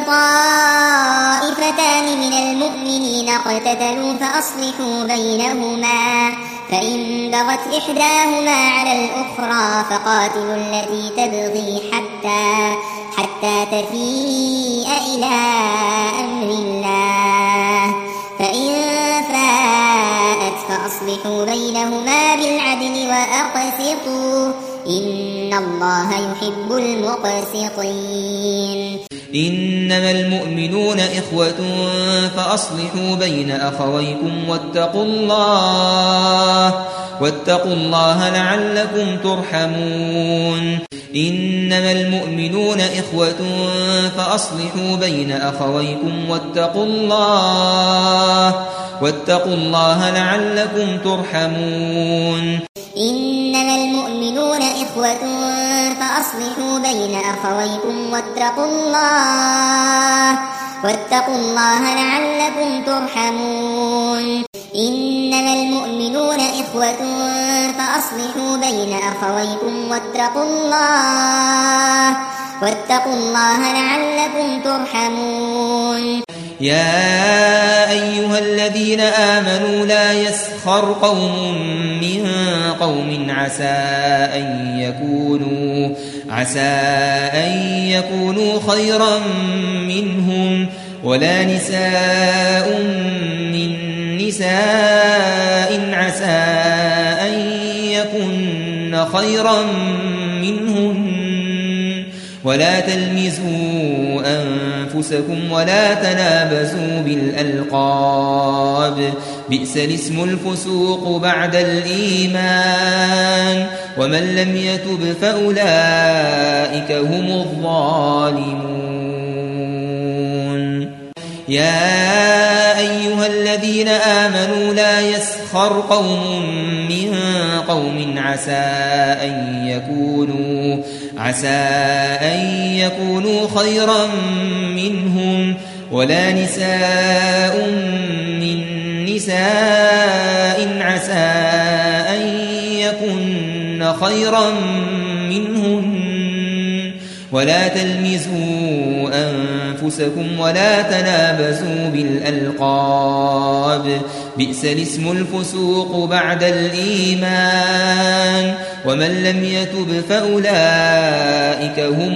طائفتان من المؤمنين اقتتلوا فأصلحوا بينهما فإن بغت إحداهما على الأخرى فقاتلوا التي تبغي حتى حتى تفيء إلى أمر الله فإن فاءت فأصلحوا بينهما بالعدل وأقسطوا إن الله يحب المقسطين إنما المؤمنون إخوة فأصلحوا بين أخويكم واتقوا الله واتقوا الله لعلكم ترحمون إنما المؤمنون إخوة فأصلحوا بين أخويكم واتقوا الله واتقوا الله لعلكم ترحمون إنما المؤمنون إخوة فأصلحوا بين أخويكم واتقوا الله واتقوا الله لعلكم ترحمون إنما المؤمنون إخوة فأصلحوا بين أخويكم واتقوا الله واتقوا الله لعلكم ترحمون يا أيها الذين آمنوا لا يسخر قوم من قوم عسى أن يكونوا عسى أن يكونوا خيرا منهم ولا نساء من نساء عسى أن يكن خيرا منهن ولا تلمزوا أنفسكم ولا تنابزوا بالألقاب بئس الاسم الفسوق بعد الإيمان ومن لم يتب فأولئك هم الظالمون يا أيها الذين آمنوا لا يسخر قوم من قوم عسى أن يكونوا عسى أن يكونوا خيرا منهم ولا نساء من نساء عسى أن يكن خيرا منهن ولا تلمزوا أنفسكم ولا تنابزوا بالألقاب بئس الاسم الفسوق بعد الإيمان ومن لم يتب فأولئك هم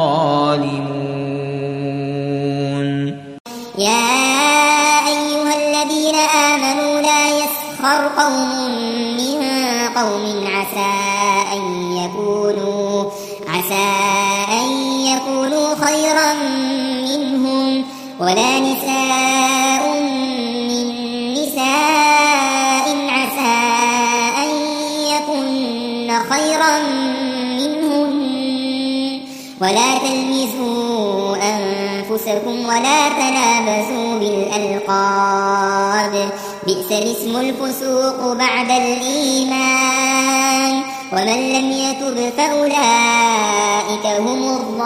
الظالمون يا أيها الذين آمنوا لا يسخر قوم من قوم عسى أن يكونوا عسى أن يكونوا خيرا منهم ولا نساء من نساء عسى أن يكن خيرا منهن ولا تلمزوا أنفسكم ولا تنابزوا بالألقاب بئس الاسم الفسوق بعد الإيمان ومن لم يتب فأولئك هم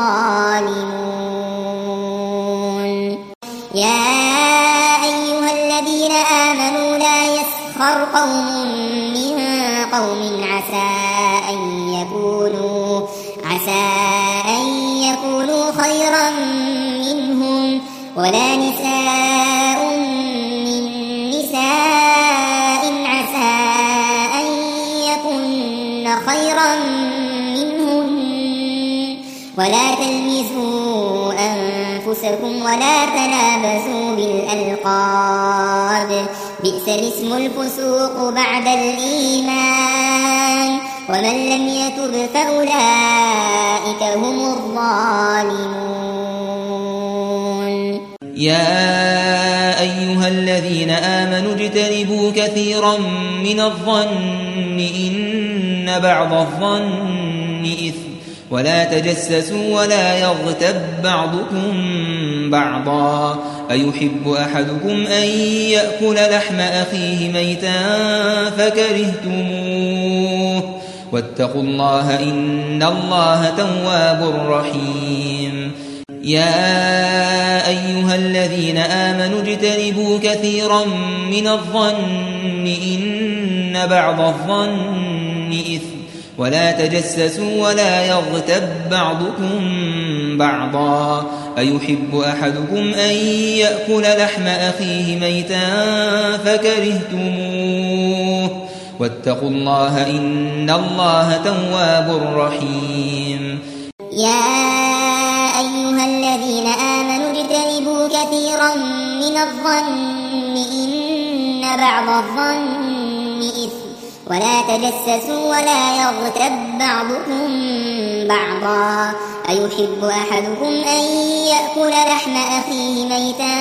الظالمون يا أيها الذين آمنوا لا يسخر قوم من قوم عسى أن يكونوا عسى أن يكونوا خيرا منهم ولا نساء من نساء عسى أن يكن خيرا منهن ولا تلمزوا أنفسكم ولا تنابزوا بالألقاب بئس الاسم الفسوق بعد الإيمان ومن لم يتب فأولئك هم الظالمون يا أيها الذين آمنوا اجتنبوا كثيرا من الظن إن بعض الظن إثم ولا تجسسوا ولا يغتب بعضكم بعضا أيحب أحدكم أن يأكل لحم أخيه ميتا فكرهتموه واتقوا الله إن الله تواب رحيم يا أيها الذين آمنوا اجتنبوا كثيرا من الظن إن بعض الظن إثم ولا تجسسوا ولا يغتب بعضكم بعضا أيحب أحدكم أن يأكل لحم أخيه ميتا فكرهتموه واتقوا الله إن الله تواب رحيم يا أيها الذين آمنوا اجتنبوا كثيرا من الظن إن بعض الظن إثم ولا تجسسوا ولا يغتب بعضكم بعضا أيحب أحدكم أن يأكل لحم أخيه ميتا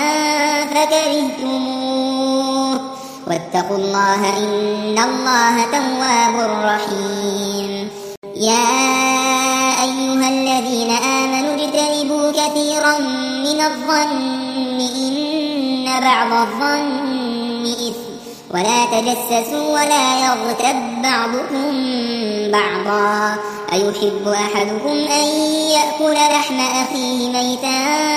فكرهتموه واتقوا الله إن الله تواب رحيم يا أيها الذين آمنوا اجتنبوا كثيرا من الظن إن بعض الظن إثم ولا تجسسوا ولا يغتب بعضكم بعضا أيحب أحدكم أن يأكل لحم أخيه ميتا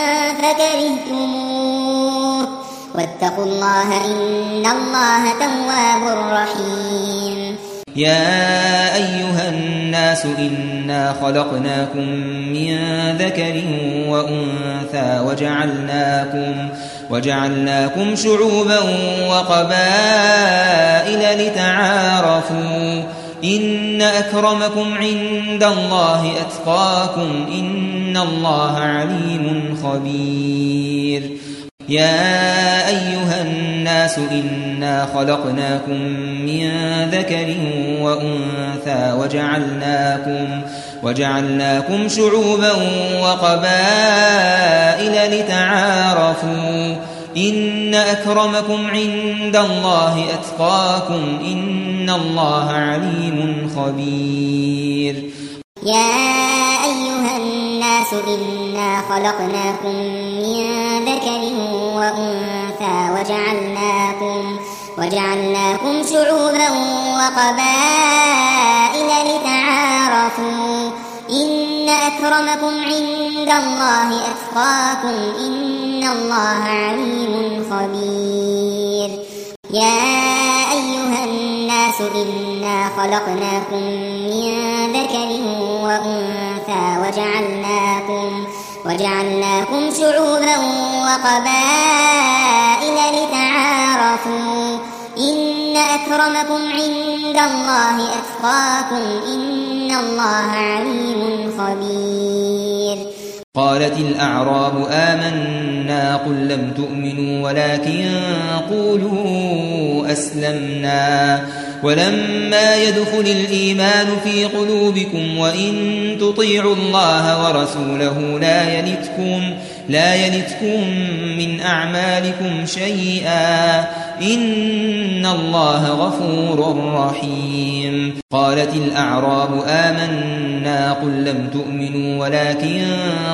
فكرهتموه واتقوا الله إن الله تواب رحيم يا أيها الناس إنا خلقناكم من ذكر وأنثى وجعلناكم, وجعلناكم شعوبا وقبائل لتعارفوا إن أكرمكم عند الله أتقاكم إن الله عليم خبير. يا أيها الناس إنا خلقناكم من ذكر وأنثى وجعلناكم, وجعلناكم شعوبا وقبائل لتعارفوا إن أكرمكم عند الله أتقاكم إن الله عليم خبير. يا أيها الناس إنا خلقناكم من ذكر وأنثى وجعلناكم, وجعلناكم شعوبا وقبائل لتعارفوا إن أكرمكم عند الله أتقاكم إن الله عليم خبير. يا أيها الناس إنا خلقناكم من ذكر وأنثى وجعلناكم, وجعلناكم شعوبا وقبائل لتعارفوا إن أكرمكم عند الله أتقاكم إن الله عليم خبير. قالت الأعراب آمنا قل لم تؤمنوا ولكن قولوا أسلمنا ولما يدخل الإيمان في قلوبكم وإن تطيعوا الله ورسوله لا يلتكم, لا يلتكم من أعمالكم شيئا إن الله غفور رحيم. قالت الأعراب آمنا قل لم تؤمنوا ولكن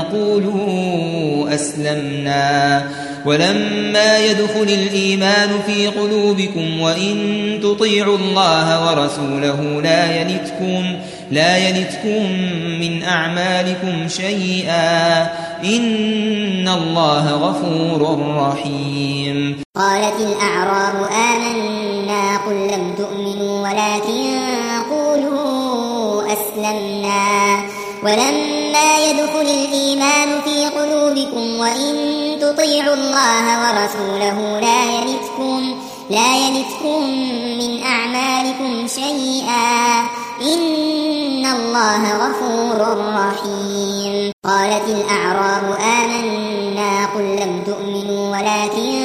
قولوا أسلمنا ولما يدخل الإيمان في قلوبكم وإن تطيعوا الله ورسوله لا يلتكم, لا يلتكم من أعمالكم شيئا إن الله غفور رحيم. قالت الأعراب آمنا قل لم تؤمنوا ولكن قولوا أسلمنا ولما يدخل الإيمان في قلوبكم وإن تطيعوا الله ورسوله لا يلتكم, لا يلتكم من أعمالكم شيئا إن الله غفور رحيم. قالت الأعراب آمنا قل لم تؤمنوا ولكن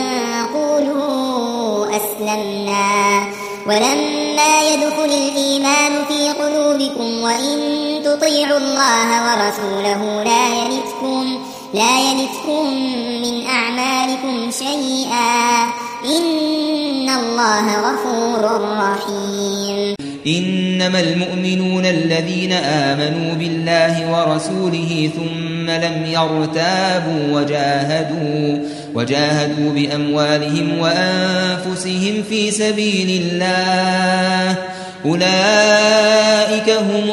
قولوا أسلمنا ولما يدخل الإيمان في قلوبكم وإن تطيعوا الله ورسوله لا يلتكم, لا يلتكم من أعمالكم شيئا إن الله غفور رحيم. إنما المؤمنون الذين آمنوا بالله ورسوله ثم لم يرتابوا وجاهدوا, وجاهدوا بأموالهم وأنفسهم في سبيل الله أولئك هم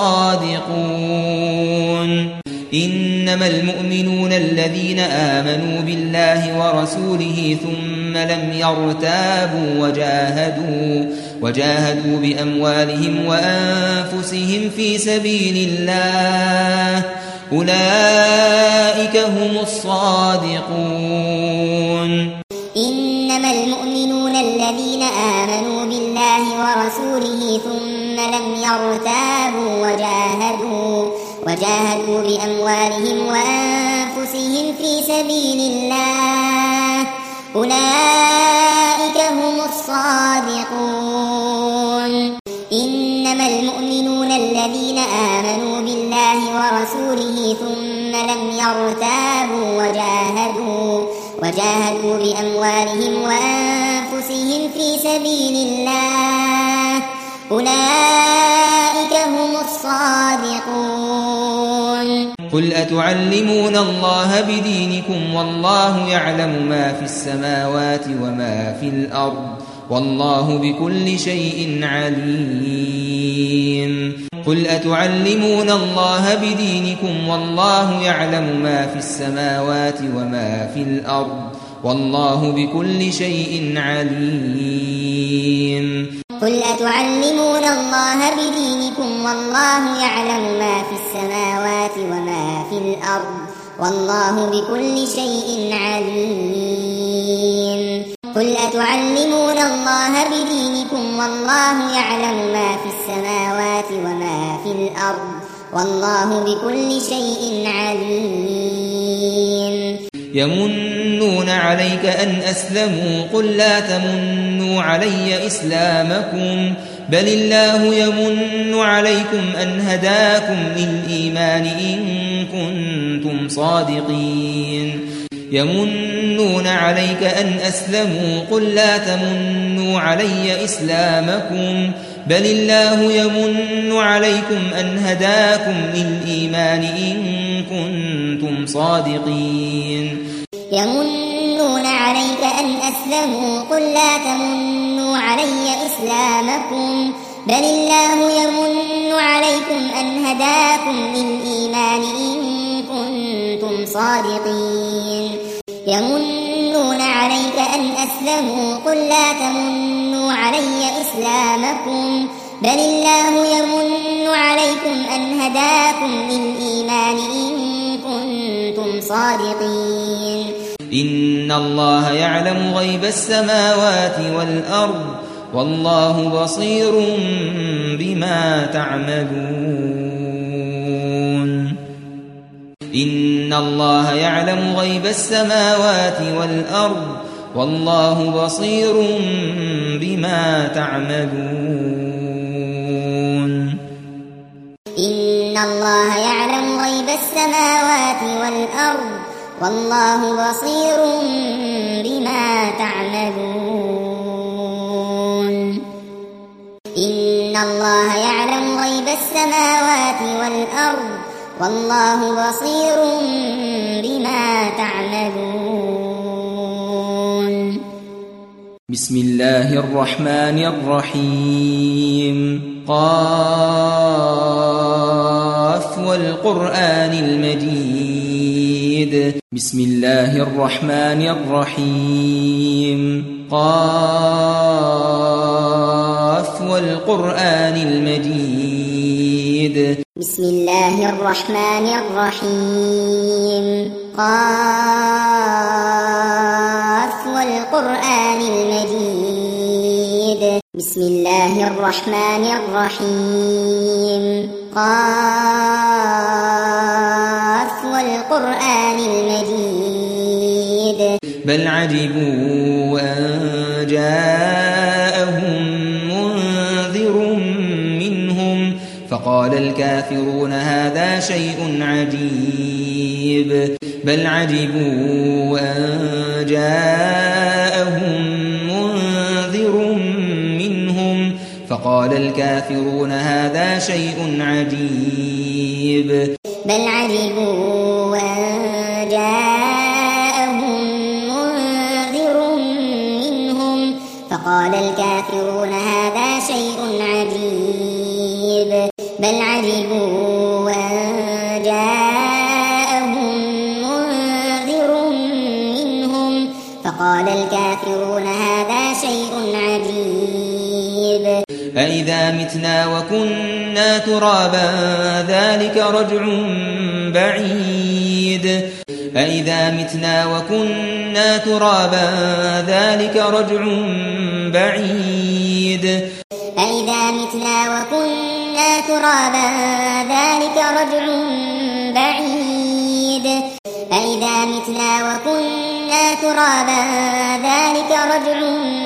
الصادقون. إنما المؤمنون الذين آمنوا بالله ورسوله ثم لم يرتابوا وجاهدوا, وجاهدوا بأموالهم وأنفسهم في سبيل الله أولئك هم الصادقون. إنما المؤمنون الذين آمنوا بالله ورسوله ثم لم يرتابوا وجاهدوا, وجاهدوا بأموالهم وأنفسهم في سبيل الله أولئك هم الصادقون. إنما المؤمنون الذين آمنوا بالله ورسوله ثم لم يرتابوا وجاهدوا, وجاهدوا بأموالهم وأنفسهم في سبيل الله أولئك هم الصادقون. قل أتعلمون الله بدينكم والله يعلم ما في السماوات وما في الأرض والله بكل شيء عليم. قل أتعلمون الله بدينكم والله يعلم ما في السماوات وما في الأرض والله بكل شيء عليم. قل أتعلمون الله بدينكم والله يعلم ما في السماوات وما في الأرض والله بكل شيء عليم قل أتعلمون الله بدينكم والله يعلم ما في السماوات وما في الأرض والله بكل شيء عليم يمنون عليك أن أسلموا قل لا تمنوا علي إسلامكم بل الله يمن عليكم أن هداكم للإيمان إن كنتم صادقين يمنون عليك أن أسلموا قل لا تمنوا علي إسلامكم بل الله يمن عليكم أن هداكم للإيمان إن كنتم صادقين يمنون عليك أن أسلموا قل لا تمنوا علي إسلامكم بل الله يمن عليكم أن هداكم للإيمان إن كنتم صادقين يمنون عليك أن أسلموا قل لا تمنوا علي إسلامكم بل الله يمن عليكم أن هداكم للإيمان إن كنتم صادقين إن الله يعلم غيب السماوات والأرض والله بصير بما تعملون إن الله يعلم غيب السماوات والأرض والله بصير بما تعملون إن الله يعلم غيب السماوات والأرض والله بصير بما تعملون إن الله يعلم غيب السماوات والأرض والله بصير بما تعملون بسم الله الرحمن الرحيم قاف والقرآن المجيد بسم الله الرحمن الرحيم قاف والقرآن المجيد بسم الله الرحمن الرحيم قاف والقرآن المجيد بسم الله الرحمن الرحيم قاف والقرآن المجيد بل عجبوا أن جاءهم منذر منهم فقال الكافرون هذا شيء عجيب بل عجبوا أن جاءهم منذر منهم فقال الكافرون هذا شيء عجيب بل عجبوا أن جاءهم منذر منهم فقال الكافرون هذا شيء عجيب بل عجبوا أن جاءهم منذر منهم فقال الكافرون هذا شيء عجيب أإذا متنا وكنا ترابا ذلك رجع بعيد أإذا متنا وكنا ترابا ذلك رجع بعيد أإذا متنا وكنا ترابا ذلك رجع بعيد أإذا متنا وكنا ترابا ذلك رجع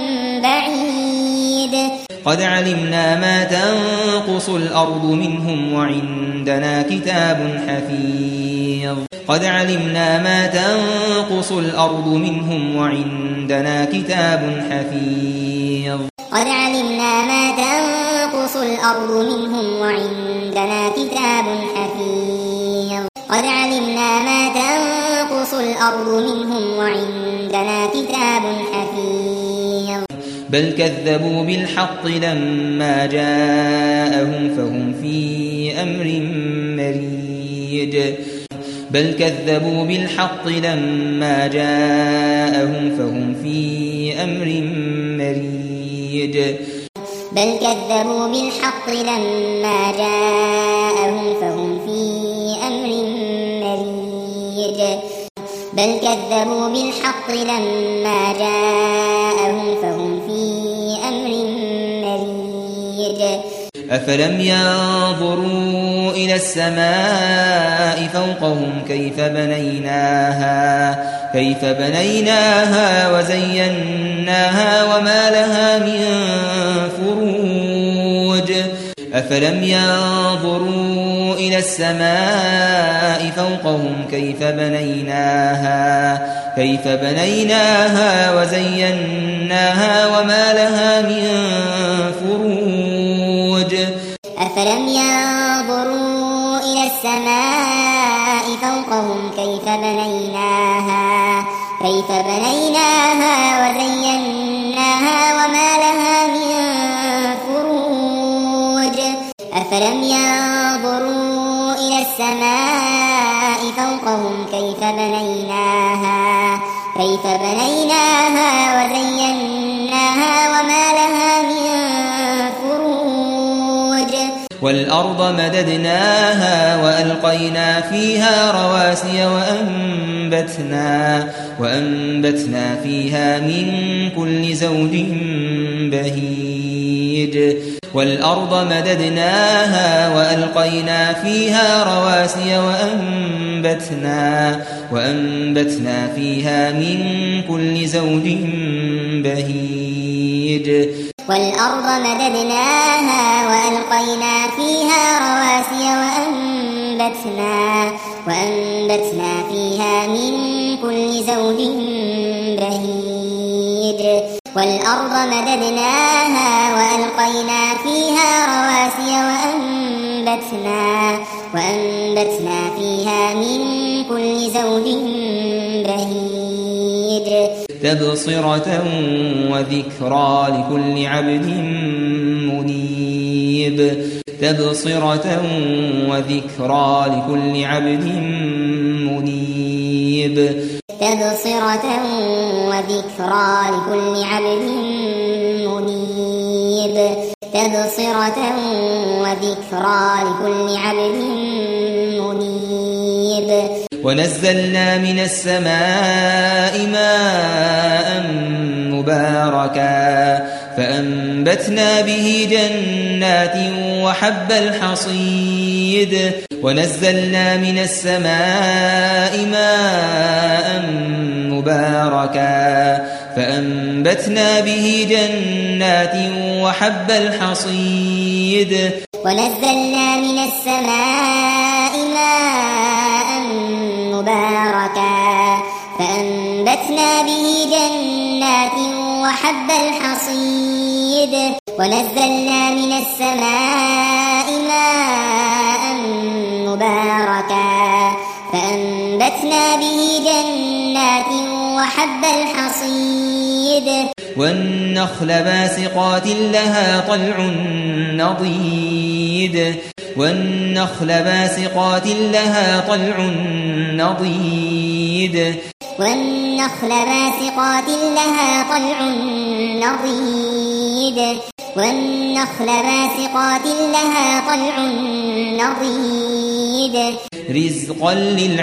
بعيد قد علمنا ما تنقص الأرض منهم وعندنا كتاب حفيظ قد علمنا ما تنقص الأرض منهم وعندنا كتاب حفيظ قد علمنا ما تنقص الأرض منهم وعندنا كتاب حفيظ قد علمنا ما تنقص الأرض منهم وعندنا كتاب حفيظ بل كذبوا بالحق لما جاءهم فهم في أمر مريج بل كذبوا بالحق لما جاءهم فهم في أمر مريج بل كذبوا بالحق لما جاءهم فهم في أمر مريج بل كذبوا بالحق لما جاءهم فهم في أمر مريج أفلم ينظروا إلى السماء فوقهم كيف بنيناها كيف بنيناها وزيناها وما لها من فروج أفلم ينظروا إلى السماء فوقهم كيف بنيناها كيف بنيناها وزيناها وما لها من فروج أفلم ينظروا إلى السماء فوقهم كيف بنيناها كيف بنيناها وزيناها وما لها من فروج أفلم ينظروا إلى السماء فوقهم كيف بنيناها كيف بنيناها وزيناها وما لها من فروج والأرض مددناها وألقينا فيها رواسي وأنبتنا وأنبتنا فيها من كل زوج بهيج والأرض مددناها وألقينا فيها رواسي وأنبتنا وأنبتنا فيها من كل زوج بهيج والأرض مددناها وألقينا فيها رواسي وأنبتنا وأنبتنا فيها من كل زوج بهيج والأرض مددناها وألقينا فيها رواسي وأنبتنا وأنبتنا فيها من كل زوج بهيج تبصرة وذكرى لكل عبد منيب تبصرة وذكرى لكل عبد منيب تبصرة وذكرى لكل عبد منيب تبصرة وذكرى لكل عبد منيب ونزلنا من السماء ماء مباركا فأنبتنا به جنات وحب الحصيد ونزلنا من السماء ماء مباركا فأنبتنا به جنات وحب الحصيد ونزلنا من السماء ماء مباركا فأنبتنا به جنات وحب الحصيد ونزلنا من السماء ماء مباركا فأنبتنا به جنات وحب الحصيد والنخل باسقات لها طلع نضيد والنخل باسقات لها طلع نضيد والنخل باسقات لها طلع نضيد والنخل باسقات لها طلع نضيد رزقا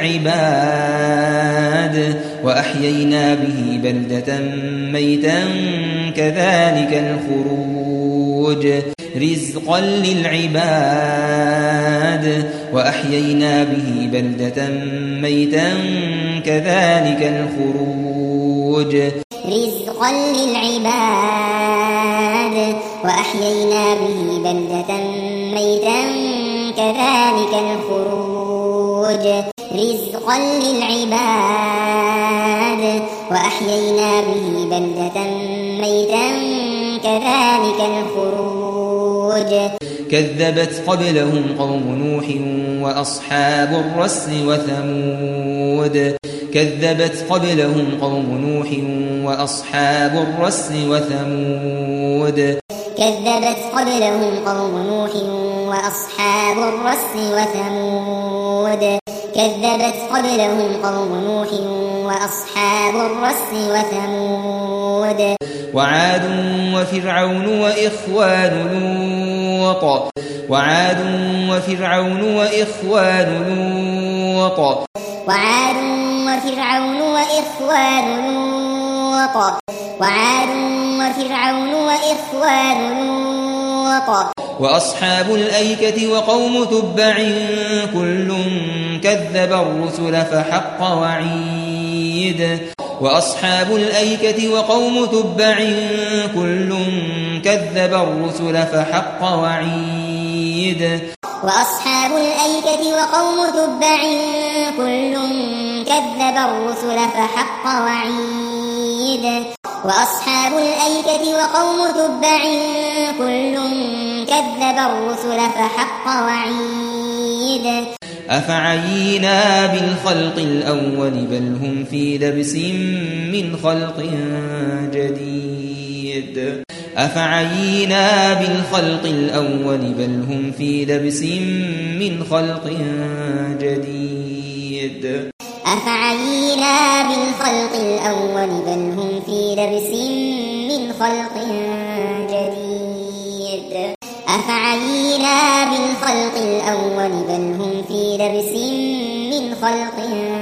للعباد وأحيينا به بلدة ميتا كذلك الخروج رزقا للعباد وأحيينا به بلدة ميتا كذلك الخروج رزقا للعباد وأحيينا به بلدة ميتا كذلك الخروج رزقا للعباد وأحيينا به بلدة ميتا كذلك الخروج كذبت قبلهم قوم نوح وأصحاب الرس وثمود كذبت قبلهم قوم نوح وأصحاب الرس وثمود كذبت قبلهم قوم نوح وأصحاب الرس وثمود كذبت قبلهم قوم نوح وأصحاب الرس وثمود وعاد وفرعون وإخوان لوط وعاد وفرعون وإخوان لوط وعاد وفرعون وإخوان لوط وعاد وفرعون وإخوان لوط وأصحاب الأيكة وقوم تبع كل كذب الرسل فحق وعيد وأصحاب الأيكة وقوم تبع كل كذب الرسل فحق وعيد وأصحاب الأيكة وقوم تبع كل كذب الرسل فحق وعيد وأصحاب الأيكة وقوم تبع كل كذب الرسل فحق وعيد أفعينا بالخلق الأول بل هم في لبس من خلق جديد أفعينا بالخلق الأول بل هم في لبس من خلق جديد أفعينا بالخلق الأول بل هم في لبس من خلق جديد أفعينا بالخلق الأول بل هم في لبس من خلق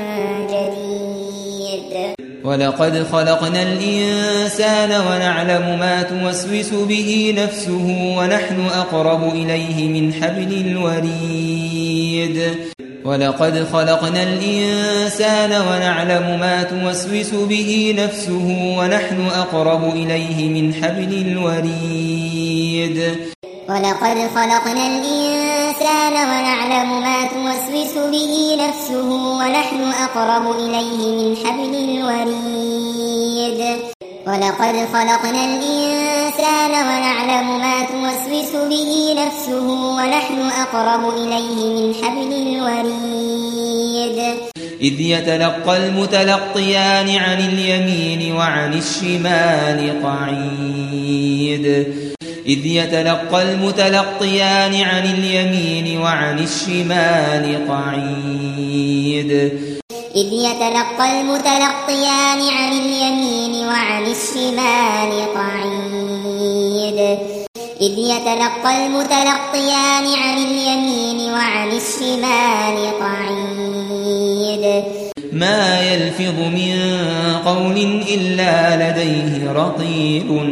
جديد ولقد خلقنا الإنسان ونعلم ما توسوس به نفسه ونحن أقرب إليه من حبل الوريد ولقد خلقنا الإنسان ونعلم ما توسوس به نفسه ونحن أقرب إليه من حبل الوريد ولقد خلقنا الإنسان ونعلم ما توسوس به نفسه ونحن أقرب إليه من حبل الوريد ولقد خلقنا الإنسان ونعلم ما توسوس به نفسه ونحن أقرب إليه من حبل الوريد إذ يتلقى المتلقيان عن اليمين وعن الشمال قعيد إذ يتلقى المتلقيان عن اليمين وعن الشمال قعيد إذ يتلقى المتلقيان عن اليمين وعن الشمال قعيد إذ يتلقى المتلقيان عن اليمين وعن الشمال قعيد ما يلفظ من قول إلا لديه رقيب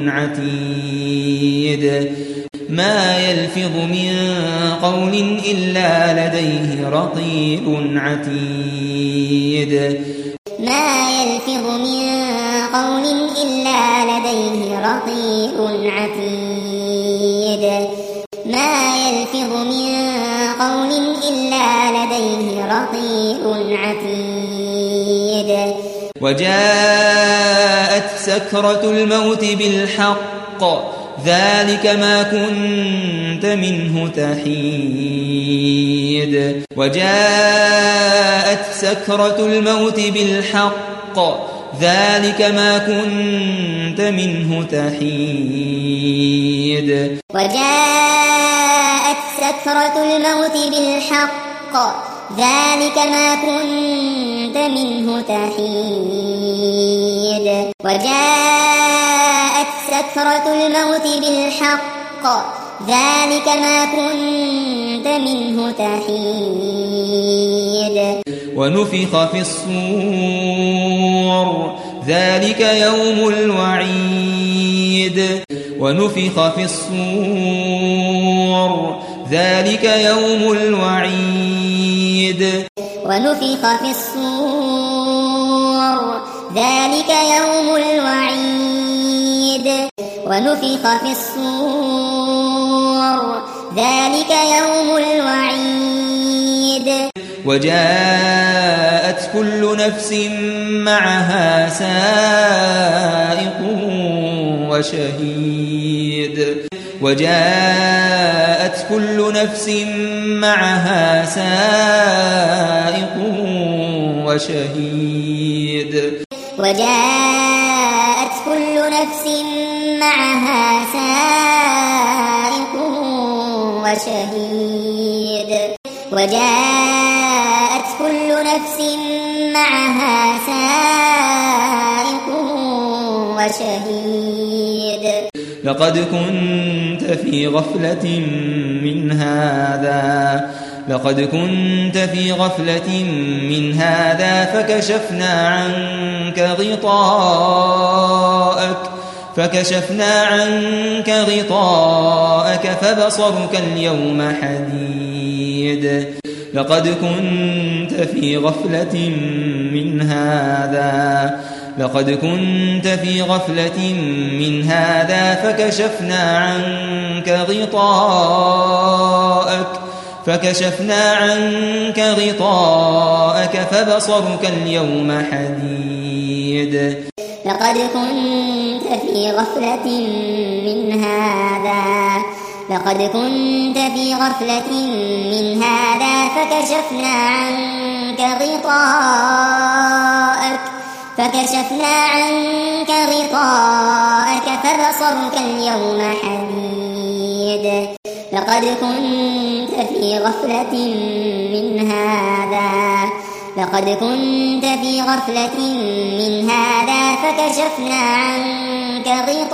عتيد ما يلفظ من قول إلا لديه رقيب عتيد ما يلفظ من قول إلا لديه رقيب عتيد ما يلفظ من قول إلا لديه رقيب عتيد وجاءت سكرة الموت بالحق ذلك ما كنت منه تحيد وجاءت سكرة الموت بالحق ذلك ما كنت منه تحيد وجاءت سكرة الموت بالحق ذلك ما كنت منه تحيد وجاءت سكرة الموت بالحق ذلك ما كنت منه تحيد ونفخ في الصور ذلك يوم الوعيد ونفخ في الصور ذلك يوم الوعيد ونفخ في الصور ذلك يوم الوعيد ونفخ في الصور ذلك يوم الوعيد وجاءت كل نفس معها سائق وشهيد وجاءت كل نفس معها سائق وشهيد وجاءت كل نفس معها سائق وشهيد وجاءت كل نفس معها سائق وشهيد لقد كنت في غفلة من هذا لقد كنت في غفلة من هذا فكشفنا عنك غطاءك فكشفنا عنك غطاءك فبصرك اليوم حديد لقد كنت في غفلة من هذا لقد كنت في غفلة من هذا فكشفنا عنك غطاءك فكشفنا عنك غطاءك فبصرك اليوم حديد لقد كنت في غفلة من هذا لقد كنت في غفلة من هذا فكشفنا عنك غطاءك فكشفنا عنك غطاءك فبصرك اليوم حديد لقد كنت في غفلة من هذا لقد كنت في غفلة من هذا فكشفنا عنك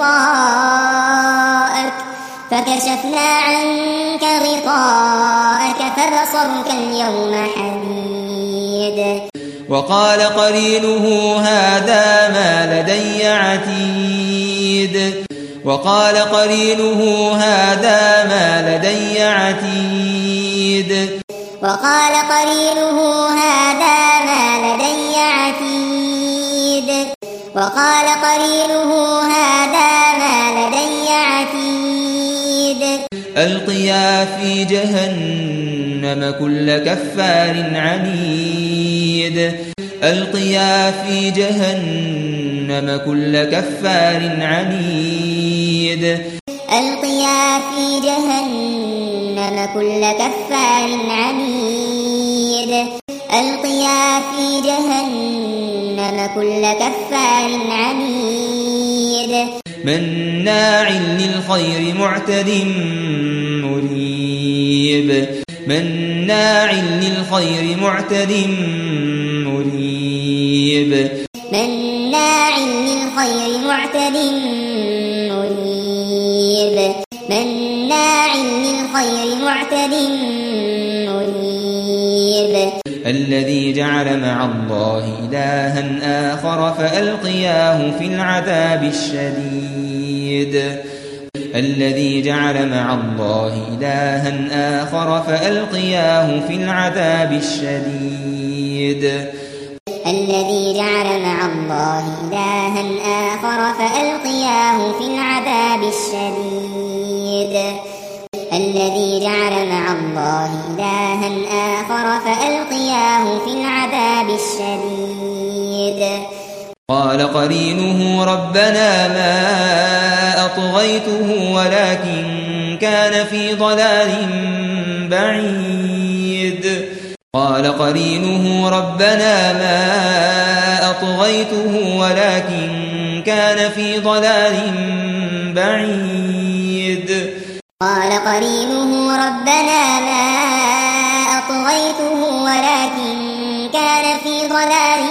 غطاءك فكشفنا عنك غطاءك فبصرك اليوم حديد وقال قرينه هذا ما لدي عتيد وقال قرينه هذا ما لدي عتيد وقال قرينه هذا ما لدي عتيد وقال قرينه هذا ما لدي عتيد ألقيا في جهنم كل كفار عنيد ألقيا في جهنم كل كفار عنيد ألقيا في جهنم كل كفار عنيد ألقيا في جهنم كل كفار عنيد مناع للخير معتد مريب مناع للخير معتد مريب مناع للخير معتد مريب مناع للخير معتد مريب الذي جعل مع الله إلها آخر فألقياه في العذاب الشديد الذي جعل مع الله إلها آخر فألقياه في العذاب الشديد الذي جعل مع الله إلها آخر فألقياه في العذاب الشديد الذي جعل مع الله إلها آخر فألقياه في العذاب الشديد قال قرينه ربنا ما أطغيته ولكن كان في ضلال بعيد قال قرينه ربنا ما أطغيته ولكن كان في ضلال بعيد قال قرينه ربنا ما أطغيته ولكن كان في ضلال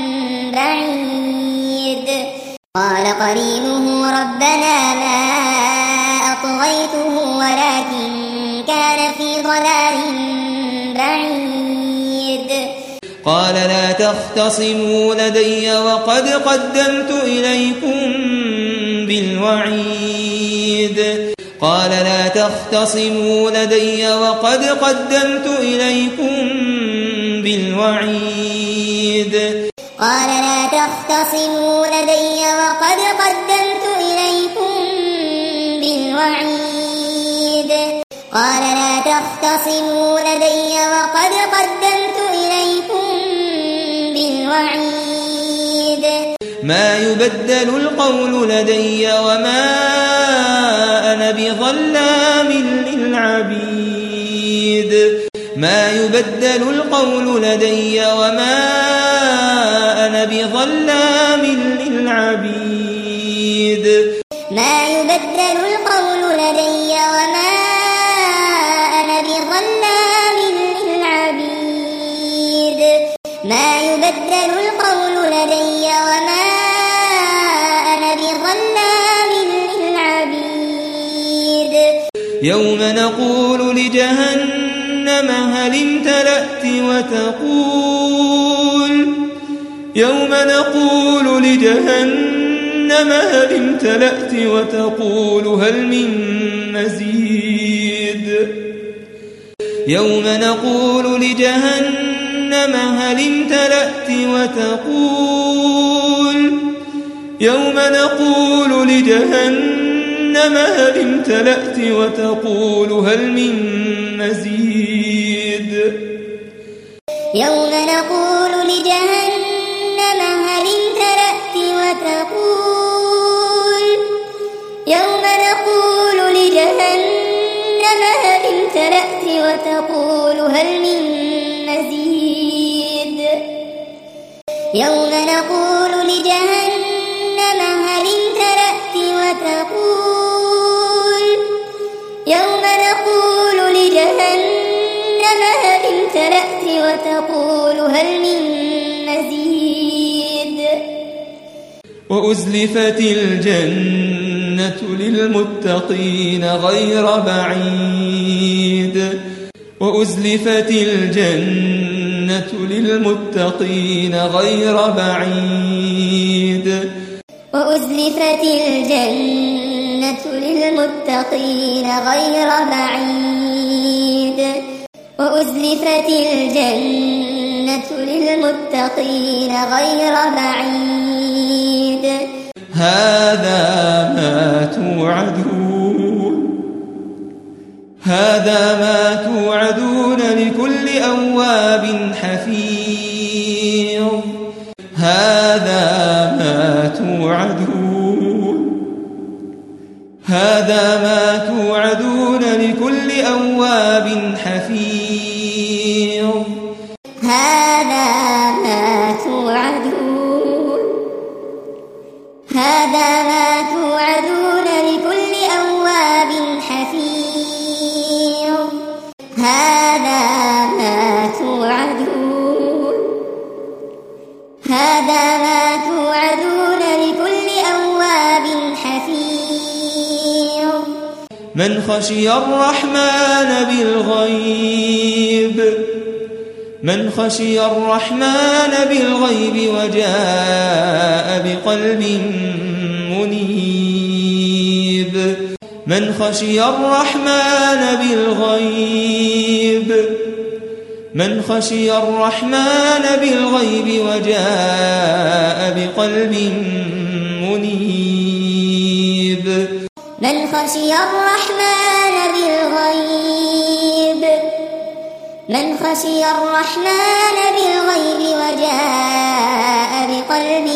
بعيد قال قرينه ربنا ما أطغيته ولكن كان في ضلال بعيد قال لا تختصموا لدي وقد قدمت إليكم بالوعيد قال لا تختصموا لدي وقد قدمت إليكم بالوعيد قال لا تختصموا لدي وقد قدمت إليكم بالوعيد قال لا تختصموا لدي وقد قدمت إليكم بالوعيد ما يبدل القول لدي وما أنا بظلام للعبيد ما يبدل القول لدي وما أنا بظلام للعبيد ما يبدل القول لدي وما يوم نقول لجهنم هل امتلأت وتقول يوم نقول لجهنم هل امتلأت وتقول هل من مزيد يوم نقول لجهنم هل امتلأت وتقول يوم نقول لجهنم هل امتلأت وتقول هل من مزيد يوم نقول لجهنم هل امتلأت وتقول يوم نقول لجهنم هل امتلأت وتقول هل من مزيد يوم نقول لجهنم هل امتلأت وتقول يوم نقول لجهنم هل امتلأت وتقول هل من مزيد وأزلفت الجنة للمتقين غير بعيد وأزلفت الجنة للمتقين غير بعيد وأزلفت الجنة للمتقين غير بعيد وأزلفت الجنة للمتقين غير بعيد هذا ما توعدون هذا ما توعدون لكل أواب حفيظ هذا ما توعدون هذا ما توعدون لكل أواب حفيظ هذا ما توعدون هذا ما توعدون لكل أواب حفيظ هذا ما توعدون هذا ما توعدون لكل أواب حفيظ من خشي الرحمن بالغيب من خشي الرحمن بالغيب وجاء بقلب منيب من خشي الرحمن بالغيب من خشي الرحمن بالغيب وجاء بقلب منيب من خشي الرحمن بالغيب من خشي الرحمن بالغيب وجاء بقلب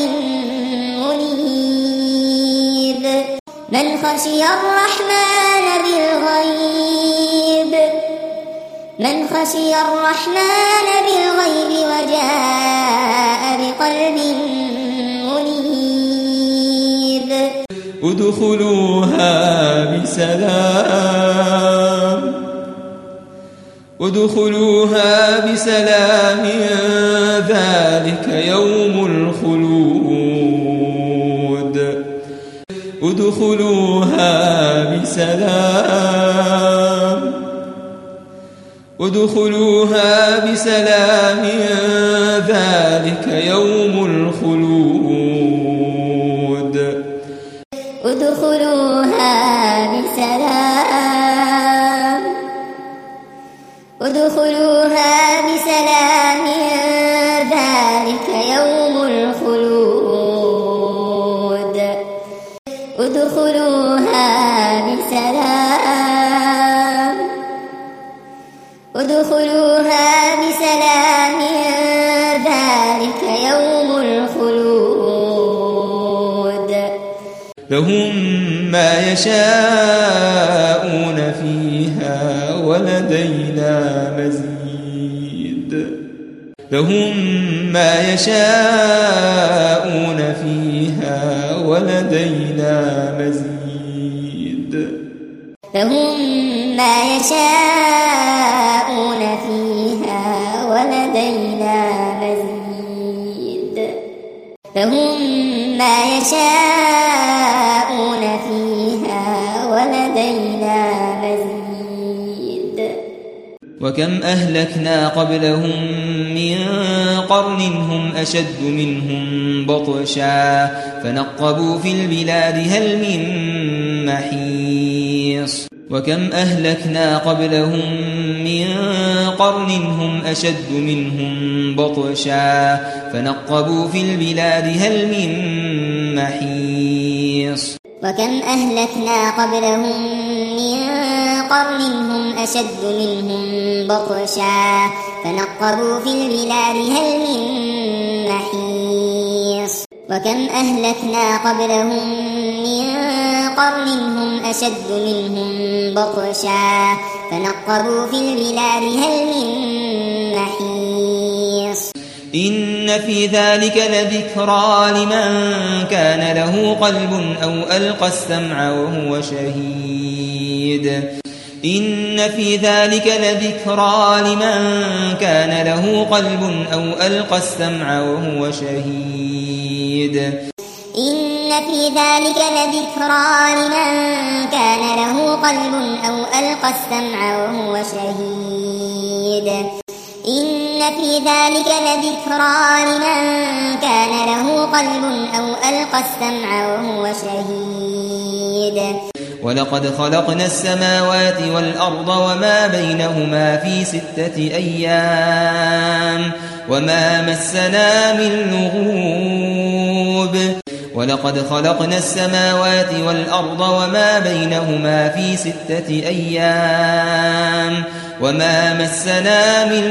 منيب من خشي الرحمن بالغيب من خشي الرحمن بالغيب وجاء بقلب منيب ادخلوها بسلام ادخلوها بسلام ذلك يوم الخلود ادخلوها بسلام ادخلوها بسلام ذلك يوم الخلود ادخلوها بسلام ادخلوها بسلام ذلك يوم الخلود ادخلوها بسلام ادخلوها بسلام ذلك يوم الخلود لهم ما يشاءون فيها ولدينا مزيد لهم ما يشاءون فيها ولدينا مزيد لهم ما يشاءون فيها ولدينا مزيد لهم ما يشاءون فيها ولدينا مزيد وكم أهلكنا قبلهم من قرن هم أشد منهم بطشا فنقبوا في البلاد هل من محيص وكم أهلكنا قبلهم من قرن هم أشد منهم بطشا فنقبوا في البلاد هل من محيص وكم أهلكنا قبلهم من قرن هم أشد منهم بطشا فنقبوا في البلاد هل من محيص وكم أهلكنا قبلهم من قرن هم أشد منهم بطشا فنقبوا في البلاد هل من محيص إن في ذلك لذكرى لمن كان له قلب أو ألقى السمع وهو شهيد إن في ذلك لذكرى لمن كان له قلب أو ألقى السمع وهو شهيد إن في ذلك لذكرى لمن كان له قلب أو ألقى السمع وهو شهيد إن في ذلك لذكرى لمن كان له قلب أو ألقى السمع وهو شهيد ولقد خلقنا السماوات والأرض وما بينهما في ستة أيام وما مسنا من لغوب ولقد خلقنا السماوات والأرض وما بينهما في ستة أيام وما مسنا من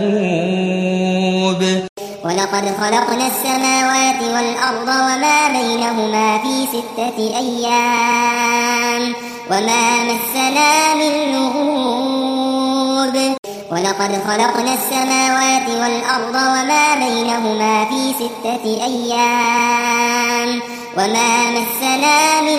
لغوب ولقد خلقنا السماوات والأرض وما بينهما في ستة أيام وما مسنا من لغوب ولقد خلقنا السماوات والأرض وما بينهما في ستة أيام وما مسنا من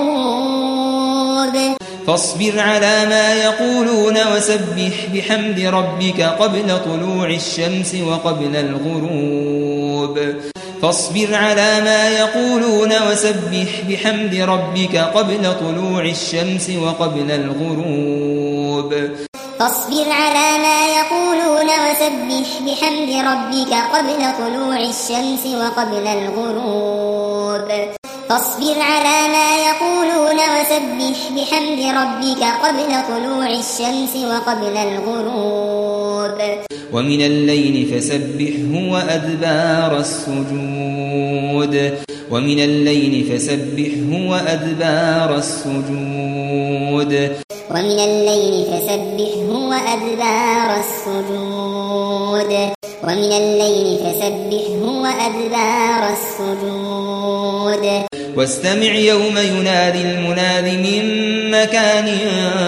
لغوب فاصبر على ما يقولون وسبح بحمد ربك قبل طلوع الشمس وقبل الغروب فاصبر على ما يقولون وسبح بحمد ربك قبل طلوع الشمس وقبل الغروب فاصبر على ما يقولون وسبح بحمد ربك قبل طلوع الشمس وقبل الغروب فاصبر على ما يقولون وسبح بحمد ربك قبل طلوع الشمس وقبل الغروب ومن الليل فسبحه وأدبار السجود ومن الليل فسبحه وأدبار السجود ومن الليل فسبحه وأدبار السجود ومن الليل فسبحه وأدبار السجود واستمع يوم ينادي المناد من مكان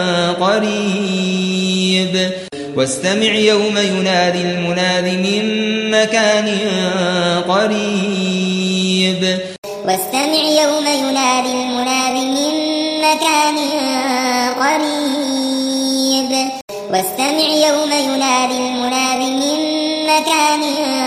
قريب واستمع يوم ينادي المناد من مكان قريب واستمع يوم ينادي المناد من مكان قريب واستمع يوم ينادي المناد من مكان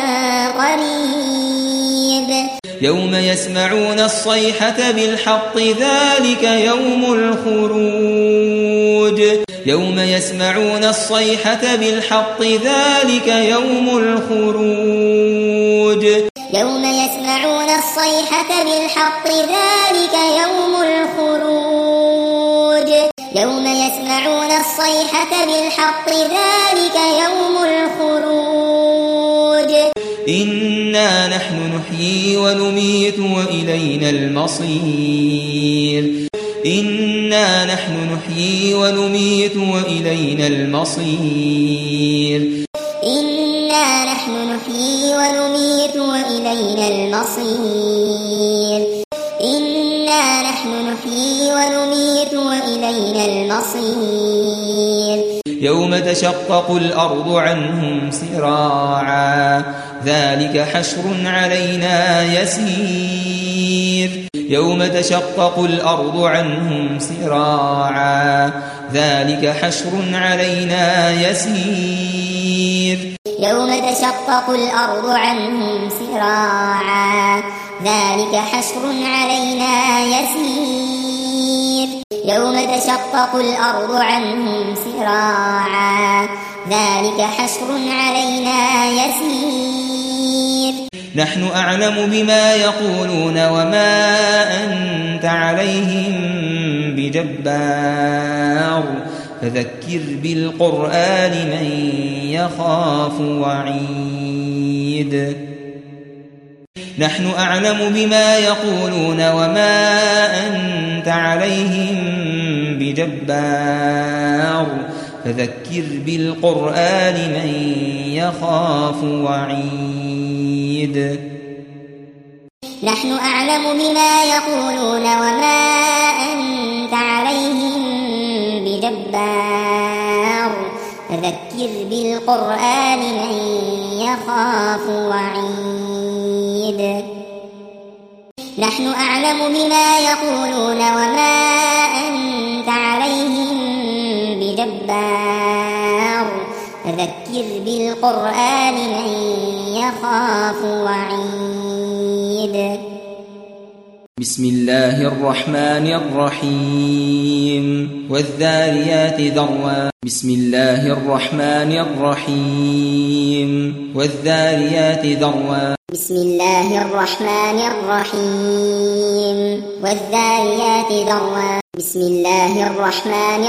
قريب يوم يسمعون الصيحة بالحق ذلك يوم الخروج يوم يسمعون الصيحة بالحق ذلك يوم الخروج يوم يسمعون الصيحة بالحق ذلك يوم الخروج يوم يسمعون الصيحة بالحق ذلك يوم الخروج إنا نحن نحيي ونميت وإلينا المصير إنا نحن نحيي ونميت وإلينا المصير إنا نحن نحيي ونميت وإلينا المصير إنا نحن نحيي ونميت وإلينا المصير يوم تشقق الأرض عنهم سراعا ذلك حشر علينا يسير يوم تشقق الأرض عنهم سراعا ذلك حشر علينا يسير يوم تشقق الأرض عنهم سراعا ذلك حشر علينا يسير يوم تشقق الأرض عنهم سراعا ذلك حشر علينا يسير نحن أعلم بما يقولون وما أنت عليهم بجبار فذكر بالقرآن من يخاف وعيد نحن أعلم بما يقولون وما أنت عليهم بجبار فذكر بالقرآن من يخاف وعيد نحن أعلم بما يقولون وما أنت عليهم بجبار فذكر بالقرآن من يخاف وعيد نحن أعلم بما يقولون وما أنت عليهم بجبار فذكر بالقرآن من يخاف وعيد بسم الله الرحمن الرحيم والذاريات ذروا بسم الله الرحمن الرحيم والذاريات ذروا بسم الله الرحمن الرحيم والذاريات ذروا بسم الله الرحمن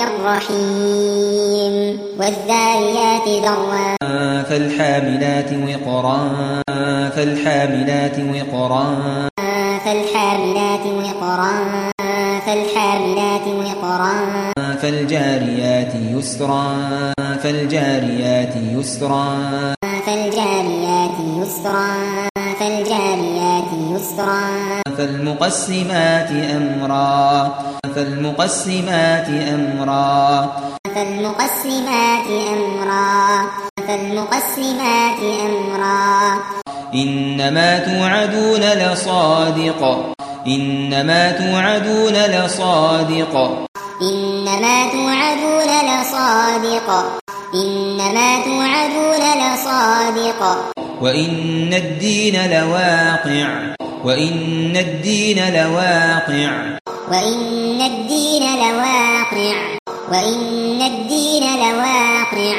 الرحيم والذاريات ذروا فالحاملات وقرا فالحاملات وقرا فالحاملات وقرا فالحاملات وقرا فالجاريات يسرا فالجاريات يسرا فالجاريات يسرا فالجاريات يسرا فالمقسمات أمرا فالمقسمات أمرا فالمقسمات أمرا فالمقسمات أمرا إنما توعدون لصادق إنما توعدون لصادق إنما توعدون لصادق إنما توعدون لصادق وإن الدين لواقع وإن الدين لواقع وإن الدين لواقع وإن الدين لواقع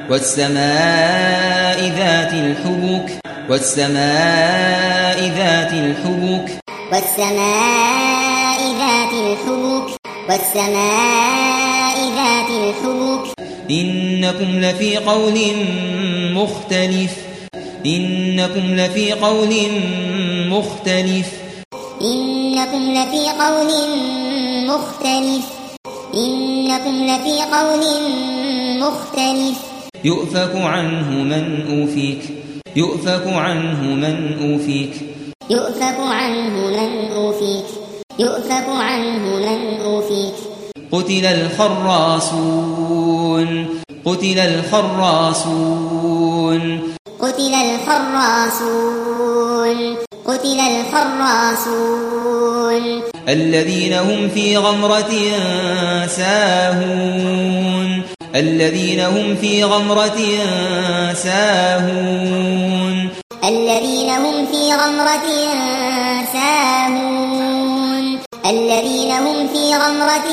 والسماء ذات الحبك والسماء ذات الحبك والسماء ذات الحبك والسماء ذات الحبك إنكم لفي قول مختلف إنكم لفي قول مختلف إنكم لفي قول مختلف إنكم لفي قول مختلف يؤفك عنه من أوفيك يؤفك عنه من أوفيك يؤفك عنه من أوفيك يؤفك عنه من أوفيك قتل الخراصون قتل الخراصون قتل الخراصون قتل الخراصون الذين هم في غمرة ساهون الذين هم في غمرة ساهون الذين هم في غمرة ساهون الذين هم في غمرة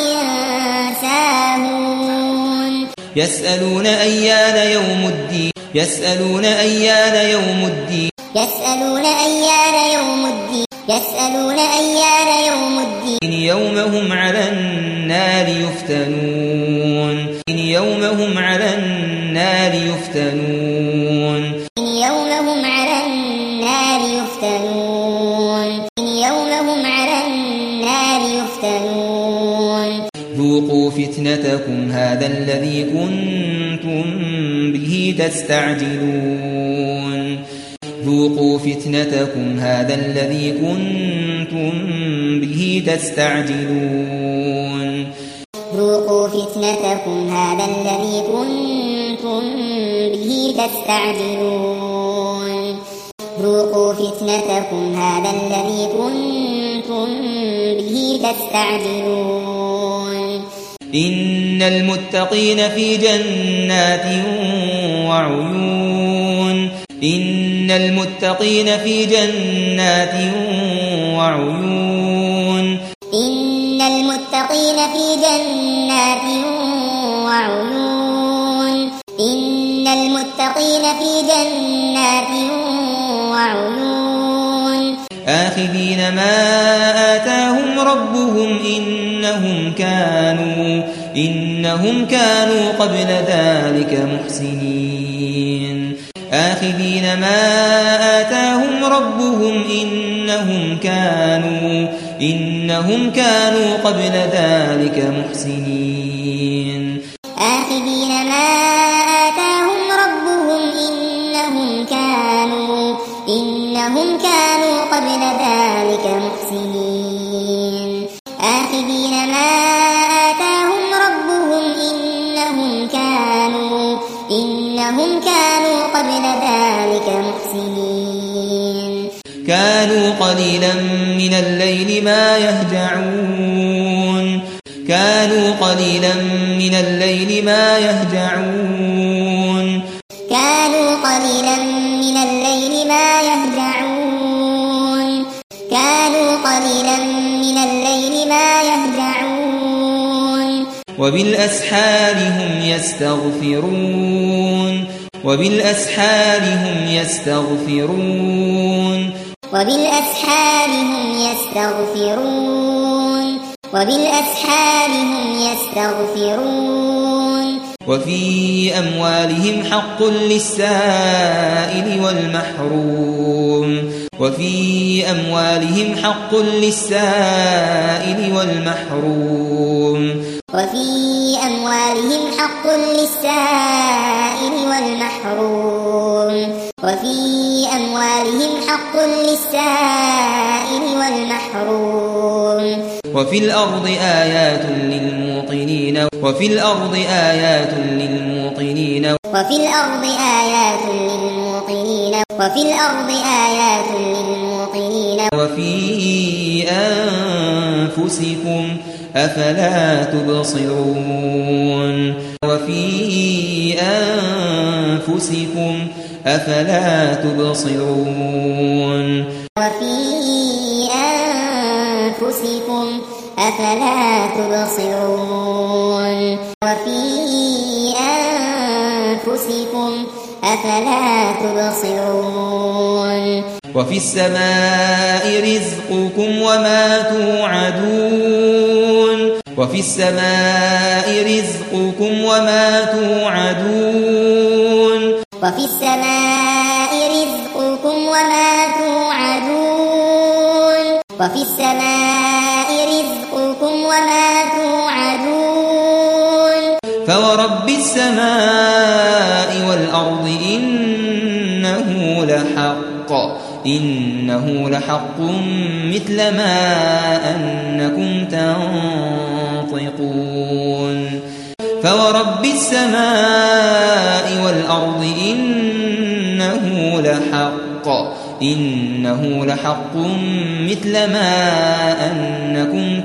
ساهون يسألون أيان يوم الدين يسألون أيان يوم الدين يسألون أيان يوم الدين يسألون أيان يوم الدين يوم هم على النار يفتنون يوم هم على النار يفتنون يوم هم على النار يفتنون يوم هم على النار يفتنون ذوقوا فتنتكم هذا الذي كنتم به تستعجلون ذوقوا فتنتكم هذا الذي كنتم به تستعجلون ذوقوا فتنتكم هذا الذي كنتم به تستعجلون ذوقوا فتنتكم هذا الذي كنتم به تستعجلون إن المتقين في جنات وعيون إن المتقين في جنات وعيون إن المتقين في جنات ما آتاهم ربهم إنهم كانوا إنهم كانوا قبل ذلك محسنين آخذين ما آتاهم ربهم إنهم كانوا إنهم كانوا قبل ذلك محسنين آخذين ما آتاهم ربهم إنهم كانوا إنهم كانوا قبل ذلك محسنين آخذين ما آتاهم ربهم إنهم كانوا إنهم كانوا قبل ذلك محسنين كانوا قليلا من الليل ما يهجعون كانوا قليلا من الليل ما يهجعون كانوا قليلا من الليل ما يهجعون كانوا قليلا من الليل ما يهجعون وبالأسحار هم يستغفرون وبالأسحار هم يستغفرون وبالأسحار هم يستغفرون وبالأسحار هم يستغفرون وفي أموالهم حق للسائل والمحروم وفي أموالهم حق للسائل والمحروم وفي أموالهم حق للسائل والمحروم وفي أموالهم حق للسائل والمحروم وفي الأرض آيات للموقنين وفي الأرض آيات للموقنين وفي الأرض آيات للموقنين وفي الأرض آيات للموقنين وفي أنفسكم أفلا تبصرون وفي أنفسكم أفلا تبصرون وفي أنفسكم أفلا تبصرون وفي أنفسكم أفلا تبصرون وفي السماء رزقكم وما توعدون وفي السماء رزقكم وما توعدون وفي السماء رزقكم وما توعدون وفي السماء رزقكم وما توعدون فورب السماء والأرض إنه لحق إنه لحق مثل ما أنكم تنطقون فورب السماء والأرض إنه لحق إنه لحق مثل ما أنكم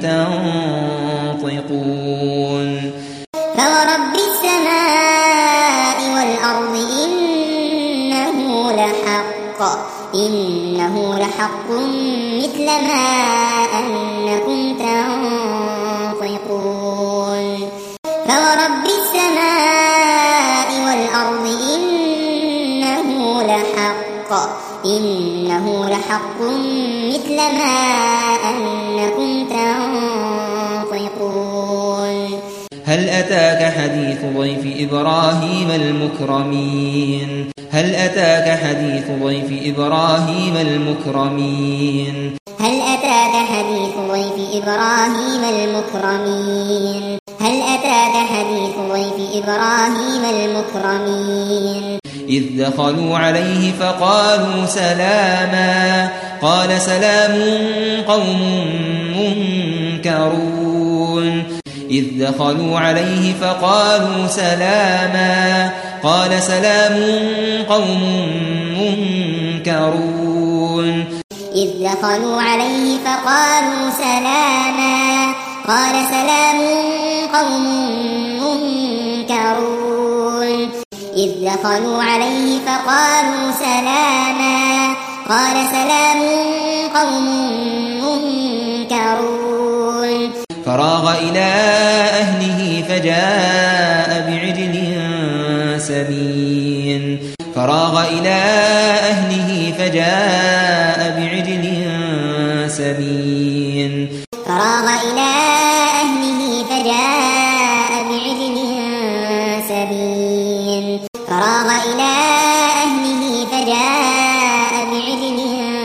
تنطقون فورب السماء والأرض إنه لحق إنه لحق مثل ما أنكم تنطقون فورب السماء والأرض إنه لحق إنه لحق مثل ما أنكم تنطقون هل أتاك حديث ضيف إبراهيم المكرمين هل أتاك حديث ضيف إبراهيم المكرمين هل أتاك حديث ضيف إبراهيم المكرمين هل أتاك حديث ضيف إبراهيم المكرمين إذ دخلوا عليه فقالوا سلاما قال سلام قوم منكرون إذ دخلوا عليه فقالوا سلاما قال سلام قوم منكرون إذ دخلوا عليه فقالوا سلاما قال سلام قوم منكرون إذ دخلوا عليه فقالوا سلاما قال سلام قوم منكرون فراغ إلى أهله فجاء بعجل سمين فراغ إلى أهله فجاء بعجل سمين فراغ إلى أهله فجاء بعجل سمين فراغ إلى أهله فجاء بعجل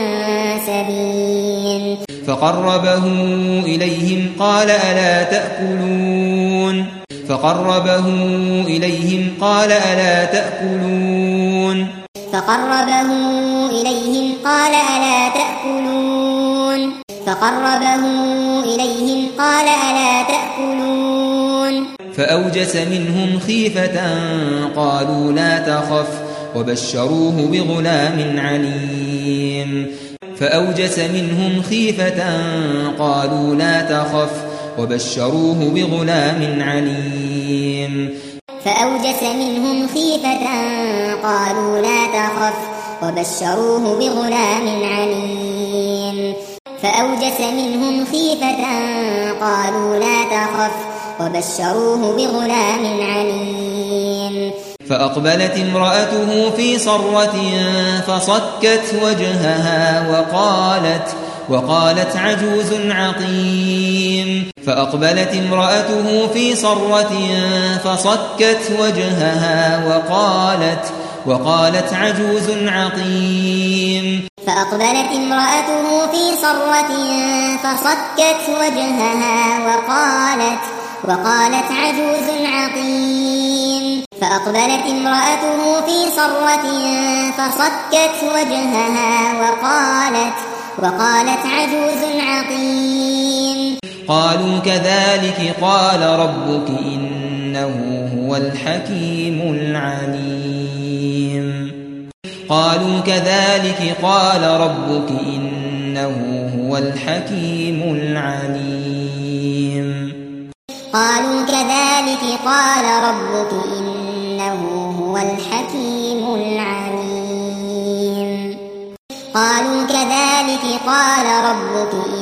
سمين فقربه إليهم قال ألا تأكلون فقربه إليهم قال ألا تأكلون فقربه إليهم قال ألا تأكلون فقربه إليهم قال ألا تأكلون فأوجس منهم خيفة قالوا لا تخف وبشروه بغلام عليم فأوجس منهم خيفة قالوا لا تخف وبشروه بغلام عليم فأوجس منهم خيفة قالوا لا تخف وبشروه بغلام عليم فأوجس منهم خيفة قالوا لا تخف وبشروه بغلام عليم فأقبلت امرأته في صرة فصكت وجهها وقالت وقالت عجوز عقيم فأقبلت امرأته في صرة فصكت وجهها وقالت وقالت عجوز عقيم فأقبلت امرأته في صرة فصكت وجهها وقالت وقالت عجوز عقيم فأقبلت امرأته في صرة فصكت وجهها وقالت وقالت عجوز عقيم قالوا كذلك قال ربك إنه هو الحكيم العليم قالوا كذلك قال ربك إنه هو الحكيم العليم قالوا كذلك قال ربك إنه هو الحكيم العليم قالوا كذلك قال ربك